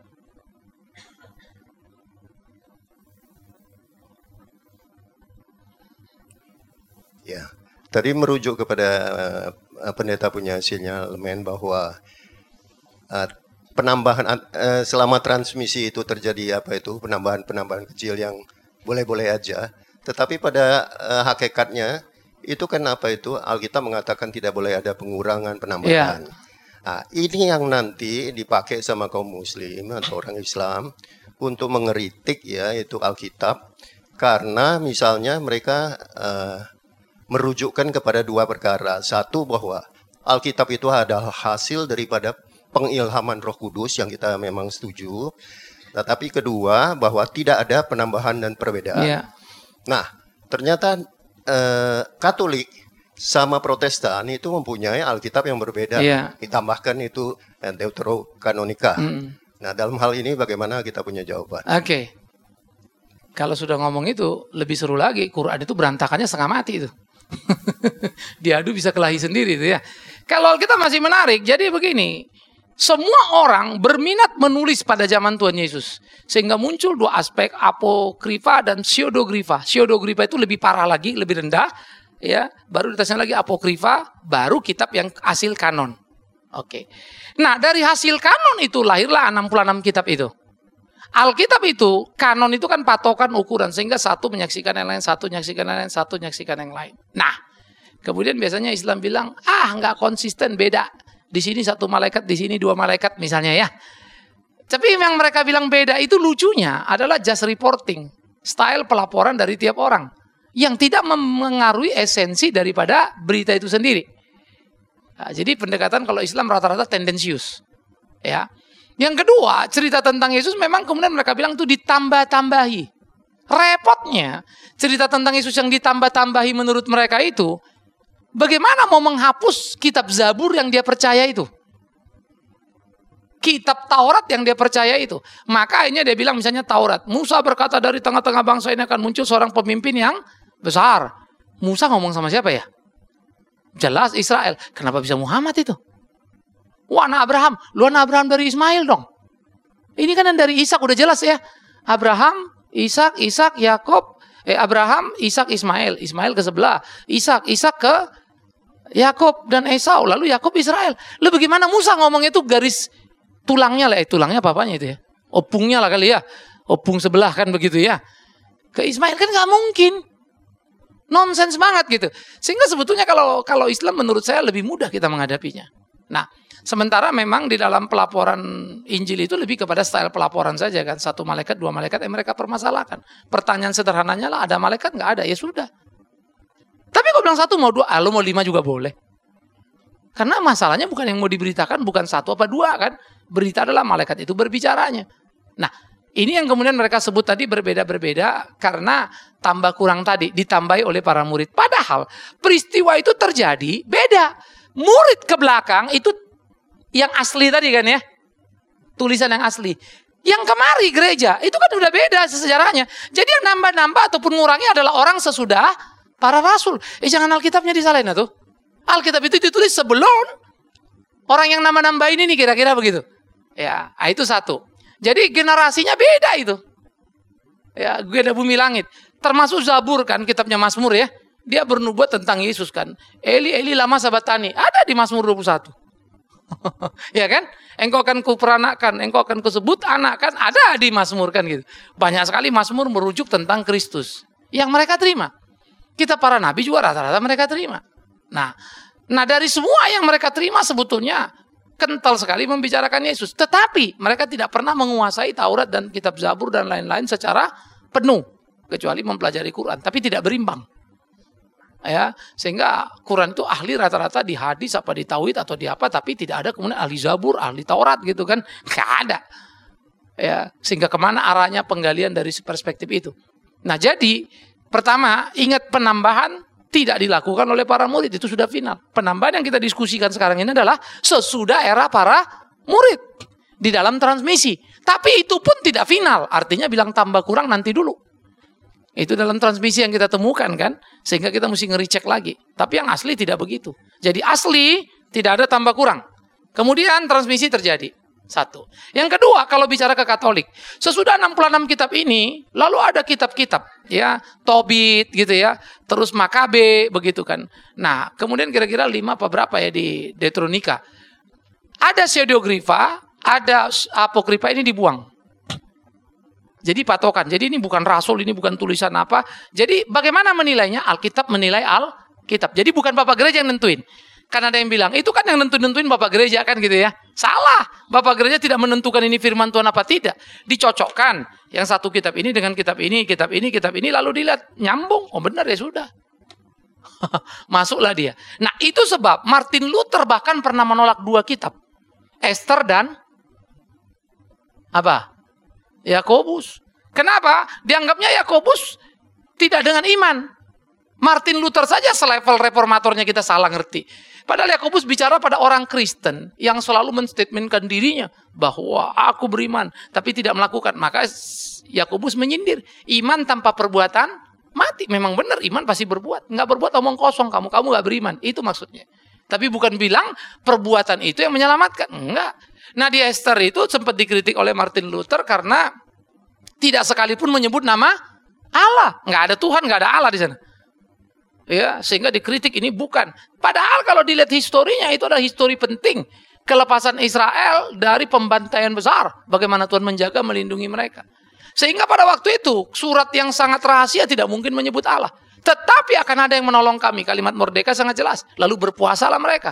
Ya, tadi merujuk kepada uh, pendeta punya sinyalemen bahwa uh, penambahan uh, selama transmisi itu terjadi apa itu penambahan-penambahan kecil yang boleh-boleh aja, tetapi pada uh, hakikatnya itu kan apa itu Alkitab mengatakan tidak boleh ada pengurangan penambahan. Yeah. Nah, ini yang nanti dipakai sama kaum muslim atau orang Islam untuk mengeritik ya itu Alkitab, karena misalnya mereka uh, merujukkan kepada dua perkara. Satu, bahwa Alkitab itu adalah hasil daripada pengilhaman Roh Kudus yang kita memang setuju. Tetapi kedua, bahwa tidak ada penambahan dan perbedaan. Yeah. Nah, ternyata eh, Katolik sama Protestan itu mempunyai Alkitab yang berbeda. Yeah. Ditambahkan itu Deuterokanonika. Mm. Nah, dalam hal ini bagaimana kita punya jawaban? Oke. Okay. Kalau sudah ngomong itu, lebih seru lagi. Quran itu berantakannya setengah mati itu. Diadu bisa kelahi sendiri itu ya. Kalau kita masih menarik, jadi begini, semua orang berminat menulis pada zaman Tuhan Yesus, sehingga muncul dua aspek, apokrifa dan pseudogrifa. Pseudogrifa itu lebih parah lagi, lebih rendah, ya. Baru ditasnya lagi apokrifa, baru kitab yang hasil kanon. Oke. Nah, dari hasil kanon itu lahirlah enam puluh enam kitab itu. Alkitab itu, kanon itu kan patokan ukuran, sehingga satu menyaksikan yang lain, satu menyaksikan yang lain, satu menyaksikan yang lain. Nah, kemudian biasanya Islam bilang, ah nggak konsisten, beda. Di sini satu malaikat, di sini dua malaikat misalnya ya. Tapi yang mereka bilang beda itu lucunya adalah just reporting, style pelaporan dari tiap orang, yang tidak mengaruhi esensi daripada berita itu sendiri. Nah, jadi pendekatan kalau Islam rata-rata tendensius, ya. Yang kedua, cerita tentang Yesus memang kemudian mereka bilang itu ditambah-tambahi. Repotnya, cerita tentang Yesus yang ditambah-tambahi menurut mereka itu, bagaimana mau menghapus kitab Zabur yang dia percaya itu? Kitab Taurat yang dia percaya itu. Maka akhirnya dia bilang misalnya Taurat. Musa berkata dari tengah-tengah bangsa ini akan muncul seorang pemimpin yang besar. Musa ngomong sama siapa ya? Jelas Israel. Kenapa bisa Muhammad itu? Wah, anak Abraham. Lu anak Abraham dari Ismail dong. Ini kan dari Ishak udah jelas ya. Abraham, Ishak, Ishak, Yakob. Eh, Abraham, Ishak, Ismail. Ismail ke sebelah. Ishak, Ishak ke Yakob dan Esau. Lalu Yakob Israel. Lalu bagaimana Musa ngomong itu garis tulangnya lah. Eh, tulangnya papanya itu ya. Opungnya lah kali ya. Opung sebelah kan begitu ya. Ke Ismail kan gak mungkin. Nonsens banget gitu. Sehingga sebetulnya kalau kalau Islam menurut saya lebih mudah kita menghadapinya. Nah, sementara memang di dalam pelaporan Injil itu lebih kepada style pelaporan saja kan. Satu malaikat, dua malaikat yang mereka permasalahkan. Pertanyaan sederhananya lah, ada malaikat nggak ada? Ya sudah. Tapi kok bilang satu mau dua, ah, lo mau lima juga boleh. Karena masalahnya bukan yang mau diberitakan, bukan satu apa dua kan. Berita adalah malaikat itu berbicaranya. Nah, ini yang kemudian mereka sebut tadi berbeda-berbeda karena tambah kurang tadi, ditambahi oleh para murid. Padahal peristiwa itu terjadi beda. Murid ke belakang itu yang asli tadi kan ya. Tulisan yang asli. Yang kemari gereja, itu kan udah beda sejarahnya. Jadi yang nambah-nambah ataupun ngurangi adalah orang sesudah para rasul. Eh jangan Alkitabnya disalahin tuh. Alkitab itu ditulis sebelum orang yang nambah-nambah ini nih kira-kira begitu. Ya, itu satu. Jadi generasinya beda itu. Ya, beda bumi langit. Termasuk Zabur kan, kitabnya Mazmur ya. Dia bernubuat tentang Yesus kan. Eli, Eli lama sabatani. Ada di Mazmur dua puluh satu. Ya kan? Engkau akan kuperanakan, engkau akan kusebut anak kan. Ada di Mazmur kan gitu. Banyak sekali Mazmur merujuk tentang Kristus. Yang mereka terima. Kita para nabi juga rata-rata mereka terima. Nah, nah dari semua yang mereka terima sebetulnya kental sekali membicarakan Yesus. Tetapi mereka tidak pernah menguasai Taurat dan kitab Zabur dan lain-lain secara penuh. Kecuali mempelajari Quran. Tapi tidak berimbang. Ya, sehingga Quran itu ahli rata-rata di hadis apa di tauhid atau di apa, tapi tidak ada kemudian ahli Zabur, ahli Taurat gitu kan. Nggak ada. Ya, sehingga kemana arahnya penggalian dari perspektif itu. Nah jadi, pertama ingat penambahan tidak dilakukan oleh para murid, itu sudah final. Penambahan yang kita diskusikan sekarang ini adalah sesudah era para murid di dalam transmisi. Tapi itu pun tidak final, artinya bilang tambah kurang nanti dulu. Itu dalam transmisi yang kita temukan kan, sehingga kita mesti nge-recheck lagi. Tapi yang asli tidak begitu. Jadi asli tidak ada tambah kurang. Kemudian transmisi terjadi. Satu. Yang kedua, kalau bicara ke Katolik, sesudah enam puluh enam kitab ini, lalu ada kitab-kitab, ya, Tobit gitu ya, terus Makabe begitu kan. Nah, kemudian kira-kira lima apa berapa ya di Deuteronika. Ada pseudogrifa, ada apokrifa, ini dibuang. Jadi patokan. Jadi ini bukan rasul, ini bukan tulisan apa. Jadi bagaimana menilainya? Alkitab menilai Alkitab. Jadi bukan Bapak Gereja yang nentuin. Karena ada yang bilang, itu kan yang nentu-nentuin Bapak Gereja kan gitu ya. Salah. Bapak Gereja tidak menentukan ini firman Tuhan apa tidak. Dicocokkan. Yang satu kitab ini dengan kitab ini, kitab ini, kitab ini. Lalu dilihat, nyambung. Oh benar ya sudah. Masuklah dia. Nah itu sebab Martin Luther bahkan pernah menolak dua kitab. Esther dan apa? Yakobus. Kenapa? Dianggapnya Yakobus tidak dengan iman. Martin Luther saja selevel reformatornya kita salah ngerti. Padahal Yakobus bicara pada orang Kristen yang selalu menstatementkan dirinya bahwa aku beriman tapi tidak melakukan. Maka Yakobus menyindir, iman tanpa perbuatan mati. Memang benar iman pasti berbuat. Enggak berbuat omong kosong kamu, kamu enggak beriman. Itu maksudnya. Tapi bukan bilang perbuatan itu yang menyelamatkan. Enggak. Nah di Esther itu sempat dikritik oleh Martin Luther karena tidak sekalipun menyebut nama Allah. Enggak ada Tuhan, enggak ada Allah di sana. Ya, sehingga dikritik ini bukan. Padahal kalau dilihat historinya itu adalah histori penting. Kelepasan Israel dari pembantaian besar. Bagaimana Tuhan menjaga, melindungi mereka. Sehingga pada waktu itu surat yang sangat rahasia tidak mungkin menyebut Allah. Tetapi akan ada yang menolong kami. Kalimat merdeka sangat jelas. Lalu berpuasalah mereka.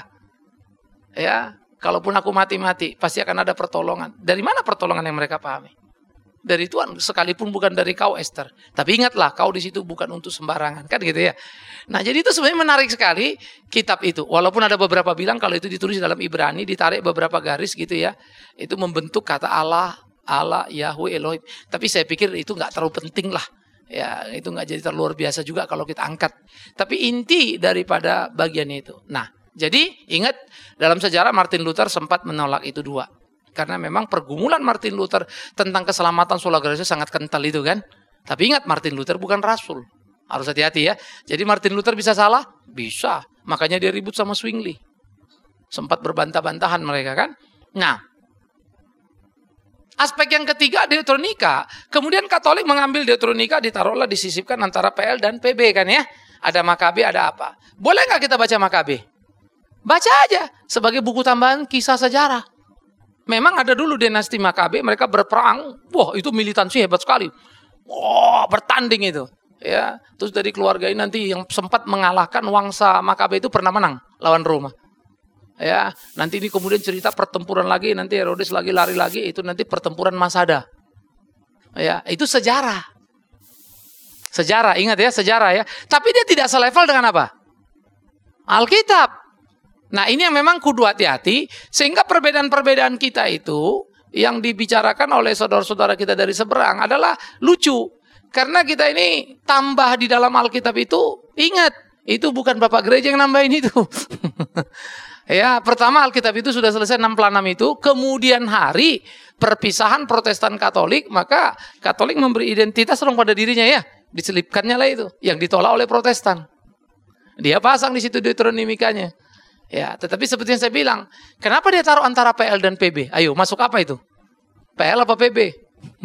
Ya, kalaupun aku mati-mati pasti akan ada pertolongan. Dari mana pertolongan yang mereka pahami? Dari Tuhan, sekalipun bukan dari kau Esther. Tapi ingatlah, kau di situ bukan untuk sembarangan, kan gitu ya. Nah, jadi itu sebenarnya menarik sekali kitab itu. Walaupun ada beberapa bilang kalau itu ditulis dalam Ibrani, ditarik beberapa garis gitu ya. Itu membentuk kata Allah, Allah, Yahweh, Elohim. Tapi saya pikir itu nggak terlalu penting lah. Ya, itu nggak jadi terlalu luar biasa juga kalau kita angkat. Tapi inti daripada bagian itu. Nah, jadi ingat dalam sejarah Martin Luther sempat menolak itu dua. Karena memang pergumulan Martin Luther tentang keselamatan sola gratia sangat kental itu kan. Tapi ingat Martin Luther bukan rasul. Harus hati-hati ya. Jadi Martin Luther bisa salah? Bisa. Makanya dia ribut sama Zwingli. Sempat berbantah-bantahan mereka kan. Nah. Aspek yang ketiga Deuteronika. Kemudian Katolik mengambil Deuteronika ditaruhlah disisipkan antara P L dan P B kan ya. Ada Makabe ada apa. Boleh nggak kita baca Makabe? Baca aja. Sebagai buku tambahan kisah sejarah. Memang ada dulu dinasti Makabe, mereka berperang, wah itu militansi hebat sekali, wah bertanding itu, ya. Terus dari keluarga ini nanti yang sempat mengalahkan Wangsa Makabe itu pernah menang lawan Roma, ya. Nanti ini kemudian cerita pertempuran lagi, nanti Herodes lagi lari lagi, itu nanti pertempuran Masada, ya. Itu sejarah, sejarah, ingat ya sejarah ya. Tapi dia tidak selevel dengan apa? Alkitab. Nah ini yang memang kudu hati-hati. Sehingga perbedaan-perbedaan kita itu yang dibicarakan oleh saudara-saudara kita dari seberang adalah lucu. Karena kita ini tambah di dalam Alkitab itu, ingat, itu bukan Bapak Gereja yang nambahin itu. Ya, pertama Alkitab itu sudah selesai enam puluh enam itu. Kemudian hari perpisahan Protestan Katolik, maka Katolik memberi identitas dong pada dirinya ya. Diselipkannya lah itu, yang ditolak oleh Protestan. Dia pasang di situ Deuteronomikanya. Ya, tetapi seperti yang saya bilang, kenapa dia taruh antara P L dan P B? Ayo, masuk apa itu? P L apa P B?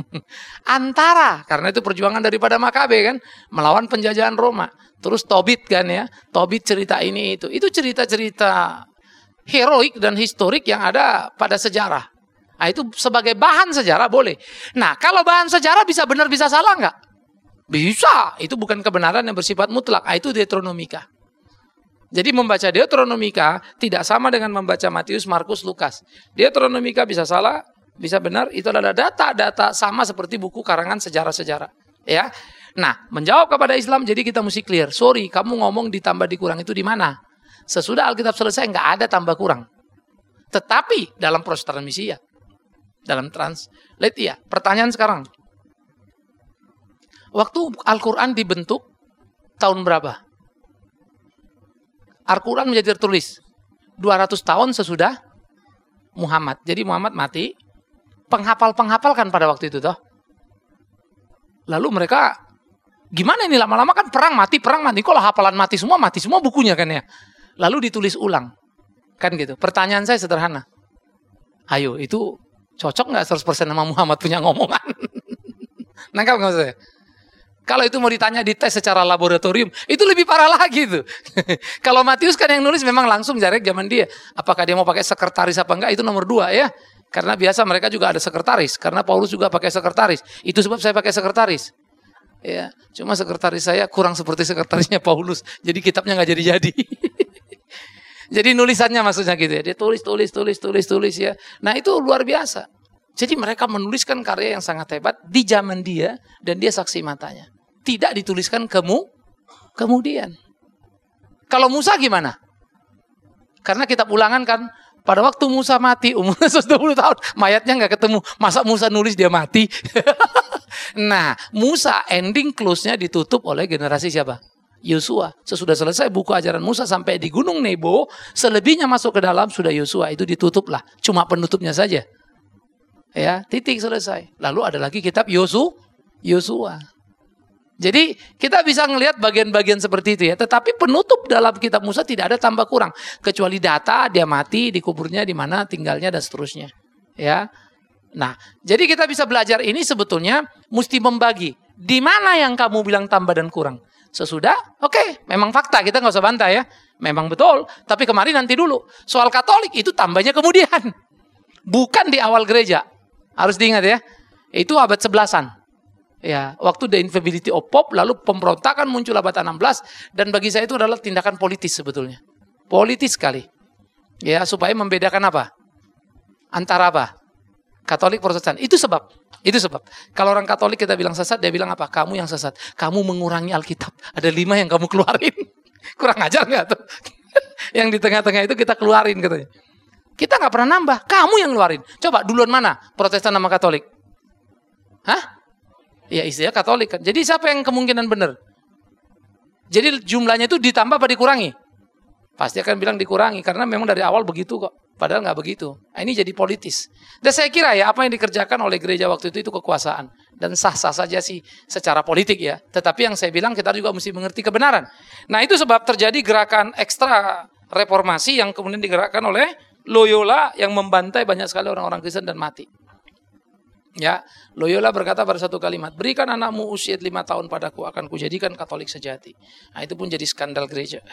Antara, karena itu perjuangan daripada Makabe kan, melawan penjajahan Roma. Terus Tobit kan ya, Tobit cerita ini itu. Itu cerita-cerita heroik dan historik yang ada pada sejarah. Nah, itu sebagai bahan sejarah boleh. Nah, kalau bahan sejarah bisa benar bisa salah nggak? Bisa, itu bukan kebenaran yang bersifat mutlak. Nah, itu Deuteronomika. Jadi membaca Deuteronomika tidak sama dengan membaca Matius, Markus, Lukas. Deuteronomika bisa salah, bisa benar. Itu adalah data-data sama seperti buku karangan sejarah-sejarah. Ya, nah menjawab kepada Islam, jadi kita mesti clear. Sorry, kamu ngomong ditambah dikurang itu di mana? Sesudah Alkitab selesai nggak ada tambah kurang. Tetapi dalam proses transmisi ya, dalam translate ya. Pertanyaan sekarang, waktu Al-Quran dibentuk tahun berapa? Al-Quran menjadi tertulis dua ratus tahun sesudah Muhammad. Jadi Muhammad mati, penghafal-penghafal kan pada waktu itu toh. Lalu mereka gimana ini lama-lama kan perang mati, perang mati. Kalau hafalan mati semua, mati semua bukunya kan ya. Lalu ditulis ulang. Kan gitu. Pertanyaan saya sederhana. Ayo, itu cocok nggak seratus persen sama Muhammad punya ngomongan? Nangkap nggak maksudnya? Kalau itu mau ditanya di tes secara laboratorium, itu lebih parah lagi tuh. Kalau Matius kan yang nulis memang langsung direct zaman dia. Apakah dia mau pakai sekretaris apa enggak, itu nomor dua ya. Karena biasa mereka juga ada sekretaris. Karena Paulus juga pakai sekretaris. Itu sebab saya pakai sekretaris. Ya, cuma sekretaris saya kurang seperti sekretarisnya Paulus. Jadi kitabnya nggak jadi-jadi. Jadi nulisannya maksudnya gitu ya. Dia tulis, tulis, tulis, tulis, tulis ya. Nah itu luar biasa. Jadi mereka menuliskan karya yang sangat hebat di zaman dia dan dia saksi matanya. Tidak dituliskan kemu, kemudian. Kalau Musa gimana? Karena kitab Ulangan kan pada waktu Musa mati umurnya seratus dua puluh tahun, mayatnya nggak ketemu. Masa Musa nulis dia mati? Nah, Musa ending close-nya ditutup oleh generasi siapa? Yosua. Sesudah selesai buku ajaran Musa sampai di Gunung Nebo, selebihnya masuk ke dalam sudah Yosua, itu ditutup lah. Cuma penutupnya saja. Ya, titik selesai. Lalu ada lagi kitab Yosu, Yosua. Jadi kita bisa ngelihat bagian-bagian seperti itu ya. Tetapi penutup dalam kitab Musa tidak ada tambah kurang. Kecuali data, dia mati, dikuburnya di mana, tinggalnya dan seterusnya. Ya. Nah, jadi kita bisa belajar ini sebetulnya mesti membagi. Di mana yang kamu bilang tambah dan kurang? Sesudah, oke, okay, memang fakta, kita nggak usah bantah ya. Memang betul, tapi kemarin nanti dulu. Soal Katolik itu tambahnya kemudian. Bukan di awal gereja. Harus diingat ya. Itu abad sebelasan. Ya, waktu the infallibility of Pope, lalu pemberontakan muncul abad enam belas. Dan bagi saya itu adalah tindakan politis sebetulnya. Politis sekali. Ya, supaya membedakan apa? Antara apa? Katolik, Protestan. Itu sebab. Itu sebab. Kalau orang Katolik kita bilang sesat, dia bilang apa? Kamu yang sesat. Kamu mengurangi Alkitab. Ada lima yang kamu keluarin. Kurang ajar nggak tuh? Yang di tengah-tengah itu kita keluarin katanya. Kita nggak pernah nambah. Kamu yang keluarin. Coba duluan mana? Protestan sama Katolik? Hah? Ya istilahnya Katolik kan. Jadi siapa yang kemungkinan benar? Jadi jumlahnya itu ditambah apa dikurangi? Pasti akan bilang dikurangi. Karena memang dari awal begitu kok. Padahal nggak begitu. Nah, ini jadi politis. Dan saya kira ya apa yang dikerjakan oleh gereja waktu itu itu kekuasaan. Dan sah-sah saja sih secara politik ya. Tetapi yang saya bilang kita juga mesti mengerti kebenaran. Nah itu sebab terjadi gerakan ekstra reformasi yang kemudian digerakkan oleh Loyola yang membantai banyak sekali orang-orang Kristen dan mati. Ya, Loyola berkata pada satu kalimat, berikan anakmu usia lima tahun padaku, akan kujadikan Katolik sejati. Nah itu pun jadi skandal gereja.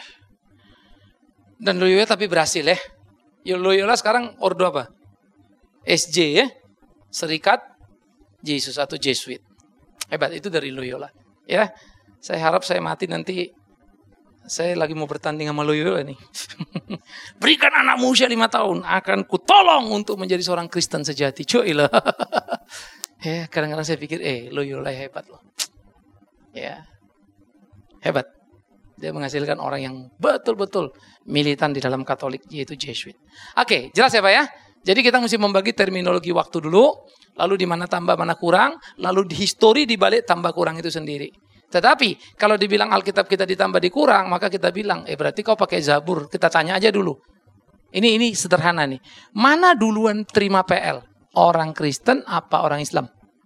Dan Loyola tapi berhasil ya. Loyola sekarang ordo apa? S J ya, Serikat Yesus atau Jesuit. Hebat, itu dari Loyola. Ya, saya harap saya mati nanti. Saya lagi mau bertanding sama Loyola nih. Berikan anakmu usia lima tahun, akan kutolong untuk menjadi seorang Kristen sejati. Cuy lah. Ya, kadang-kadang saya pikir, eh Loyola hebat loh. Ya, hebat. Dia menghasilkan orang yang betul-betul militan di dalam Katolik, yaitu Jesuit. Oke, jelas ya Pak ya? Jadi kita mesti membagi terminologi waktu dulu, lalu di mana tambah, mana kurang, lalu di histori di balik tambah kurang itu sendiri. Tetapi kalau dibilang Alkitab kita ditambah dikurang, maka kita bilang, eh berarti kau pakai Zabur. Kita tanya aja dulu. Ini ini sederhana nih. Mana duluan terima P L? Orang Kristen apa orang Islam?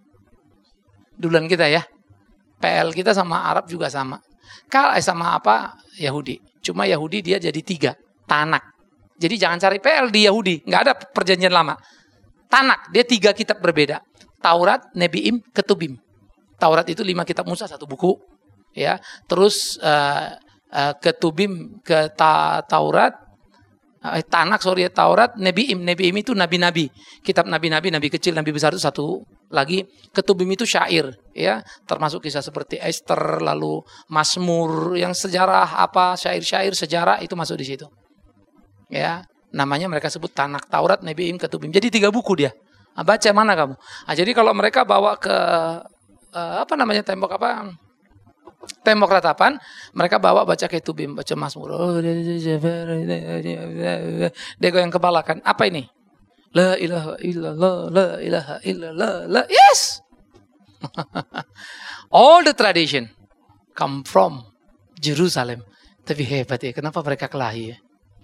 Duluan kita ya. P L kita sama Arab juga sama. Kalau sama apa? Yahudi. Cuma Yahudi dia jadi tiga. Tanak. Jadi jangan cari P L di Yahudi. Nggak ada perjanjian lama. Tanak. Dia tiga kitab berbeda. Taurat, Nebiim, Ketubim. Taurat itu lima kitab Musa, satu buku. Ya. Terus uh, uh, Ketubim ke ta Taurat. Uh, Tanak, sorry ya. Taurat, Nebiim. Nebiim itu nabi-nabi. Kitab nabi-nabi, nabi kecil, nabi besar itu satu. Lagi Ketubim itu syair, ya, termasuk kisah seperti Esther, lalu Mazmur, yang sejarah apa, syair-syair sejarah itu masuk di situ, ya, namanya mereka sebut Tanak, Taurat, Nebiim, Ketubim. Jadi tiga buku dia. Nah, baca mana kamu? Nah, jadi kalau mereka bawa ke uh, apa namanya tembok apa, tembok ratapan, mereka bawa baca Ketubim, baca Mazmur. Oh, dia goyang kepala kan? Apa ini? La ilaha illallah, la ilaha illallah, la, yes. All the tradition come from Jerusalem. Tapi hebat ya, kenapa mereka kelahi ya?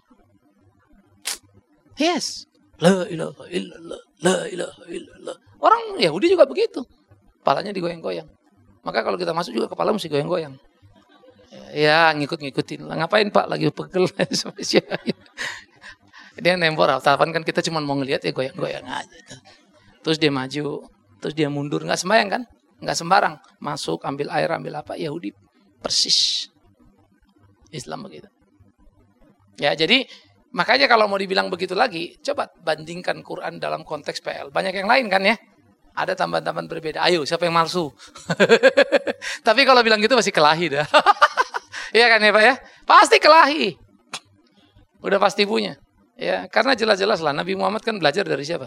Yes. La ilaha illallah, la ilaha illallah. Orang Yahudi juga begitu. Kepalanya digoyang-goyang. Maka kalau kita masuk juga kepala mesti goyang-goyang. Ya, ngikut-ngikutin. Ngapain Pak? Lagi pegel. Dia nembor, tapan kan kita cuma mau ngelihat ya goyang-goyang aja. Terus dia maju, terus dia mundur, nggak sembahyang kan? Nggak sembarang, masuk ambil air ambil apa, Yahudi persis Islam begitu. Ya jadi makanya kalau mau dibilang begitu lagi, coba bandingkan Quran dalam konteks P L. Banyak yang lain kan ya? Ada tambahan-tambahan berbeda. Ayo siapa yang palsu? Tapi kalau bilang gitu masih kelahi dah. Iya kan ya Pak ya? Pasti kelahi. Udah pasti punya. Ya, karena jelas-jelas lah Nabi Muhammad kan belajar dari siapa?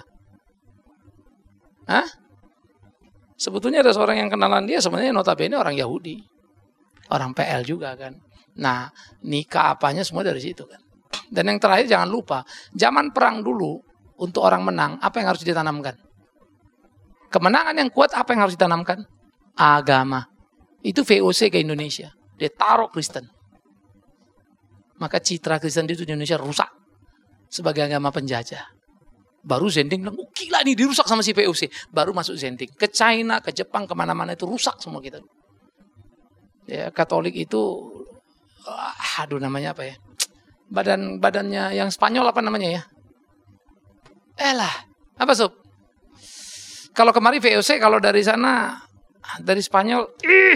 Hah? Sebetulnya ada seorang yang kenalan dia sebenarnya notabene orang Yahudi. Orang P L juga kan. Nah, nikah apanya semua dari situ kan. Dan yang terakhir jangan lupa, zaman perang dulu untuk orang menang, apa yang harus ditanamkan? Kemenangan yang kuat apa yang harus ditanamkan? Agama. Itu V O C ke Indonesia. Dia taruh Kristen. Maka citra Kristen itu di Indonesia rusak. Sebagai agama penjajah. Baru Zending bilang, oh, gila nih dirusak sama si V O C. Baru masuk Zending. Ke China, ke Jepang, kemana-mana itu rusak semua kita. Ya, Katolik itu, uh, aduh namanya apa ya? Badan badannya yang Spanyol apa namanya ya? Eh lah, apa Sob? Kalau kemari V O C, kalau dari sana, dari Spanyol, ih,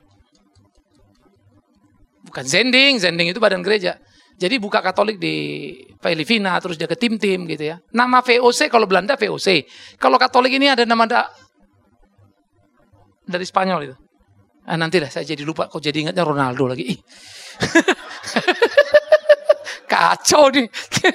bukan Zending, Zending itu badan gereja. Jadi buka Katolik di Filipina, terus dia ke tim-tim gitu ya. Nama V O C kalau Belanda V O C. Kalau Katolik ini ada nama da dari Spanyol itu. Ah, nanti dah saya jadi lupa, kok jadi ingatnya Ronaldo lagi. Kacau nih.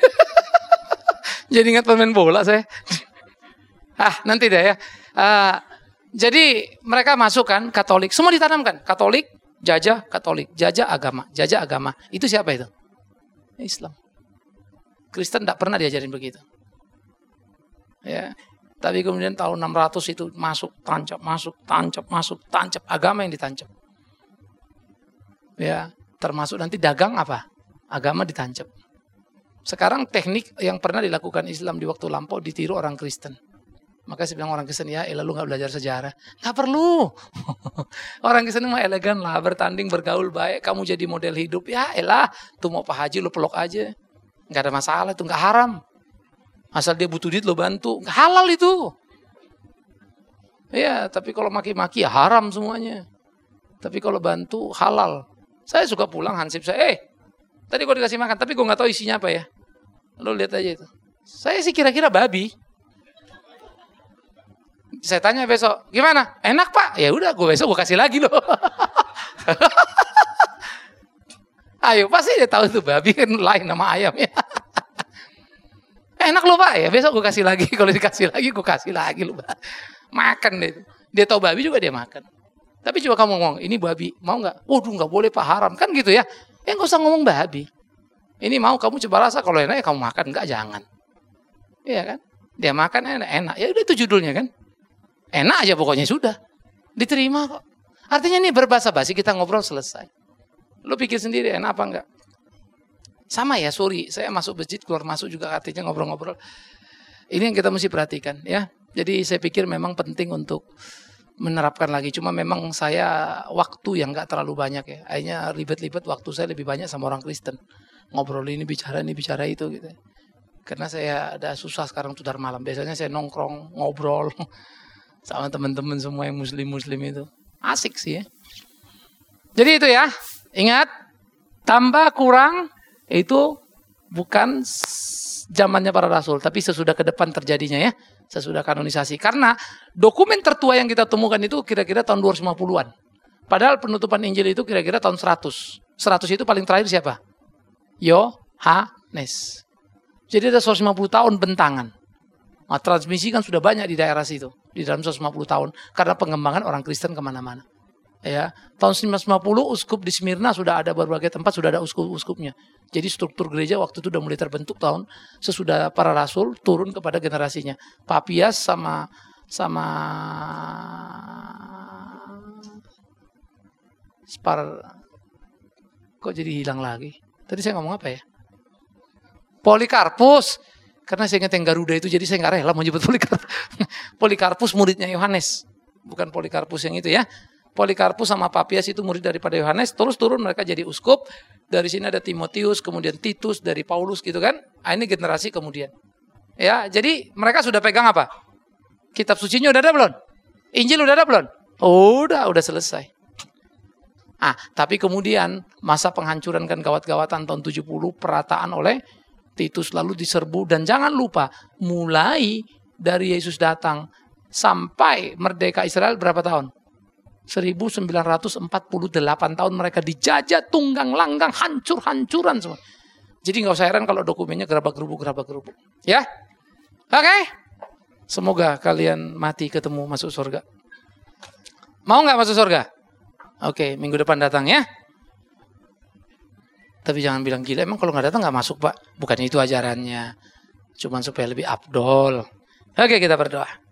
Jadi ingat pemain bola saya. Ah, nanti dah ya. Uh, jadi mereka masuk kan Katolik, semua ditanamkan. Katolik, jajah, Katolik, jajah agama, jajah agama. Itu siapa itu? Islam. Kristen tidak pernah diajarin begitu. Ya. Tapi kemudian tahun enam ratus itu masuk, tancap, masuk, tancap, masuk, tancap. Agama yang ditancap. Ya. Termasuk nanti dagang apa? Agama ditancap. Sekarang teknik yang pernah dilakukan Islam di waktu lampau ditiru orang Kristen. Maka saya bilang orang Kristen, ya elah lu gak belajar sejarah. Gak perlu. Orang Kristen mah elegan lah, bertanding, bergaul baik. Kamu jadi model hidup, ya elah. Tuh mau Pak Haji lu peluk aja. Gak ada masalah, itu gak haram. Asal dia butuh duit lu bantu. Gak halal itu. Iya, tapi kalau maki-maki ya haram semuanya. Tapi kalau bantu halal. Saya suka pulang hansip saya, eh tadi gue dikasih makan, tapi gue gak tahu isinya apa ya. Lu lihat aja itu. Saya sih kira-kira babi. Saya tanya besok, gimana? Enak Pak? Ya udah, gue besok gue kasih lagi loh. Ayo, pasti dia tahu itu babi kan lain nama ayam ya. Enak loh Pak, ya besok gue kasih lagi. Kalau dikasih lagi, gue kasih lagi loh Pak. Makan deh. Dia tahu babi juga dia makan. Tapi coba kamu ngomong, ini babi, mau nggak? Waduh, nggak boleh Pak, haram kan gitu ya? Ya nggak usah ngomong babi. Ini mau kamu coba rasa, kalau enak ya kamu makan, nggak jangan. Iya kan? Dia makan enak, enak. Ya udah itu judulnya kan. Enak aja pokoknya sudah. Diterima kok. Artinya ini berbahasa basi kita ngobrol selesai. Lu pikir sendiri enak apa enggak? Sama ya, sorry. Saya masuk masjid, keluar masuk juga artinya ngobrol-ngobrol. Ini yang kita mesti perhatikan ya. Jadi saya pikir memang penting untuk menerapkan lagi. Cuma memang saya waktu yang enggak terlalu banyak ya. Akhirnya ribet-ribet waktu saya lebih banyak sama orang Kristen. Ngobrol ini, bicara ini, bicara itu gitu. Karena saya ada susah sekarang tudar malam. Biasanya saya nongkrong, ngobrol sama teman-teman semua yang muslim-muslim itu. Asik sih ya. Jadi itu ya. Ingat, tambah kurang itu bukan zamannya para rasul, tapi sesudah ke depan terjadinya ya. Sesudah kanonisasi. Karena dokumen tertua yang kita temukan itu kira-kira tahun dua ratus lima puluhan. Padahal penutupan Injil itu kira-kira tahun seratus. seratus itu paling terakhir siapa? Yohanes. Jadi ada seratus lima puluh tahun bentangan. Nah, transmisi kan sudah banyak di daerah situ. Di dalam seratus lima puluh tahun. Karena pengembangan orang Kristen kemana-mana. Ya, tahun seribu sembilan ratus lima puluh uskup di Smyrna sudah ada berbagai tempat, sudah ada uskup-uskupnya. Jadi struktur gereja waktu itu sudah mulai terbentuk tahun sesudah para rasul turun kepada generasinya. Papias sama sama Spar kok jadi hilang lagi. Tadi saya ngomong apa ya? Polikarpus. Karena saya ingat yang Garuda itu, jadi saya nggak rela mau nyebut Polikarpus. Polikarpus muridnya Yohanes, bukan Polikarpus yang itu ya. Polikarpus sama Papias itu murid daripada Yohanes, terus turun mereka jadi uskup. Dari sini ada Timotius, kemudian Titus dari Paulus gitu kan. Ah, ini generasi kemudian. Ya, jadi mereka sudah pegang apa? Kitab sucinya udah ada belum? Injil udah ada belum? Oh, udah, udah selesai. Ah, tapi kemudian masa penghancuran kan gawat-gawatan tahun tujuh puluh perataan oleh Titus lalu diserbu, dan jangan lupa mulai dari Yesus datang sampai merdeka Israel berapa tahun? seribu sembilan ratus empat puluh delapan tahun mereka dijajah tunggang langgang, hancur-hancuran semua. Jadi nggak usah heran kalau dokumennya gerabak-gerubuk gerabak-gerubuk. Ya, oke. Okay? Semoga kalian mati ketemu masuk surga. Mau nggak masuk surga? Oke, okay, minggu depan datang ya. Tapi jangan bilang gila. Emang kalau nggak datang nggak masuk pak? Bukan itu ajarannya. Cuman supaya lebih afdol. Oke, okay, kita berdoa.